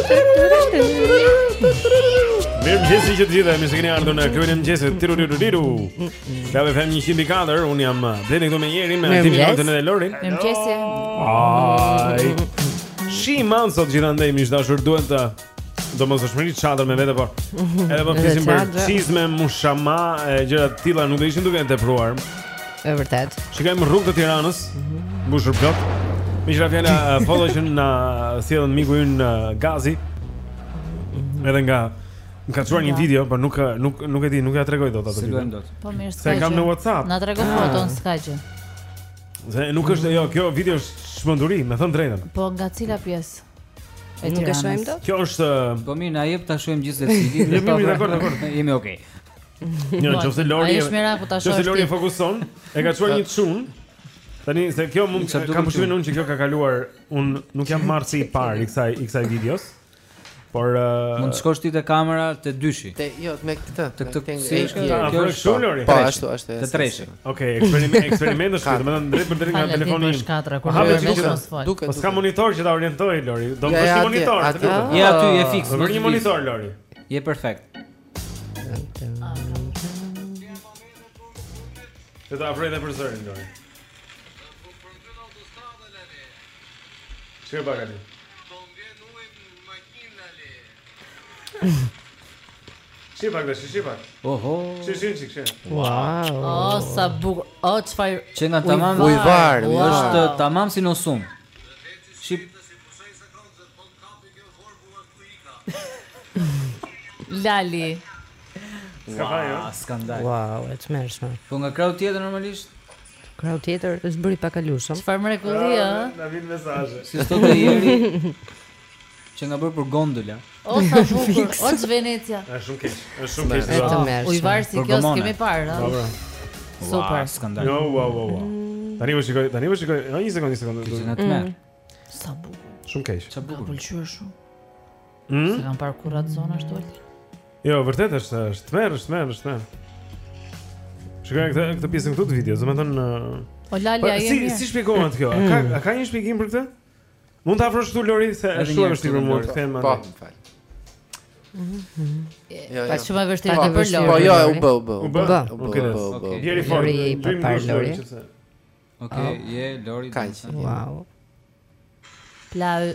Mirëmëngjesi që të gjithë, mirë se keni ardhur në klubin e mëngjesit. Tiru. Klab FM 104, unë jam Blendi këtu me Jerin, me Altinin, Oltën dhe Lorin. Mirëmëngjesi. Ai. Shi man sot gjithandej miq dashur, duhet të domosdoshmëri çadër me vete, por edhe po flisim për çizme, mushama e gjëra të tilla nuk do ishin duke tepruar. Është vërtet. Shikojmë rrugët e Tiranës, mbushur plot. Miqra fjala foto që na sjellën miku ynë Gazi. Edhe nga më ka çuar një video, por nuk e di, nuk ja tregoj dot atë video. Po mirë, se kam në WhatsApp. Na trego foton, s'ka gjë. Se nuk është, jo, kjo video është çmenduri, me thënë drejtën. Po nga cila pjesë? Nuk e shohim dot? Kjo është po mirë, na jep ta shohim gjithsesi videon. Mirë, dakor. Jemi okay. Jo, nëse Lori. Ai është mira ku ta shohësh. Nëse Lori fokuson, e ka çuar një çun. Tani se kjo mund kam përshtypjen unë që kjo ka kaluar, unë nuk jam marrë si i parë i kësaj videos. Por mund të shkosh ti te kamera te dyshi. Jo, me këtë. Si është kjo është Lori. Po, ashtu është. Te treshi. Okej, eksperiment është, domethënë drejt për drejt nga telefoni im. Po s'ka monitor që ta orientoj Lori. Do të kesh monitor. Je aty, je fiks. Do një monitor Lori. Je perfekt. Të ta afroj dhe për zërin, Lori. Shkë baka ti. Shqipak. Oho. Shqe. Wow. Oh, sa bukur. Oh, çfarë? Që nga tamam ujvar, është tamam si në sum. Shqip. Lali. Skandal. Wow, e çmërshme. Po nga krau tjetër normalisht? Krau tjetër është bëri pak kalushëm. Çfarë mrekulli ë? Na vin mesazhe. Si sot e jeri që nga bërë për gondola. O sa bukur, o Venecia. Është shumë keq. Është shumë keq. Ujvar si kjo s'kemi parë, ha. Super, skandal. Jo, wow. Tani më shikoj. Një sekondë. Që nga të merr. Sa bukur. Shumë keq. Sa bukur. Pëlqyer shumë. Se kam parë kurrat zona ashtu. Jo, vërtet është tmerr. Shikoj këtë pjesën këtu të videos, domethënë O Lalia jemi. Si shpjegohet kjo? A ka një shpjegim për këtë? Mund ta afrosh tu Lori se është shumë vështirë për mua të them atë. Po, fal. Pa shumë e vështirë për Lori. Po jo, u bë. Okej. Jeri fort. Lori. Okej, je Lori. Kaq. Wow. Plau.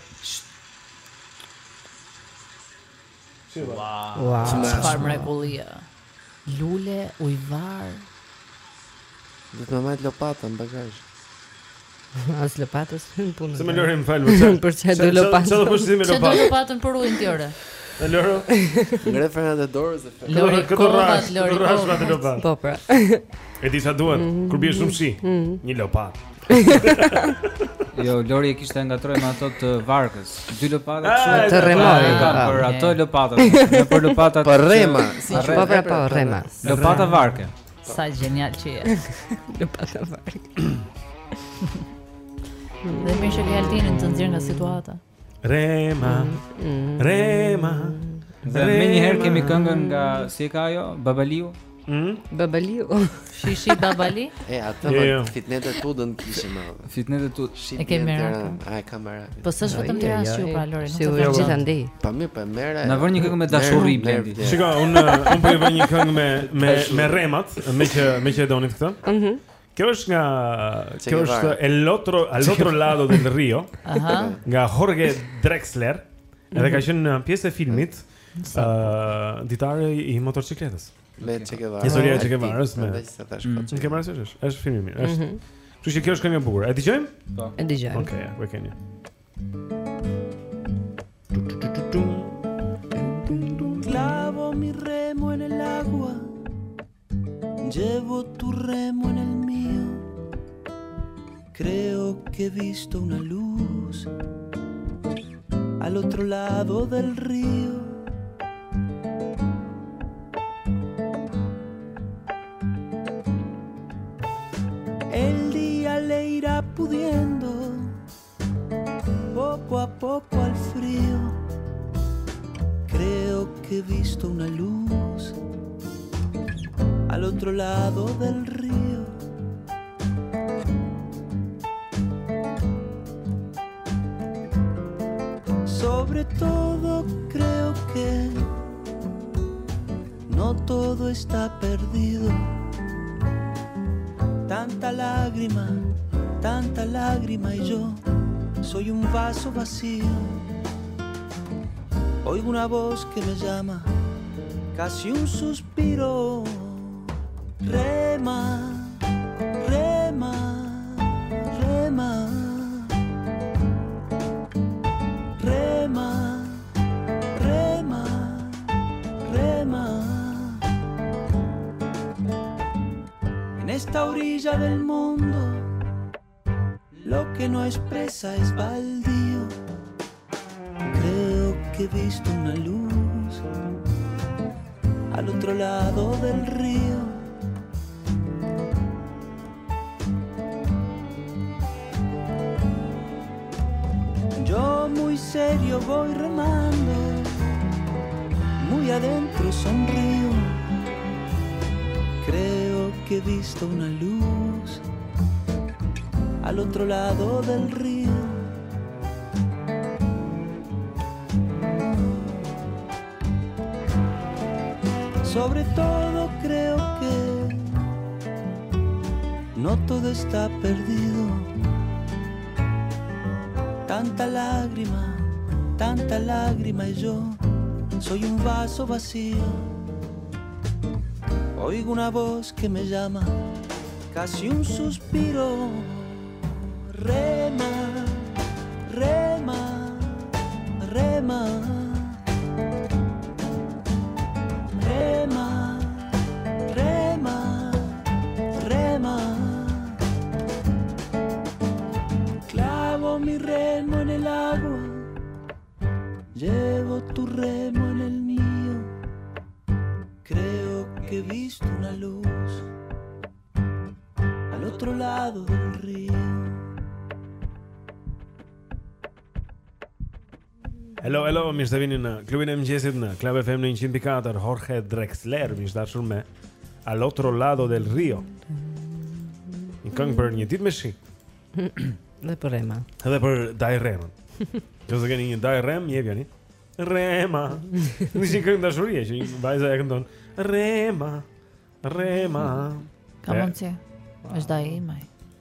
Wow. Çfarë mrekullia. Lule, ujvar. Do të më marr lopatën në bagazh. As lopatës në punë. Se më Lori më fal, për çfarë do lopatën? Çfarë do pushim me Çfarë do lopatën? lopatën për ujin tjore? E Loro? Ngre frenat e dorës e fal. Lori, këto rrash, Lori. me atë lopatë. Po pra. E di sa duhet, kur bie shumë shi, një lopatë. Jo, Lori e kishte ngatroj me ato të varkës. 2 lopata kështu të rremoj. Për ato lopatat, jo për lopatat. Po rrema, po rrema. Lopata varke. Sa genial që je. Lopata varke. Dhe më shë Altinin të nxjerr nga situata. Rema. Dhe më njëherë kemi këngën nga si ka ajo, Babaliu. Babaliu. Shishi Babali? Atë fitnetet tudën kishim. Fitnetet tud. E ke merr. Ai kamera. Po s'është vetëm Tiranë që pra Lori, nuk është gjithandej. Po mirë, po merr. Na vën një këngë me dashuri Blendi. Shiko, unë po i vë një këngë me rremat, me që e donit këtë. Kjo është El otro lado del río. Nga Jorge Drexler. Edhe ka qenë pjesë e filmit ditare i motorcikletës. Me Che Guevara. Historia e Che Guevarës me. Che Guevara është film i mirë, është. Kështu që kjo është këngë e bukur. E dëgjojmë? Po. E dëgjojmë. Okej, ku e keni? Clavo mi remo en el agua, llevo tu remo en el mío. Creo que he visto una luz al otro lado del río. El día le irá pudiendo poco a poco al frío. Creo que he visto una luz al otro lado del río. Sobre todo creo que no todo está perdido. Tanta lágrima y yo soy un vaso vacío. Oigo una voz que me llama, casi un suspiro. Rema, rema, rema. Rema, rema, rema. En esta orilla del mundo, lo que no expresa es baldío. Creo que he visto una luz al otro lado del río. Yo muy serio voy remando, muy adentro sonrío. Creo que he visto una luz al otro lado del río. Sobre todo creo que no todo está perdido. Tanta lágrima y yo soy un vaso vacío. Oigo una voz que me llama, casi un suspiro. Rema, rema, rema. Rema, rema, rema. Clavo mi remo en el agua, llevo tu remo en el mío. Creo que he visto una luz al otro lado del río. Hello, mirë se vini në klubin e mëngjesit në Club FM në 104. Jorge Drexler, mi është dashur me Al otro lado del rio. Një këngë për një ditë me shi. Dhe për Rema. Edhe për Daj Remën. Nëse keni një Daj Rem, jepjani. Rema. Nishin këngë dashurie që një vajza e këndon. Rema, Rema. Ka mundsi. Është Daj imaj.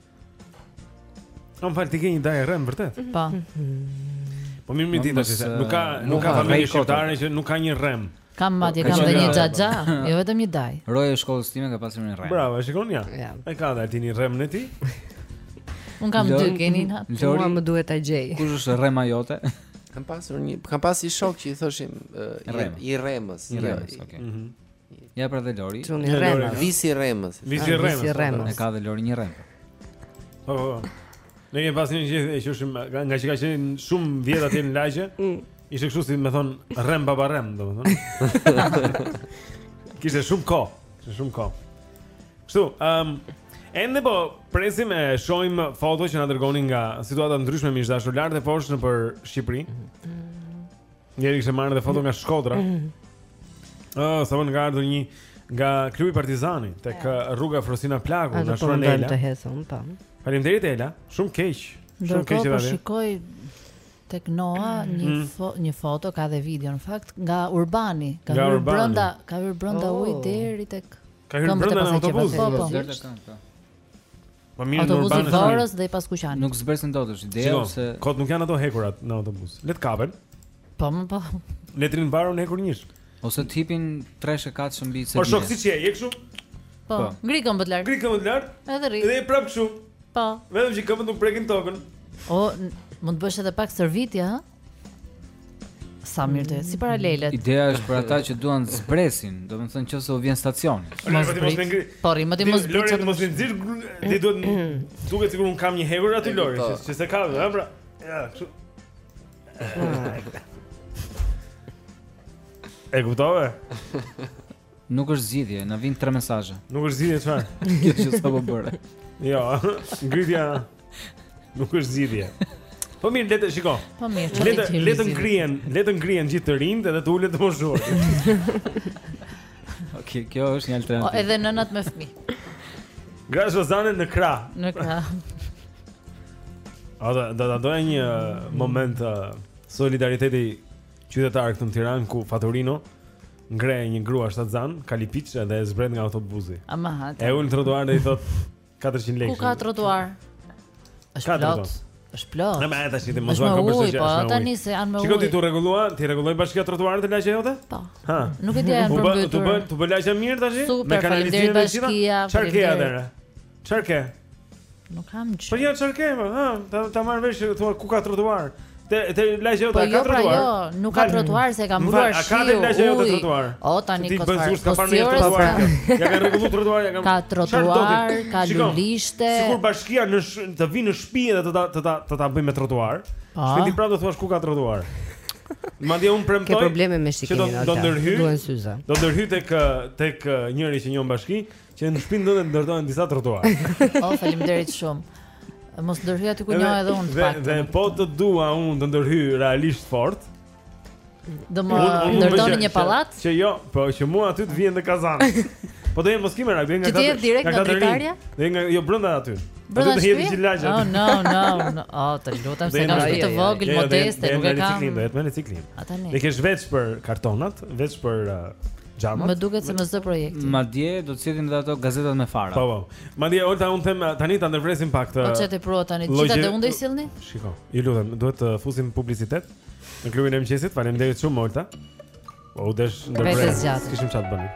Kam fal ti ke një Daj Rem vërtet? Po. Po mirë ditë se nuk ka familje shqiptare që nuk ka një rem. Kam madje kam dhe një xhaxha, jo vetëm një daj. Roja e shkollës time ka pasur një rem. Bravo, shikon ja. Ai ka dhe tini remin e tij. Un kam dy, keni natë. Mua më duhet ta gjej. Kush është rema jote? Kam pas një shok që i thoshim i remës. I remës, okay. Ja pra dhe Lori. Visi remës. Visi remës. E ka dhe Lori një rem. Po. Ne kemi pasur një gjë e qushim nga që ka qenë shumë vjet atje në lagje. Ishte kështu si më thon rem baba rem, domethënë. Kishte shumë kohë. Kështu, ende po presim e shohim foto që na dërgonin nga situata ndryshme miq dashur lart e poshtë nëpër Shqipëri. Njëri kishte marrë dhe foto nga Shkodra. Sa më nga ardhur një nga klubi Partizani tek rruga Frosina Plaku në Shronela. Faleminderit Ela, shumë keq. Shumë keq edhe. Po shikoj tek Noa një foto ka dhe video në fakt nga Urbani, ka hyrë brenda ujit deri tek. Ka hyrë brenda në autobus. Po. Po mirë në Urbani. Autobusi Vorës dhe pas Kuqanit. Nuk zbresën dot është ideja se kot nuk janë ato hekurat në autobus. Le të kapen. Po. Letrin mbarun hekur njësh. Ose tipin 3-4 mbi se. Po shok siç je kështu? Po. Ngri këmbët lart. Edhe rri. Edhe prap kështu. Po. Vetëm që këmbët nuk prekin tokën. Mund të bësh edhe pak servitje, ha? Sa mirë të, si paralelet. Ideja është për ata që duan të zbresin, domethënë nëse u vjen stacioni. Po rrimë ti mos bëj. Lori mos i nxirr, ti duhet duket sikur un kam një hekur aty Lori, që se ka, ha pra. Ja, kështu. E kuptove? Nuk është zgjidhje, na vijnë 3 mesazhe. Nuk është zgjidhje çfarë? Kjo që s'po bëre. Jo, ngritja nuk është zgjidhje. Po mirë, le të shiko. Po mirë, le të ngrihen gjithë të rinjt edhe të ulet të moshuar. Okej, kjo është një alternativë. Edhe nënat me fëmijë. Grash Rozane në krah. Në krah. Do ta doja një moment solidariteti qytetar këtu në Tiranë ku Faturino ngre një grua shtatzan, Kalipiç edhe e zbret nga autobusi. Ama E ul në trotuar dhe i thot 400 lekë. Ku ka trotuar? Është plot. Është plot. Ne më tash ti mos vao kompozicion. Po tani se janë me ujë. Çiko ti tu rregullua, ti rregulloi bashkia trotuarit të lagje jote? Po. Ha. Nuk e di janë përmbytur. Tu bën lagje mirë tash? Me kanalizimin e bashkia. Çfarë ke atëre? Çfarë ke? Nuk kam gjë. Po ja çfarë ke më? Ha, ta marr vesh thua ku ka trotuar. Te lagje jote ka trotuar. Po jo, nuk ka trotuar se ka mbuar shiu. A ka lagje jote trotuar? O tani ka fare. Ka parë një trotuar. Ja kanë rregulluar trotuar, ja kanë. Ka trotuar, ka lulishte. Sigur bashkia të vinë në shtëpi edhe të ta bëjmë me trotuar. Shpejti prapë do thuash ku ka trotuar. Madje un premtoj. Ke probleme me shikimin atë. Duhen syze. Do ndërhyj tek njëri që njon bashki që në shtëpinë ndonjë ndërtohen disa trotuar. Faleminderit shumë. Mos ndërhyj aty ku njoh edhe unë pak. Dhe po të dua unë të ndërhyj realisht fort. Do më ndërtoni një pallat? Që jo, po që mua aty të vjen në kazan. Po do jem mos kimë rak, do nga. Ti je direkt në dritarja? Do nga jo brenda aty. Brenda shtëpisë? Oh no. Oh, të lutem se kam shtëpi të vogël, modeste, nuk e kam. Do jetë me riciklim. Atani. Ne kesh veç për kartonat, veç për xhamat. Më duket se më zë projekti. Madje do të sillin edhe ato gazetat me fara. Po. Madje Olta un them tani ta ndërpresim pak të. Po çete pro tani, gjithatë unë do i sillni? Shiko, ju lutem, duhet të fusim publicitet në klubin e mëqyesit. Faleminderit shumë Olta. Po u desh ndërpres. Kishim çat bëni.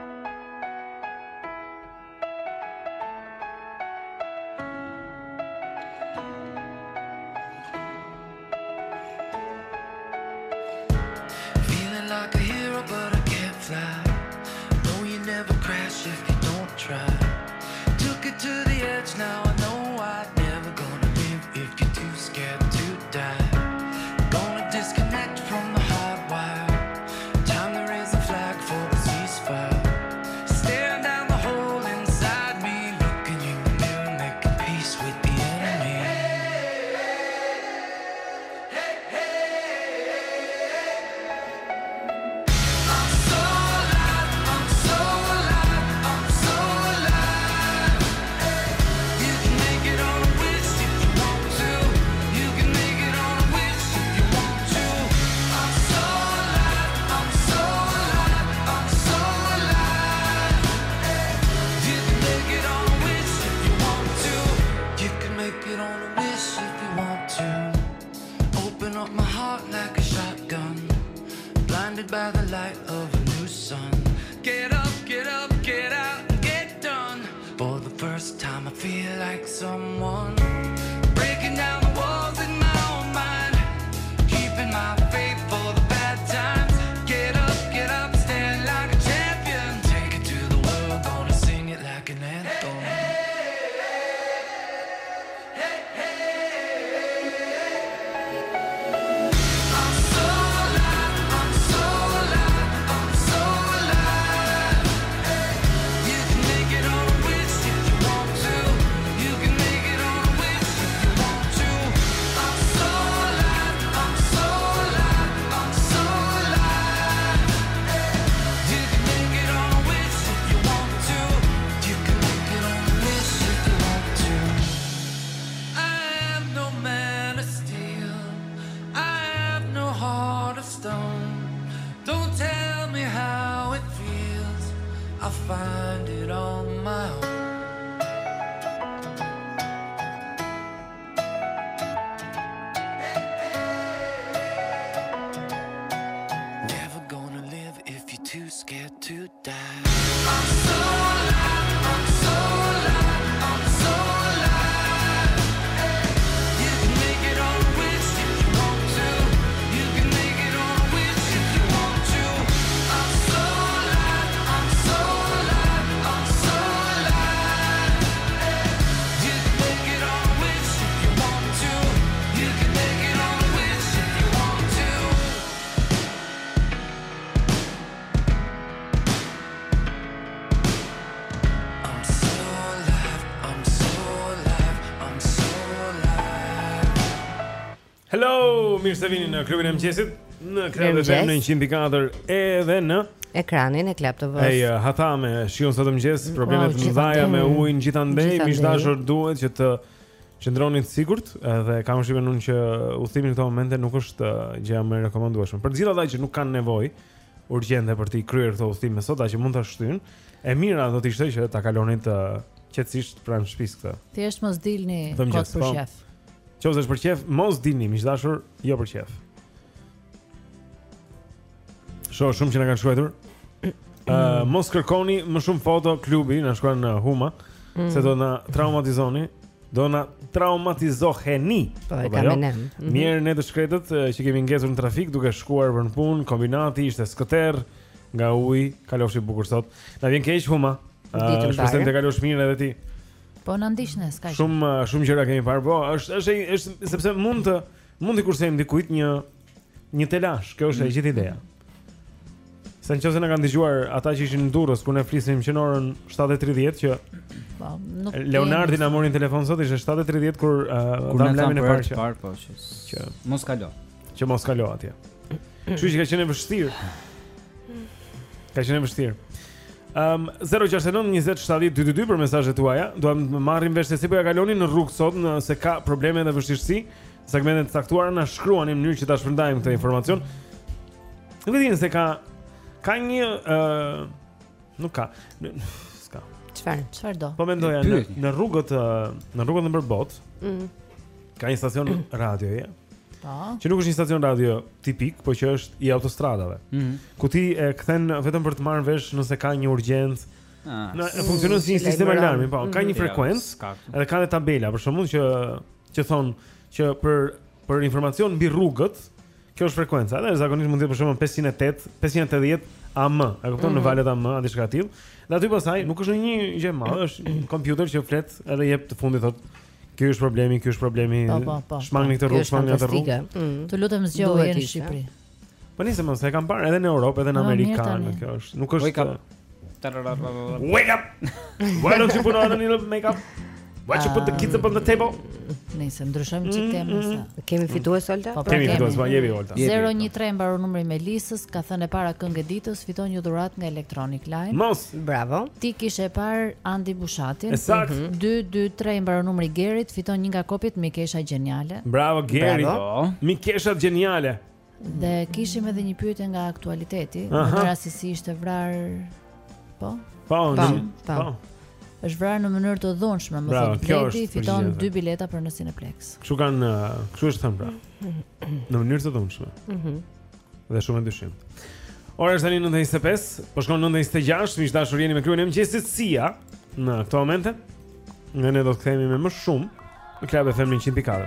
Mirë se vini në klubin e mëqyesit në Club FM në 104 edhe në ekranin e Club TV-s. Hata me shion sot mëngjes, probleme të mëdha me ujin gjithandej, miq dashur, duhet që të qëndroni të sigurt dhe kam përshtypjen unë që udhëtimi në këto momente nuk është gjë më e rekomandueshme. Për të gjithë ata që nuk kanë nevojë urgjente për të kryer këto udhëtime sot, që mund ta shtyjnë, e mira do të ishte që ta kaloni të qetësisht pranë shtëpisë këtë. Thjesht mos dilni kot për qef. Qoftë është për qef, mos dilni, miq dashur, jo për qef. Shoh shumë që na kanë shkruar. Mos kërkoni më shumë foto klubi, na shkruan në Huma, se do na traumatizoni. Do na traumatizoheni. Po e kam ne. Mirë, ne të shkretët që kemi ngesur në trafik duke shkuar për në punë, kombinati ishte skëter nga uji, kalofshi bukur sot. Na vjen keq Huma. Shpresoj të kalosh mirë edhe ti. Po na ndiqne, s'ka. Shumë gjëra kemi parë, po është sepse mund të kursejmë dikujt një telash. Kjo është e gjithë ideja. Se nëse na kanë dëgjuar ata që ishin në Durrës kur ne flisim që në orën 7:30 që Leonardi na mori në telefon sot, ishte 7:30 kur dam lajmin e parë që mos kalo. Që mos kalo atje. Kështu që ka qenë vështirë. Ka qenë vështirë. 069 20 70 222 për mesazhet tuaja. Duam të marrim vesh se si po ja kaloni në rrugë sot, nëse ka probleme dhe vështirësi, segmentet e caktuara na shkruani në mënyrë që ta shpërndajmë këtë informacion. Nuk e di nëse ka një nuk ka. S'ka. Çfarë do? Po mendoja në rrugët në përbot. Ka një stacion radioje. Që nuk është një stacion radio tipik, po që është i autostradave. Ku ti e kthen vetëm për të marrë vesh nëse ka një urgjencë. Funksionon si një sistem alarmi, po, ka një frekuencë, edhe ka dhe tabela, për shembull që thon që për informacion mbi rrugët, kjo është frekuenca. Edhe zakonisht mund të jetë për shembull 580 AM, e kupton, në valët AM, aty shka till. Dhe aty pastaj nuk është një gjë e madhe, është një kompjuter që flet edhe jep të fundit thotë ky është problemi, shmangni këtë rrugë, shmangni atë rrugë. Të lutem zgjoheni në Shqipëri. Po nisem mos e kam parë edhe në Europë, edhe në Amerikanë, kjo është. Nuk është Wake up. Why don't you put on a little makeup? Why don't you put the kids up on the table? Nëse ndryshojmë çik temën. Kemi fitues Olta? Po kemi fitues, po jepi Olta. 013 mbaron numri me Melisës, ka thënë para këngë e ditës, fiton një dhuratë nga Electronic Line. Mos, bravo. Ti kishe parë Andi Bushatin. Ësakt. 223 mbaron numri Gerit, fiton një nga kopjet Mikesha Geniale. Bravo Geri. Mikesha Geniale. Dhe kishim edhe një pyetje nga aktualiteti, në rastësi ishte vrar. Po. Është vrarë në mënyrë të dhunshme, më thot Bledi, fiton 2 bileta për në Cineplex. Kështu është thënë pra. Në mënyrë të dhunshme. Dhe shumë e dyshim. Ora është tani 9:25, po shkon 9:26, miq dashur, jeni me kryeën e mëngjesit Sia në këto momente. Ne do të kthehemi me më shumë në Club e Femrë 104.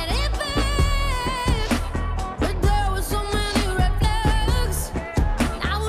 Now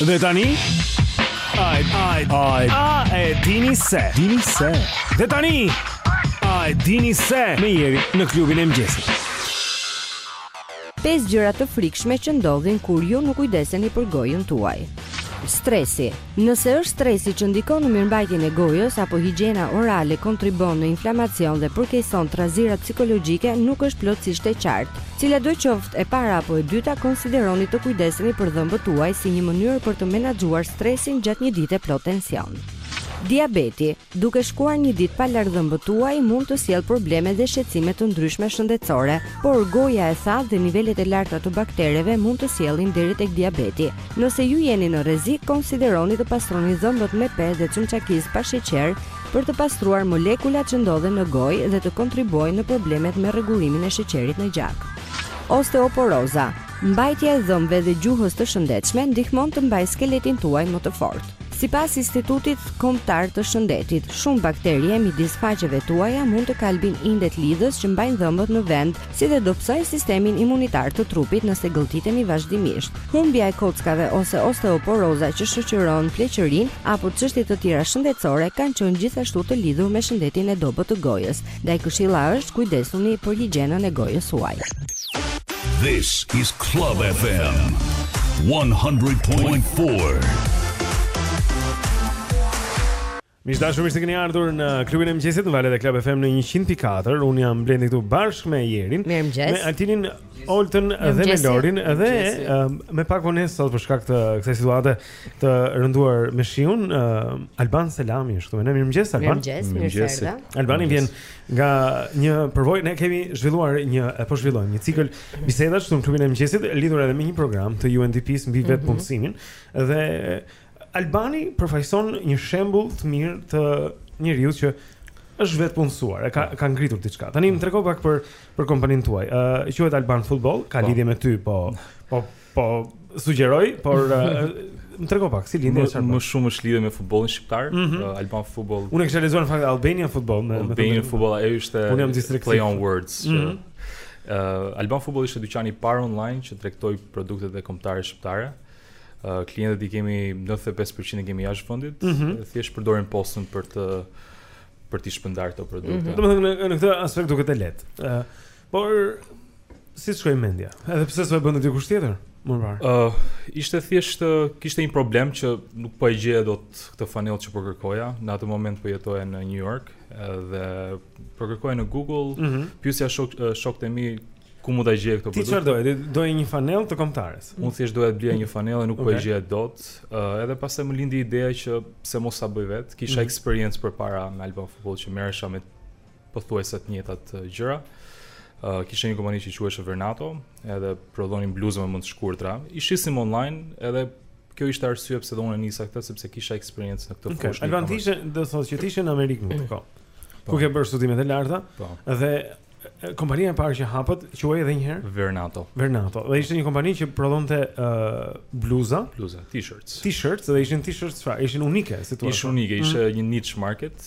Dhe tani e dini se. Dhe tani e dini se me Jeri në klubin e mëngjesit. 5 gjëra të frikshme që ndodhin kur ju nuk kujdeseni për gojën tuaj. Stresi. Nëse është stresi që ndikon në mirëmbajtjen e gojës apo higjiena orale kontribon në inflamacion dhe përkeqëson trazira psikologjike, nuk është plotësisht e qartë. Cila do qoftë e para apo e dyta, konsideroni të kujdeseni për dhëmbët tuaj si një mënyrë për të menaxhuar stresin gjatë një dite plot tension. Diabeti. Duke shkuar një ditë pa larë dhëmbët tuaj mund të sjellë probleme dhe shqetësime të ndryshme shëndetësore, por goja e thatë dhe nivelet e larta të baktereve mund të sjellin deri tek diabeti. Nëse ju jeni në rrezik, konsideroni të pastroni dhëmbët me pe dhe çumçakiz pa sheqer për të pastruar molekulat që ndodhen në gojë dhe të kontribuojnë në problemet me rregullimin e sheqerit në gjak. Osteoporoza. Mbajtja e dhëmbëve dhe gjuhës të shëndetshme ndihmon të mbajë skeletin tuaj më të fortë. Sipas Institutit Kombëtar të Shëndetit, shumë bakterie midis faqeve tuaja mund të kalbin indet lidhës që mbajnë dhëmbët në vend, si dhe dobësojnë sistemin imunitar të trupit nëse gëlltiteni vazhdimisht. Humbja e kockave ose osteoporoza që shoqëron pleqërinë apo çështje të tjera shëndetësore kanë qenë gjithashtu të lidhur me shëndetin e dobët të gojës. Ndaj këshilla është kujdesuni për higjienën e gojës suaj. This is Club FM 100.4. Miqdashur, mirë se keni ardhur në klubin e mëngjesit në valët e Club FM në 100.4. Unë jam Blendi këtu bashkë me Jerin, me Altinin, Oltën dhe me Lorin, dhe me pak vonesë sot për shkak të kësaj situate të rënduar me shiun. Alban Selami është këtu. Mirëmëngjes Alban. Mirëmëngjes. Albani vjen nga një përvojë. Ne kemi zhvilluar një cikël bisedash në klubin e mëngjesit lidhur edhe me një program të UNDP-s mbi vetpunësimin dhe Albani përfaqëson një shembull të mirë të njeriu që është vetpunësuar, ka ngritur diçka. Tani më trego pak për kompaninë tuaj. Quhet Alban Football, ka lidhje me ty, po sugjeroj, por më trego pak si lidhje çfarë? Më shumë është lidhje me futbollin shqiptar, Alban Football. Unë kisha lexuar në fakt Albanian Football, Albanian Football ai ishte play on words. Alban Football ishte dyqani i parë online që tregtoi produktet e kombëtare shqiptare. Klientët i kemi 95% e kemi jashtë vendit, thjesht përdorin postën për t'i shpërndar këto produkte. Domethënë në këtë aspekt duket e lehtë. Por si shkoi mendja? Edhe pse s'u bën diku tjetër? Më parë. Ishte thjesht kishte një problem që nuk po e gjeja dot këtë fanell që po kërkoja. Në atë moment po jetoja në New York dhe po kërkoja në Google, pyesja shokët e mi ku mund ta gjej këto produkte. Ti çfarë doje një fanell të kombëtares? Unë thjesht doja të blija një fanell e nuk po e gjeja dot. Edhe pastaj më lindi ideja që pse mos sa bëj vet. Kisha eksperiencë përpara me Alban Football që merresha me pothuajse të njëjtat gjëra. Kisha një kompani që quhej Vernato, edhe prodhonin bluzë më të shkurtra. I shisim online, edhe kjo ishte arsye pse unë nisa këtë sepse kisha eksperiencë në këtë fushë. Alban ishte, do thotë që ishte në Amerikë në këtë kohë. Ku ke bërë studimet e larta? Dhe kompania e parë që hapët quhej edhe një herë Vernato. Dhe ishte një kompani që prodhonte bluza, t-shirts, dhe ishin t-shirts çfarë? Ishin unike, si thua? Ishin unike, ishte një niche market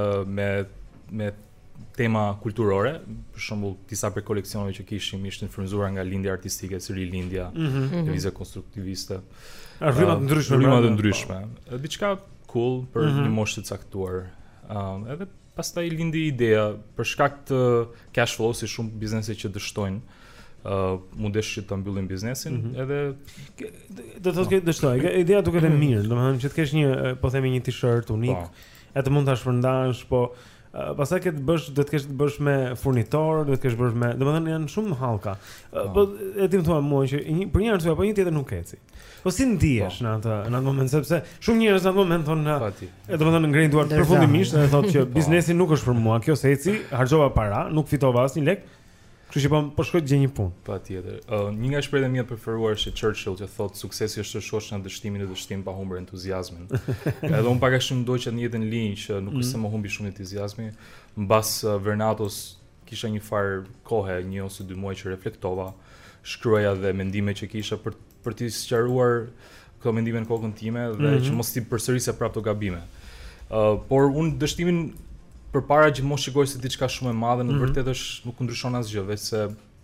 me tema kulturore, për shembull disa prej koleksioneve që kishim ishin frymzuar nga lindja artistike, si rilindja, lëvizje konstruktiviste. Rryma të ndryshme. Diçka cool për një moshë të caktuar. Edhe pastaj lindi ideja për shkak të cash flow si shumë biznese që dështojnë, mundesh që të mbyllin biznesin, edhe do të thotë dështoj. Ideja duket e mirë, domethënë që të kesh një, po themi një t-shirt unik, e të mund ta shpërndash, po pastaj që do të kesh të bësh me furnitor, do të kesh bësh me, domethënë janë shumë hallka. Po e di më thua mua që për një arsye apo një tjetër nuk eci. Po si ndihesh në atë moment, sepse shumë njerëz në atë moment thonë, domethënë ngrenin duart përfundimisht dhe thotë që biznesi nuk është për mua, kjo se eci, harxova para, nuk fitova asnjë lek. Kështu që po shkoj të gjej një punë. Patjetër. Një nga shprehjet mia të preferuara është Churchill që thotë suksesi është të shohësh në dështimin e dështim pa humbur entuziazmin. Edhe unë pak a shumë ndoqa në jetën linjë që nuk është se më humbi shumë entuziazmi. Mbas Vernatos kisha një farë kohë, 1 ose 2 muaj që reflektova, shkruaja dhe mendimet që kisha për t'i sqaruar këto mendime në kokën time dhe që mos t'i përsërisja prapë to gabime. Por unë dështimin përpara që mos shikoj se diçka shumë e madhe, në vërtetë është nuk ndryshon asgjë, veç se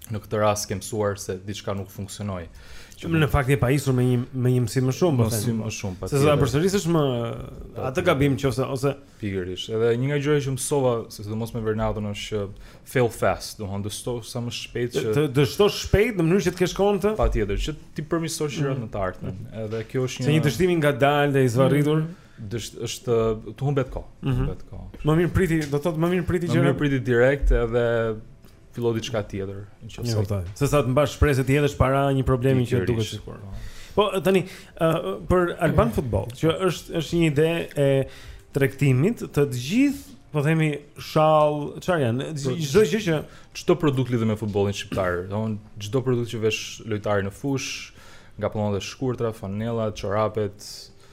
Në këtë rast kem mësuar se diçka nuk funksionoi. Në fakt je pasur me një mësim më shumë, po them. Më shumë, patjetër. Se sa përsërisësh më atë gabim nëse ose pikërisht. Edhe një nga gjërat që mësova, sidomos me Vernadon, është që fail fast, domethënë dështo sa më shpejt që të dështosh shpejt në mënyrë që të kesh kohën të. Patjetër, që ti përmirësosh gjërat në të ardhmen. Edhe kjo është një dështim i ngadalë dhe i zvarritur. Është të humbet kohë, Më mirë priti, do thotë më mirë priti gjëra. Më mirë priti direkt edhe fillo diçka tjetër, nëse se sa të mbash shpresë të jetësh para një problemi që duket sikur. Po tani për Alban Football, që është një ide e tregtimit të gjithë, po themi shall, çfarë janë? Çdo gjë që çdo produkt lidhur me futbollin shqiptar, domthonë çdo produkt që vesh lojtari në fush, nga pallonat e shkurtra, fanellat, çorapet,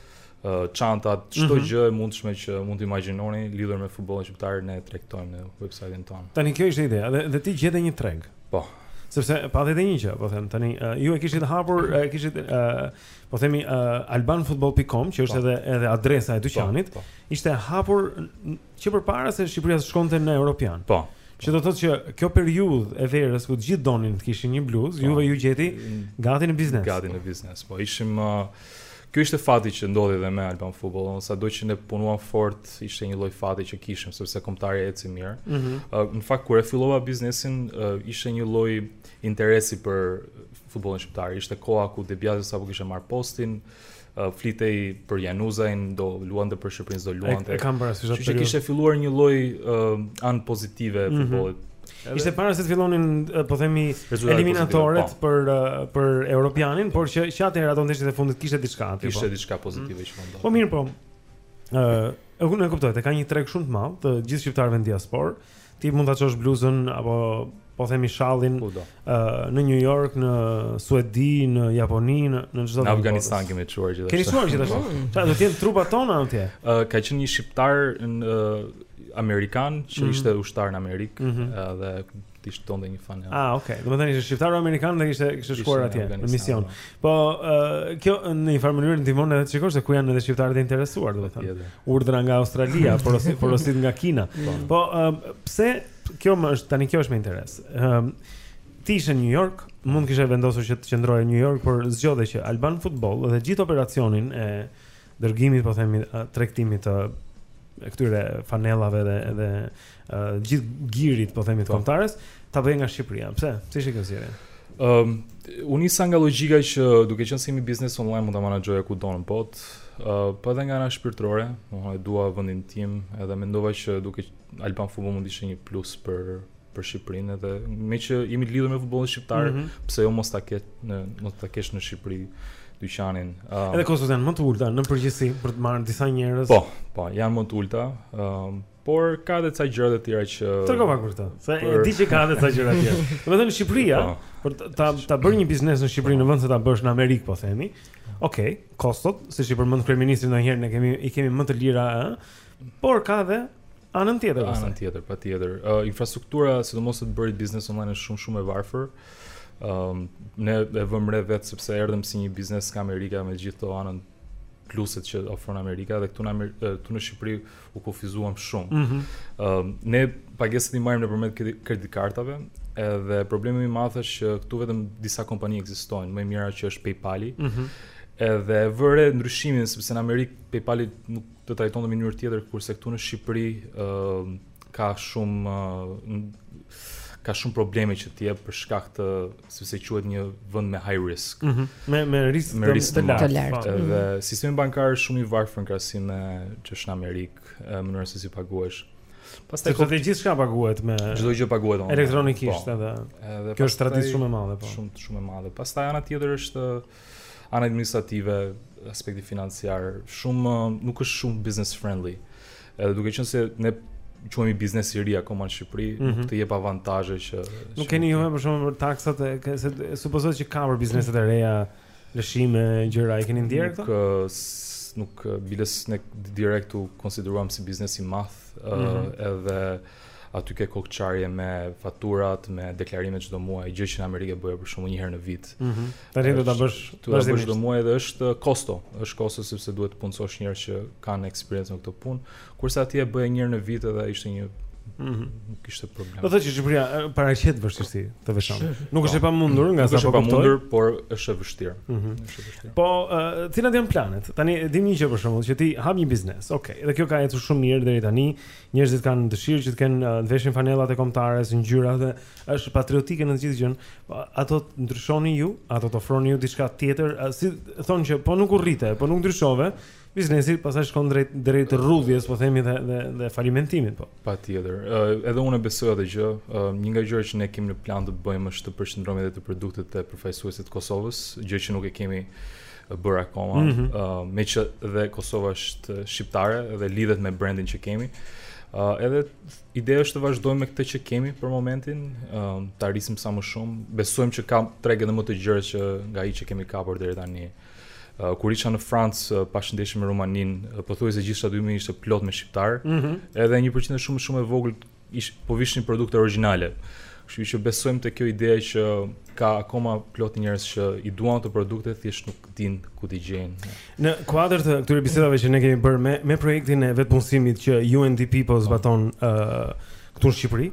çantat, çdo gjë e mundshme që mund të imagjinoni lidhur me futbollin shqiptar ne tregtojmë në website-in tonë. Tani kjo ishte ideja, dhe ti gjete një treg. Po. Sepse pathet një gjë, po them, tani ju e kishit hapur, kishit po themi albanfootball.com, që është edhe adresa e dyqanit, ishte hapur që përpara se Shqipëria të shkonte në Europian. Po. Që do të thotë që kjo periudhë e verës ku të gjithë donin të kishin një bluzë, juve ju gjeti gati në biznes. Gati në biznes. Po ishim kjo ishte fati që ndodhi edhe me Alban Football, sado që ne punuam fort, ishte një lloj fati që kishim sepse kombëtari eci mirë. Në fakt kur e fillova biznesin, ishte një lloj interesi për futbollin shqiptar. Ishte koha ku Debiazi sapo kishte marr postin, flitej për Januzajn, do luante për Shqipërinë, do luante. Që kishte filluar një lloj anë pozitive e futbollit. Ishte para se të fillonin, po themi, eliminatorët për Europianin, por që atëherë ato ndeshjet e fundit kishte diçka aty. Kishte diçka pozitive që ndodhi. Po mirë, po. Unë e kuptoj, ka një treg shumë të madh të gjithë shqiptarëve në diasporë. Ti mund ta çosh bluzën apo po themi shallin në New York, në Suedi, në Japoni, në çdo në Afganistan kemi çuar gjithashtu. Keni çuar gjithashtu? Çfarë do të jenë trupat tona atje? Ka qenë një shqiptar në Amerikan që ishte ushtar në Amerikë dhe ishte tonte një fan. Okay. Domethënë ishte shqiptar amerikan dhe kishte shkuar atje në mision. Po kjo në një farë mënyrë ndihmon edhe të shikosh se ku janë edhe shqiptarët e interesuar, domethënë. Urdhra nga Australia, porosit nga Kina. Po pse kjo tani kjo është më interes. Ti ishe në New York, mund kishe vendosur që të qëndroje në New York, por zgjodhe që Alban Football dhe gjithë operacionin e dërgimit, po themi, tregtimit të këtyre fanellave dhe gjithë girit, po themi, të kombëtares, ta bëj nga Shqipëria. Pse? Si ishte kjo zgjedhje? Unë nisa nga logjika që duke qenë si mi biznes online mund ta menaxhoja kudo në botë, po edhe nga ana shpirtërore, domethënë dua vendin tim, edhe mendova që duke Alban Football mund ishte një plus për Shqipërinë, edhe me që jemi të lidhur me futbollin shqiptar, pse jo mos ta kesh në Shqipëri dyqanin. Edhe kostot janë më të ulta në përgjithësi për të marrë disa njerëz. Po, janë më të ulta, por ka edhe ca gjëra të tjera që Tërko pak për këtë. Se e di që ka edhe ca gjëra të tjera. Domethënë Shqipëria, për ta bërë një biznes në Shqipëri në vend se ta bësh në Amerikë, po themi. Okej, kostot, siç i përmend kryeministri ndonjëherë ne kemi më të lira, por ka edhe anën tjetër. Anën tjetër, patjetër. Infrastruktura, sidomos të bërit biznes online është shumë e varfër. Ne e vëmë re vetë sepse erdhëm si një biznes nga Amerika me gjithë të anën pluset që ofron Amerika dhe këtu në Shqipëri u kufizuam shumë. Ne pagesat i marrim nëpërmjet kreditkartave, edhe problemi më i madh është që këtu vetëm disa kompani ekzistojnë, më e mira që është PayPal-i. Edhe vëre ndryshimin sepse në Amerikë PayPal-i nuk të trajton në mënyrë tjetër, kurse këtu në Shqipëri ka shumë probleme që t'jep për shkak të sepse quhet një vend me high risk. Me risk të lartë. Dhe sistemi bankar është shumë i varfër në krahasim me që është në Amerikë, mënyra se si paguhesh. Pastaj të gjithçka paguhet me çdo gjë paguhet elektronikisht edhe kjo është traditë shumë e madhe, po. Shumë e madhe. Pastaj ana tjetër është ana administrative, aspekti financiar, nuk është shumë business friendly. Edhe duke qenë se ne quhemi biznes i ri akoma në Shqipëri, nuk të jep avantazhe që nuk keni juve për shembull për taksat, se supozohet që ka për bizneset e reja lëshime, gjëra, i keni ndier këto? Nuk biles ne direkt u konsideruam si biznes i madh, edhe aty ke kokçarje me faturat, me deklarimet çdo muaj, gjë që në Amerikë bëhet për shembull një herë në vit. Tani do ta bësh çdo muaj dhe është kosto sepse duhet të punësosh njerëz që kanë eksperiencë në këtë punë, kurse atje bëhet një herë në vit edhe ishte një Nuk ishte problem. Do thotë që Shqipëria paraqet vështirësi të veçanta. Nuk është e pamundur nga sa po kuptoj. Nuk është e pamundur, por është e vështirë. Është e vështirë. Po, cilat janë planet? Tani dim një gjë për shembull, që ti hap një biznes. Okej, dhe kjo ka ecur shumë mirë deri tani. Njerëzit kanë dëshirë që të kenë të veshin fanellat e kombëtares, ngjyra dhe është patriotike në të gjithë gjën. Ato ndryshoni ju, ato të ofroni ju diçka tjetër, si thonë që po nuk urrite, po nuk ndryshove. Biznesi pastaj shkon drejt rrudhjes, po themi dhe falimentimit, po. Patjetër. Edhe unë besoj atë gjë. Një nga gjërat që ne kemi në plan të bëjmë është të përqendrohemi edhe te produktet e përfaqësuesit të Kosovës, gjë që nuk e kemi bërë akoma. Meqë dhe Kosova është shqiptare dhe lidhet me brandin që kemi. Edhe ideja është të vazhdojmë me këtë që kemi për momentin, të arrisim sa më shumë. Besojmë që ka treg edhe më të gjerë që nga ai që kemi kapur deri tani. Kur isha në Francë, pashëndeshje me Rumaninë, pothuajse gjithçka dymi ishte plot me shqiptar, edhe 1% shumë e vogël po vishin produkte origjinale. Kështu që besojmë te kjo ide që ka akoma plot njerëz që i duan ato produkte, thjesht nuk dinë ku t'i gjejnë. Në kuadër të këtyre bisedave që ne kemi bërë me projektin e vetpunësimit që UNDP po zbaton këtu në Shqipëri,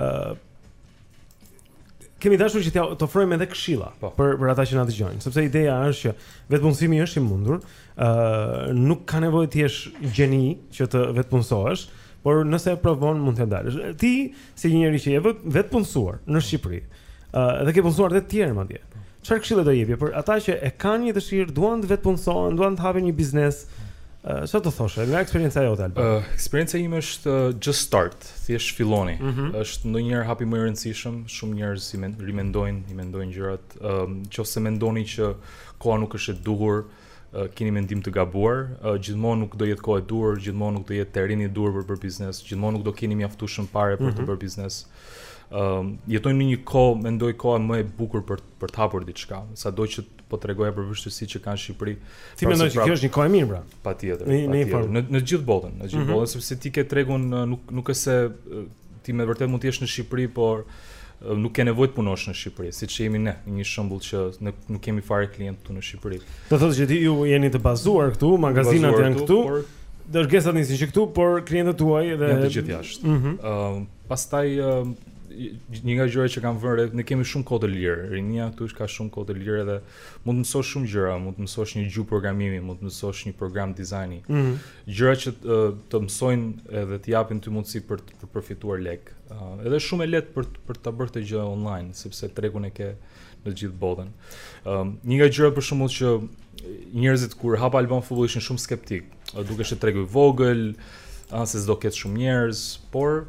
kemi dashur që të ofrojmë edhe këshilla për ata që na dëgjojnë, sepse ideja është që vetpunësimi është i mundur, nuk ka nevojë të jesh gjeni që të vetpunësohesh, por nëse e provon mund të dalësh. Ti si një njeri që je vetpunësuar në Shqipëri, dhe ke punësuar edhe të tjerë madje. Çfarë këshille do jepje për ata që e kanë një dëshirë, duan të vetpunësohen, duan të hapin një biznes? Çfarë do thoshe nga eksperienca jote, Alban? Eksperienca ime është just start, thjesht filloni. Është ndonjëherë hapi më i rëndësishëm, shumë njerëz i mendojnë gjërat, nëse mendoni që koha nuk është e duhur, keni mendim të gabuar, gjithmonë nuk do jetë kohë e duhur, gjithmonë nuk do jetë terreni i duhur për biznes, gjithmonë nuk do keni mjaftueshëm parë për të bërë biznes. Jetojmë në një kohë, mendoj koha më e bukur për të hapur diçka. Sado që po tregoja për vështirësitë që kanë në Shqipëri. Ti mendoj që kjo është një kohë e mirë, pra? Patjetër. Në gjithë botën, sepse ti ke tregun nuk është se ti me vërtet mund të jesh në Shqipëri, por nuk ke nevojë të punosh në Shqipëri, siç jemi ne, një shembull që ne nuk kemi fare klientë këtu në Shqipëri. Do thotë që ti ju jeni të bazuar këtu, magazinat janë këtu. Dërgesat nisin që këtu, por klientët tuaj dhe janë të gjithë jashtë. Pastaj një nga gjërat që kam vënë, ne kemi shumë kohë të lirë. Rinia këtu ka shumë kohë të lirë dhe mund të mësosh shumë gjëra, mund të mësosh një gjuhë programimi, mund të mësosh një program dizajni. Gjëra që të mësojnë edhe të japin ty mundësi për të përfituar lek. Edhe shumë e lehtë për ta bërë këtë gjë online, sepse tregun e ke në gjithë botën. Një nga gjërat për shembull që njerëzit kur hap Alban Futboll ishin shumë skeptik, dukesh të tregu i vogël, se s'do ketë shumë njerëz, por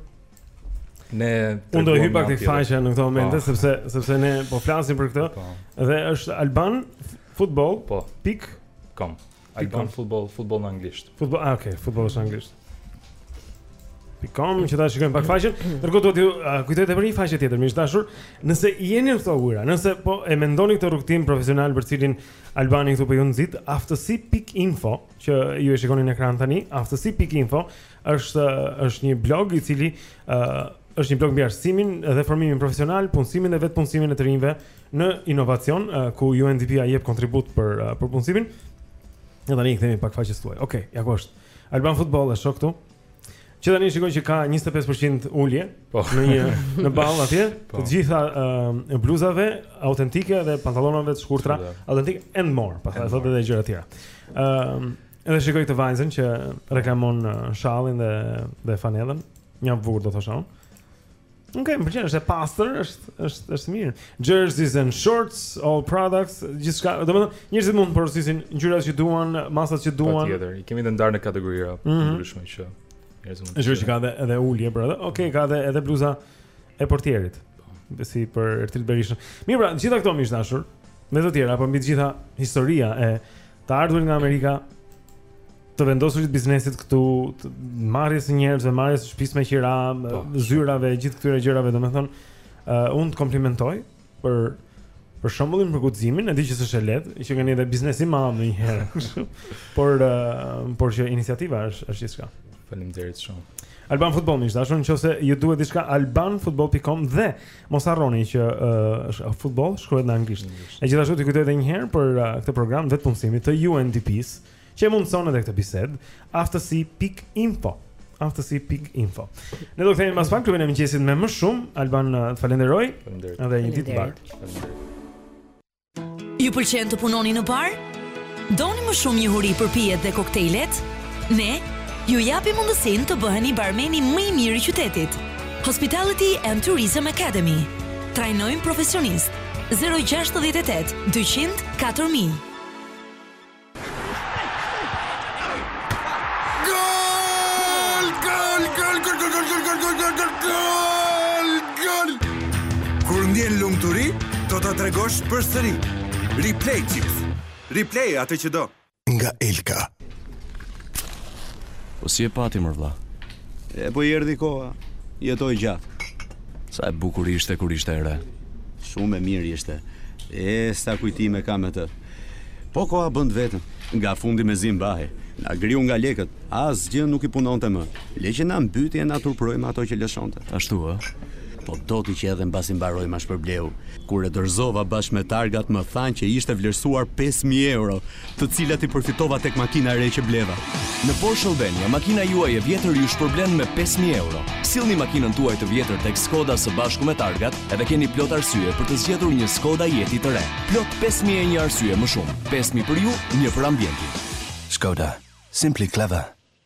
unë do hyj pak tek faqja në këtë moment, sepse ne po flasim për këtë. Dhe është Alban Futboll.com. Alban Futboll në anglisht. Okej, futboll është anglisht. .com, që ta shikojmë pak faqen. Ndërkohë do t'ju kujtoj edhe për një faqe tjetër, miq dashur, nëse jeni në këto ujëra, nëse po e mendoni këtë rrugtim profesional për cilin Albani këtu po ju nxit, aftësi.info, që ju e shikoni në ekran tani, aftësi.info është një blog i cili është një blog mbi arsimin dhe formimin profesional, punësimin dhe vetpunësimin e të rinjve në inovacion, ku UNDP jep kontribut për punësimin. Ne tani kthehemi pak faqes tuaj. Okej, ja ku është. Alban Futboll është këtu. Që tani shikoj që ka 25% ulje në ball atje, të gjitha bluzave autentike dhe pantallonave të shkurtra autentike and more, pastaj thotë edhe gjëra të tjera. Edhe shikoj këtë vajzën që reklamon shallin dhe fanellën. Një bukur do thosha unë. Okej, më pëlqen, është e pastër, është mirë. Jerseys and shorts, all products, gjithçka. Domethënë, njerëzit mund të porosisin ngjyrat që duan, masat që duan. Patjetër, i kemi të ndarë në kategorira ndryshme që njerëzit mund të. Është që ka edhe ulje për atë. Okej, ka edhe bluza e portierit. Si për Ertil Berishën. Mirë, pra, gjitha këto miq dashur, me të tjera, apo mbi të gjitha historia e të ardhurit nga Amerika, të vendosurit biznesit këtu, marrjes së njerëzve, marrjes së shtëpisë me qira, zyrave, gjithë këtyre gjërave, domethënë, unë të komplimentoj për shembullin për guximin, e di që s'është e lehtë, që kanë edhe biznes i madh ndonjëherë. Por që iniciativa është gjithçka. Faleminderit shumë. Alban Futboll, miq dashur, nëse ju duhet diçka, albanfutboll.com dhe mos harroni që është futboll shkruhet në anglisht. E gjithashtu ti kujtoj edhe një herë për këtë program vetpunësimi të UNDP-s, që mundson edhe këtë bisedë, aftësi.info. aftësi.info. Ne do kthehemi pas pak klubin e mëngjesit me më shumë. Alban, të falenderoj. Edhe një ditë të bardhë. Ju pëlqen të punoni në bar? Doni më shumë njohuri për pijet dhe koktejlet? Ne ju japim mundësinë të bëheni barmeni më i mirë i qytetit. Hospitality and Tourism Academy. Trajnojmë profesionist. 068 200 4000. Gol! Kur ndjen lumturi, do ta tregosh përsëri. Replay Chips. Replay atë që do. Nga Elka. Po si e pati mër vlla? Po i erdhi koha. Jetoj gjatë. Sa e bukur ishte kur ishte e re. Shumë e mirë ishte. Sa kujtime kam me të. Po koha bënd vetën. Nga fundi me zim bahe. Na griu nga lekët. Asgjë nuk i punonte më. Le që na mbyti e na turprojmë ato që lëshonte. Ashtu ë? Po do t'i që edhe mbasi mbaroj ma shpërbleu. Kur e dërzova bashkë me targat më thanë që ishte vlerësuar 5.000 euro, të cilat i përfitova tek makina e re që bleva. Në Porsche Albania, makina juaj e vjetër ju shpërblen me 5.000 euro. Sillni makinën tuaj të vjetër tek Skoda së bashku me targat, edhe keni plot arsye për të zgjedhur një Skoda Yeti të re. Plot 5.000 e një arsye më shumë. 5.000 për ju, një për ambientin. Skoda, simply clever.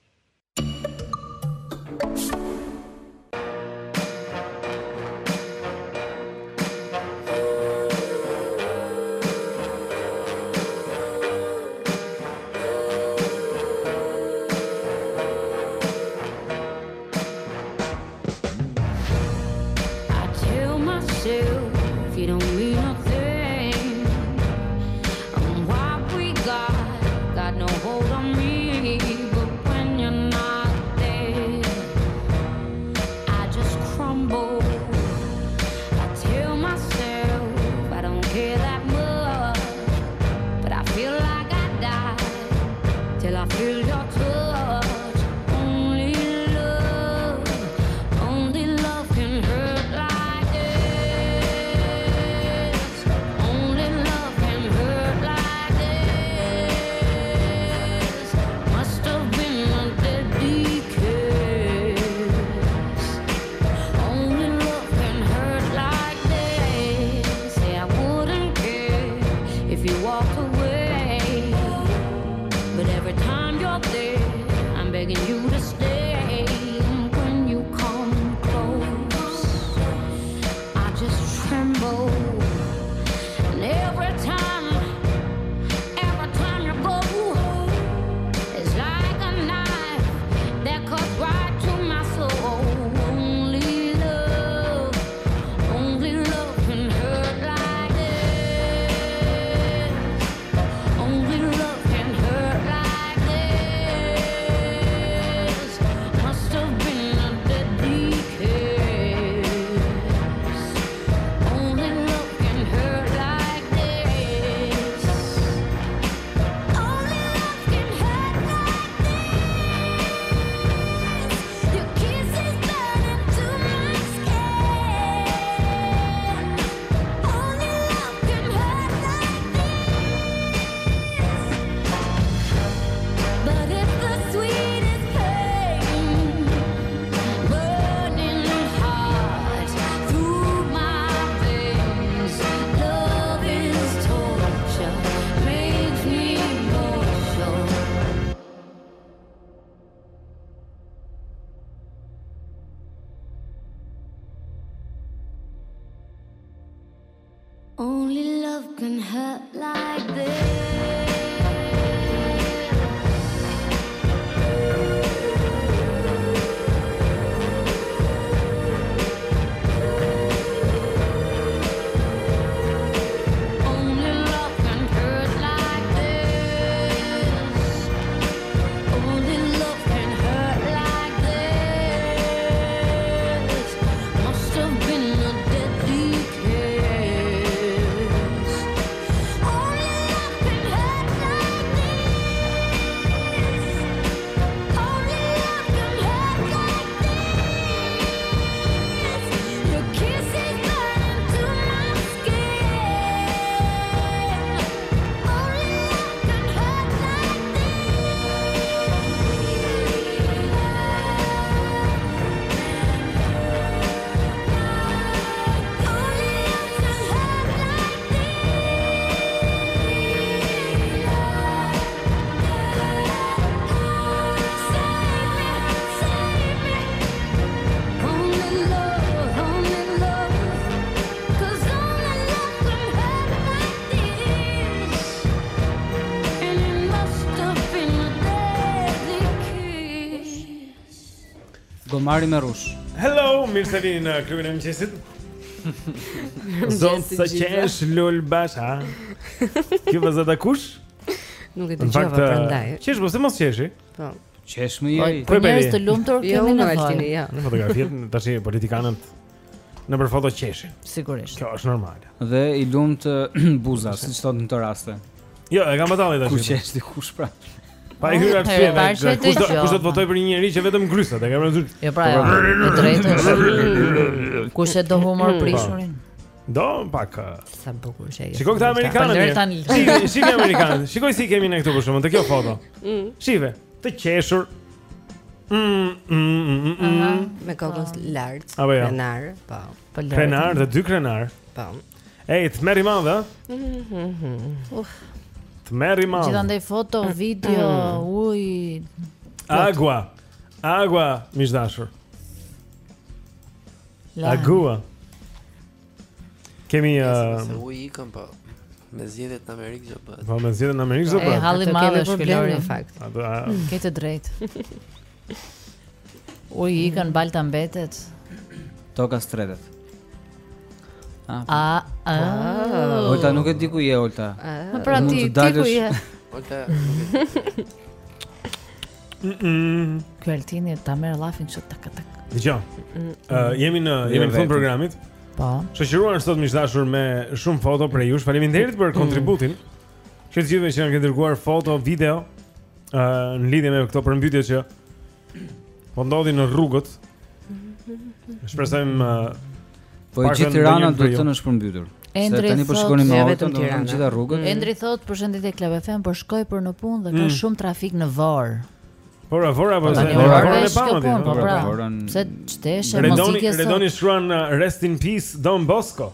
Tell myself you don't mean nothing. What we got no hold on me. But when you're not there, I just crumble. I tell myself I don't care that much, but I feel like I die till I feel your touch. Only love can hurt like this. Only love can hurt like this. Must have been a deadly kiss. Only love can hurt like this. Say I wouldn't care if you walked away, but every time you're there, I'm begging you to stay. When you come close, I just tremble. And every time you go, it's like a knife that cuts right to my soul. Only love can hurt like this. Only love can hurt like this. Must have been a deadly kiss. Only love can hurt like this. Only love can hurt like this. Your kiss is burning to my skin. Only love can hurt like this. But it's the sweetest pain, burning hot through my veins. Love is torture, makes me emotional. Only love can hurt like this. Only love can hurt like this. Only love can hurt like this. Must have been a deadly kiss. Only love can Gomari me rrush. Hello, mirë se vini në klubin e mëngjesit. Zot sa qesh lul basha. Kjo vazhda kush? Nuk e dëgjova prandaj. Qesh mos e mos qeshi? Po. Qesh më jeri. Po njerëz të lumtur kemi nevojë. Ja. Në fotografiet tash politikanët në për foto qeshin. Sigurisht. Kjo është normale. Dhe i lumt buza, siç thot në të raste. Jo, e kam batalli tash. Ku qesh dikush pra. Pa i hyrë atë kush do të votoj për një njerëz që vetëm grysat e ka parasysh. Jo pra, e drejtë është. Kush e do humor prishurin? Do pak. Sa bukur që është. Shikoj këta amerikanët. Shikoj amerikanët. Shikoj si kemi ne këtu për shkakun te kjo foto. Shive, të qeshur. Me kokën lart. Krenar, po. Krenar, dhe 2 krenar. Po. Ej, të merri madhe. Të merri madhe. Gjithandaj foto, video, uj. Agua, miqdashur. Agua. Kemi uj ikën po. Me zgjedhjet në Amerikë çfarë bëhet? Po me zgjedhjet në Amerikë çfarë bëhet? Halli madh është Lori në fakt. Ke të drejtë. Uj ikën balta mbetet. Toka stretet. Oh. Olta nuk e di ku je Olta. Ma pra ti ku je? Olta. Ky Altini ta merr llafin kështu tak. Dgjoj. Jemi në fund programit. Po. Shoqëruar sot miqdashur me shumë foto prej jush. Faleminderit për kontributin. Që të gjithëve që kanë dërguar foto, video në lidhje me këto përmbytje që po ndodhin në rrugët. Shpresojmë po i gjithë Tirana do të thënë është përmbytur. Se tani po shikoni me vetëm në gjitha rrugët. Endri thot përshëndetje Club FM, po shkoj për në punë dhe ka shumë trafik në Vor. Po vora po se vora e pamën. Po pra. Pse çteshe muzikë sot. Redoni shkruan rest in peace Don Bosco.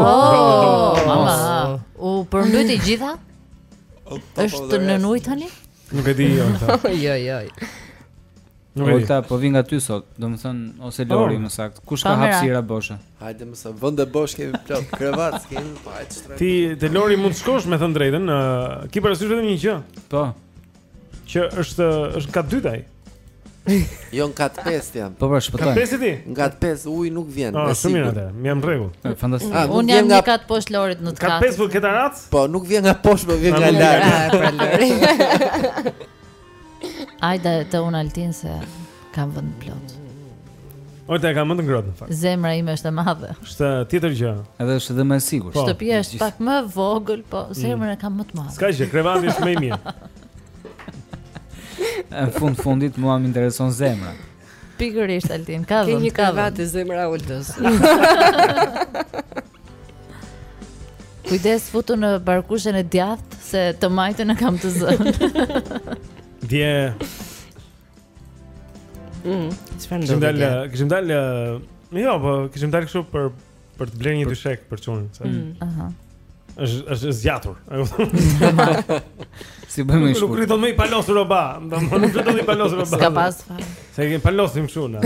Mama. U përmbyti gjitha? Është në ujë tani? Nuk e di Olta. Jo. Olta po vi nga ty sot, domethënë ose Lori më saktë. Kush ka hapësira boshe? Hajde më sa vende bosh kemi plot krevat, kemi po hajde shtrem. Ti te Lori mund të shkosh me thënë drejtën, ki parasysh vetëm një gjë. Po. Që është kat 2 ai. Jo në kat 5 jam. Po pra shpëtoj. Kat 5 ti? Në kat 5 uji nuk vjen. Shumë mirë atë. Më jam rregull. Fantastik. Unë jam nga kat poshtë Lorit në kat. Kat 5 po ketë rac? Po nuk vjen nga poshtë, po vjen nga lart. Pra Lori. Ajde të unë Altin se kam vend plot. Ojta e kam më të ngrohtë në fakt. Zemra ime është e madhe. Është tjetër gjë. Edhe është edhe më e sigurt. Shtëpia është pak më vogël, po zemrën e kam më të madhe. S'ka gjë, krevati është më i mirë. Në fundit mua më intereson zemra. Pikërisht Altin, ka vend. Ke një krevat e zemra Oltës. Kujdes futu në barkushën e djathtë se të majtën e kam të zënë. Dje. Çfarë ndodhi? Kishim dalë, jo, po kishim dalë kështu për të blerë një dyshek për çunin, Aha. Është zgjatur. Si bëjmë më shkurt. Nuk rriton më i palosur roba, domethënë nuk rriton i palosur roba. Ska pas fare. Se kemi palosim kështu na.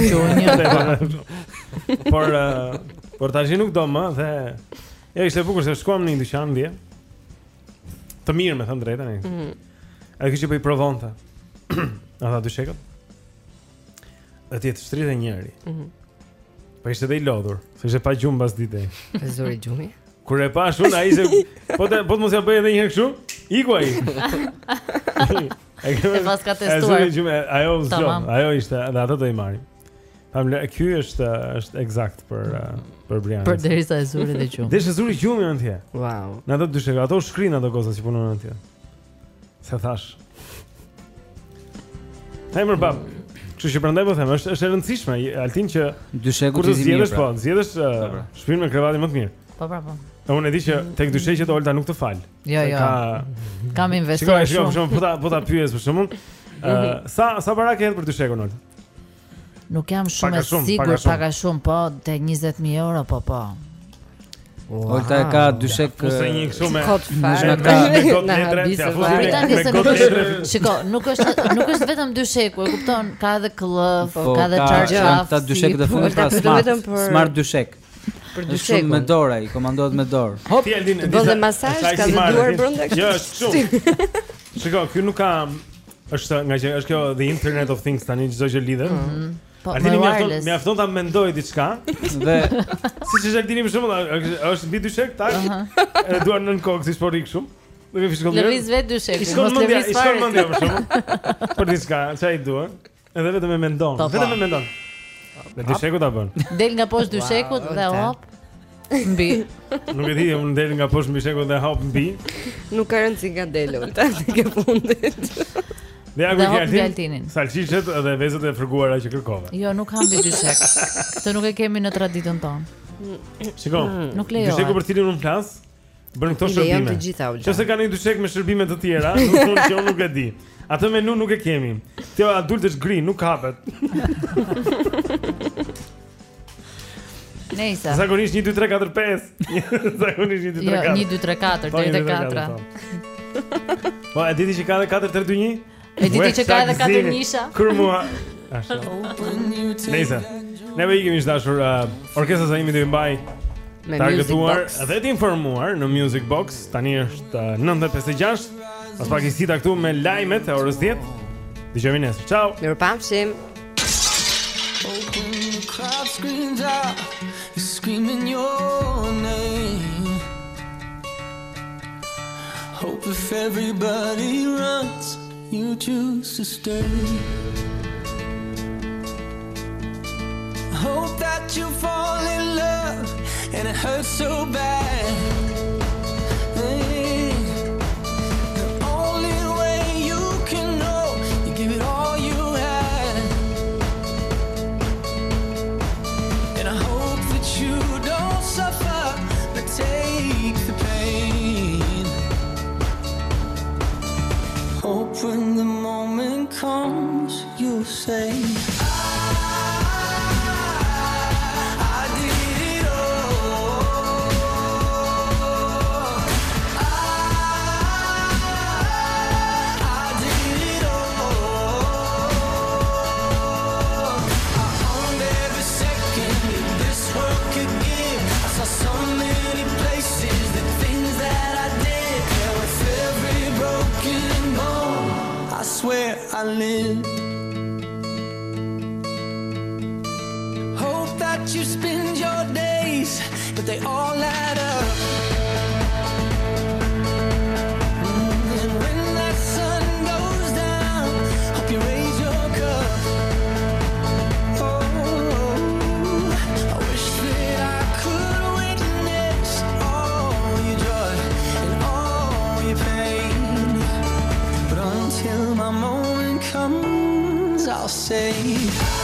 Por tash nuk do më dhe jo ishte bukur se shkuam në një dyqan dje. Të mirë me thënë drejtën. Ai kishte po i provonte. Ata dyshekët. Atje të shtritë njëri. Po ishte dhe i lodhur, se ishte pa gjumë pas ditej. E zori gjumi. Kur e pash unë ai se po të mos ja bëj edhe një herë kështu, iku ai. E pas ka testuar. Ajo ishte, dhe atë do i marrim. Tham ky është eksakt për Brianin. Për derisa e zuri dhe gjumë. Dhe zuri gjumi antje. Wow. Në ato dyshek, ato shkrin ato goza që punojnë antje. Se thash. Hajmë bab. Kështu që prandaj po them, është e rëndësishme Altin që dysheku të zgjedhësh, po, zgjedhësh shtëpinë me krevatin më të mirë. Po pra po. Unë e di që tek dysheqet Olta nuk të fal. Jo. Kam investuar shumë. Shikoj, po ta pyes për shkakun. Sa para ke hedhur për dyshekun Olta? Nuk jam shumë e sigurt, pak a shumë, po te 20.000 euro, po. Olta e ka dyshek ose një kështu me Shiko, nuk është vetëm dysheku, e kupton, ka edhe klëf, ka edhe çarçaf. Ka dyshek të fundit pra smart dyshek. Për dyshekun me dorë ai, komandohet me dorë. Hop, bën dhe masazh, ka dhe duar brenda. Jo, është kështu. Shiko, ky nuk ka është nga që është kjo the internet of things tani çdo gjë lidhet. Altini mjafton ta mendoj diçka. Dhe siç është Altini për shembull, është mbi dyshek tak. E duar nën kokë si sportik shumë. Nuk e fiskon. Lëviz vet dyshek, mos lëviz fare. Shkon mendja për shembull. Për diçka, çai duar. Edhe vetëm e mendon. Vetëm e mendon. Me dysheku ta bën. Del nga poshtë dyshekut dhe hop mbi. Nuk e di, unë del nga poshtë dyshekut dhe hop mbi. Nuk ka rëndësi nga del ulta tek fundit. Dhe Altinin. Salcishet dhe vezët e fërguara që kërkove. Jo, nuk hambi dyshek. Këtë nuk e kemi në traditën tonë. Shiko, nuk lejohet. Dysheku për cilin unë flas, bën këto shërbime. Nëse ka një dyshek me shërbime të tjera, unë nuk e di. Atë menu nuk e kemi. Kjo adult është gri, nuk hapet. Nejsa. Zakonisht 1 2 3 4 5. Zakonisht 1 2 3 4. Jo, 1 2 3 4, deri te 4. Po, e diti që ka edhe 4 3 2 1? E diti që ka edhe 4 nisha? Kur mua. Ashtu. Nejsa. Neve i kemi dashur orkestra sa imi do i mbaj targetuar dhe të informuar në Music Box. Tani është 9:56. Pas pak i sita këtu me lajmet e orës 10. Dëgjojmë nesër. Ciao. Mirupafshim. Open the crowd screams out, you're screaming your name. Hope if everybody runs, you choose to stay. Hope that you fall in love and it hurts so bad. Hey, the only way you can know, you give it all you had. And I hope that you don't suffer, but take the pain. Hope when the moment comes, you'll say, where I live. Hope that you spend your days, but they all add up. And when that sun goes down, hope you raise your cup. Oh, I wish that I could witness all your joy and all your pain. But until my moment comes, I'll say